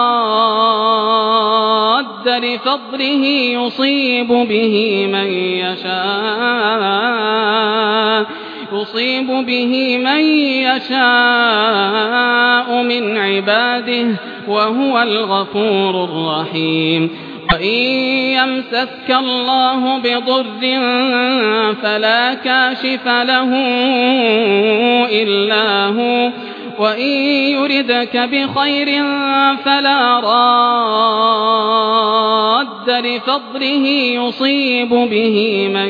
راد لفضله يصيب به من يشاء يصيب به من يشاء من عباده وهو الغفور الرحيم وإن يمسسك الله بضر فلا كاشف له إلا هو وإن يردك بخير فلا راد لفضله يصيب به من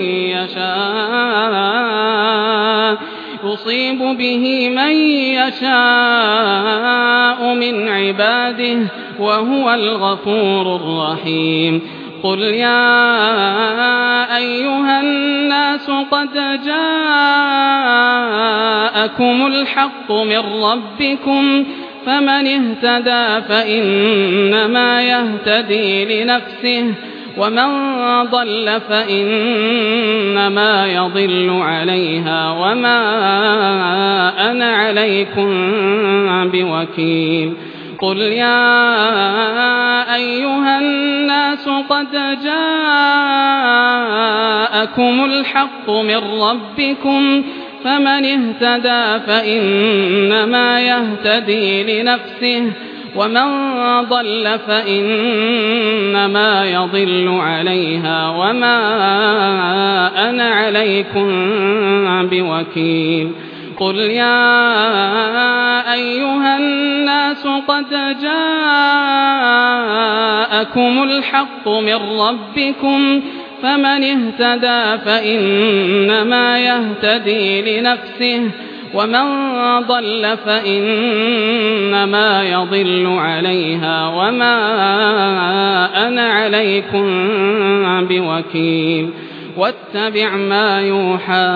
يشاء يصيب به من يشاء من عباده وهو الغفور الرحيم قل يا أيها الناس قد جاءكم الحق من ربكم فمن اهتدى فإنما يهتدي لنفسه ومن ضل فإنما يضل عليها وما أنا عليكم بوكيل قل يا أيها الناس قد جاءكم الحق من ربكم فمن اهتدى فإنما يهتدي لنفسه ومن ضل فإنما يضل عليها وما أنا عليكم بوكيل قل يا أيها الناس قد جاءكم الحق من ربكم فمن اهتدى فإنما يهتدي لنفسه ومن ضل فإنما يضل عليها وما أنا عليكم بوكيل واتبع ما يوحى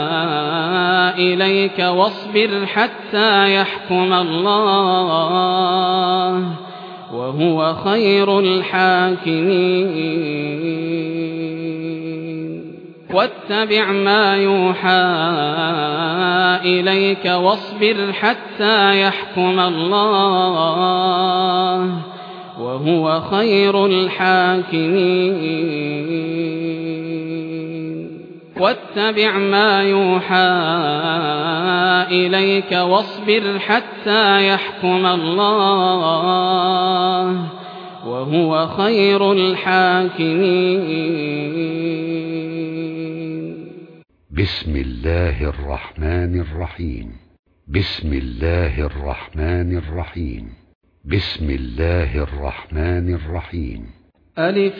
إليك واصبر حتى يحكم الله وهو خير الحاكمين واتبع ما يوحى إليك واصبر حتى يحكم الله وهو خير الحاكمين واتبع ما يوحى إليك واصبر حتى يحكم الله وهو خير الحاكمين بسم الله الرحمن الرحيم بسم الله الرحمن الرحيم بسم الله الرحمن الرحيم ألف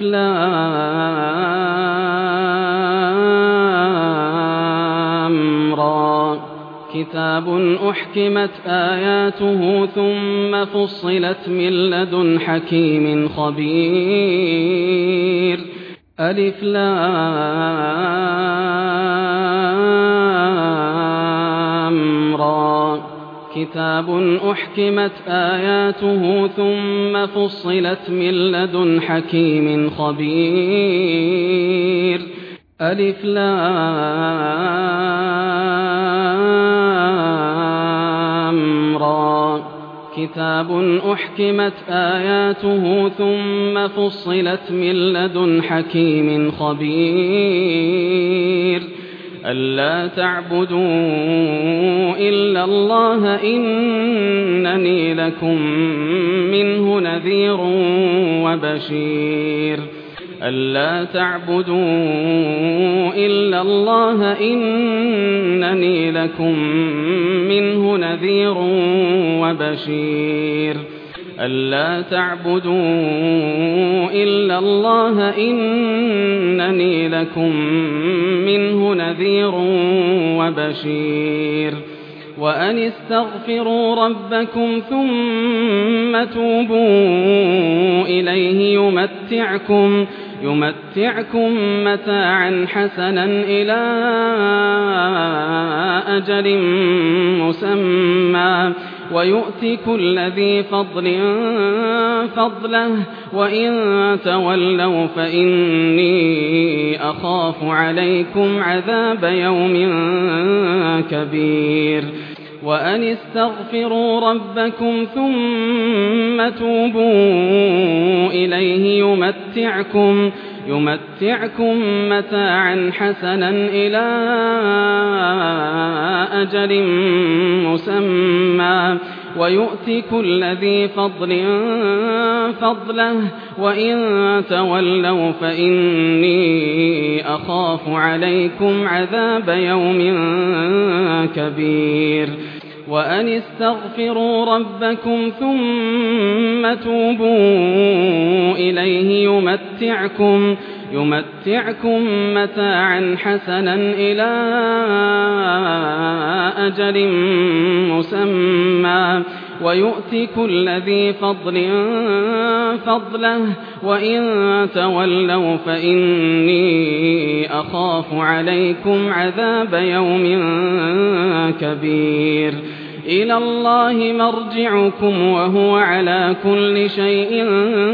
لام را كتاب أحكمت آياته ثم فصلت من لدن حكيم خبير ألف لام را كتاب أحكمت آياته ثم فصلت من لدن حكيم خبير ألف لام را كتاب أحكمت آياته ثم فصلت من لدن حكيم خبير ألا تعبدوا إلا الله إنني لكم منه نذير وبشير ألا تعبدوا إلا الله إنني لكم منه نذير وبشير ألا تعبدوا إلا الله إنني لكم منه نذير وبشير وأن استغفروا ربكم ثم توبوا إليه يمتعكم يمتعكم متاعا حسنا إلى أجل مسمى ويؤتي كل ذي فضل فضله وإن تولوا فإني أخاف عليكم عذاب يوم كبير وأن استغفروا ربكم ثم توبوا إليه يمتعكم يمتعكم متاعا حسنا إلى أجل مسمى ويؤتي كل ذي فضل فضله وإن تولوا فإني أخاف عليكم عذاب يوم كبير وأن استغفروا ربكم ثم توبوا إليه يمتعكم يمتعكم متاعا حسنا إلى أجل مسمى ويؤتي كل ذي فضل فضله وإن تولوا فإني أخاف عليكم عذاب يوم كبير إلى الله مرجعكم وهو على كل شيء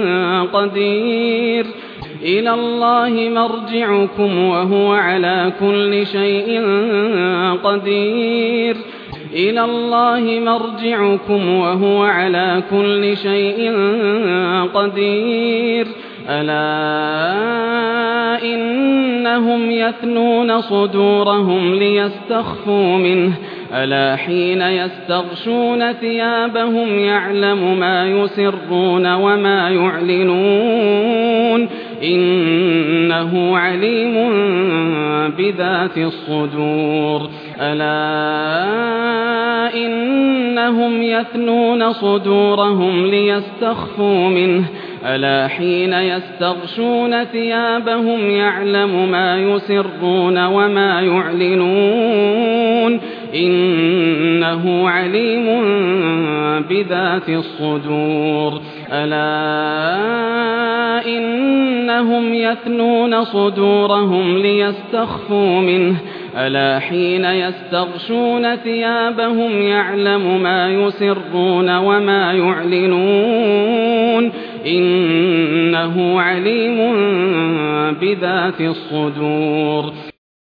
قدير إلى الله مرجعكم وهو على كل شيء قدير إلى الله مرجعكم وهو على كل شيء قدير ألا إنهم يثنون صدورهم ليستخفوا منه ألا حين يستغشون ثيابهم يعلم ما يسرون وما يعلنون إنه عليم بذات الصدور ألا إنهم يثنون صدورهم ليستخفوا منه ألا حين يستغشون ثيابهم يعلم ما يسرون وما يعلنون إنه عليم بذات الصدور ألا إنهم يثنون صدورهم ليستخفوا منه ألا حين يستغشون ثيابهم يعلم ما يسرون وما يعلنون إنه عليم بذات الصدور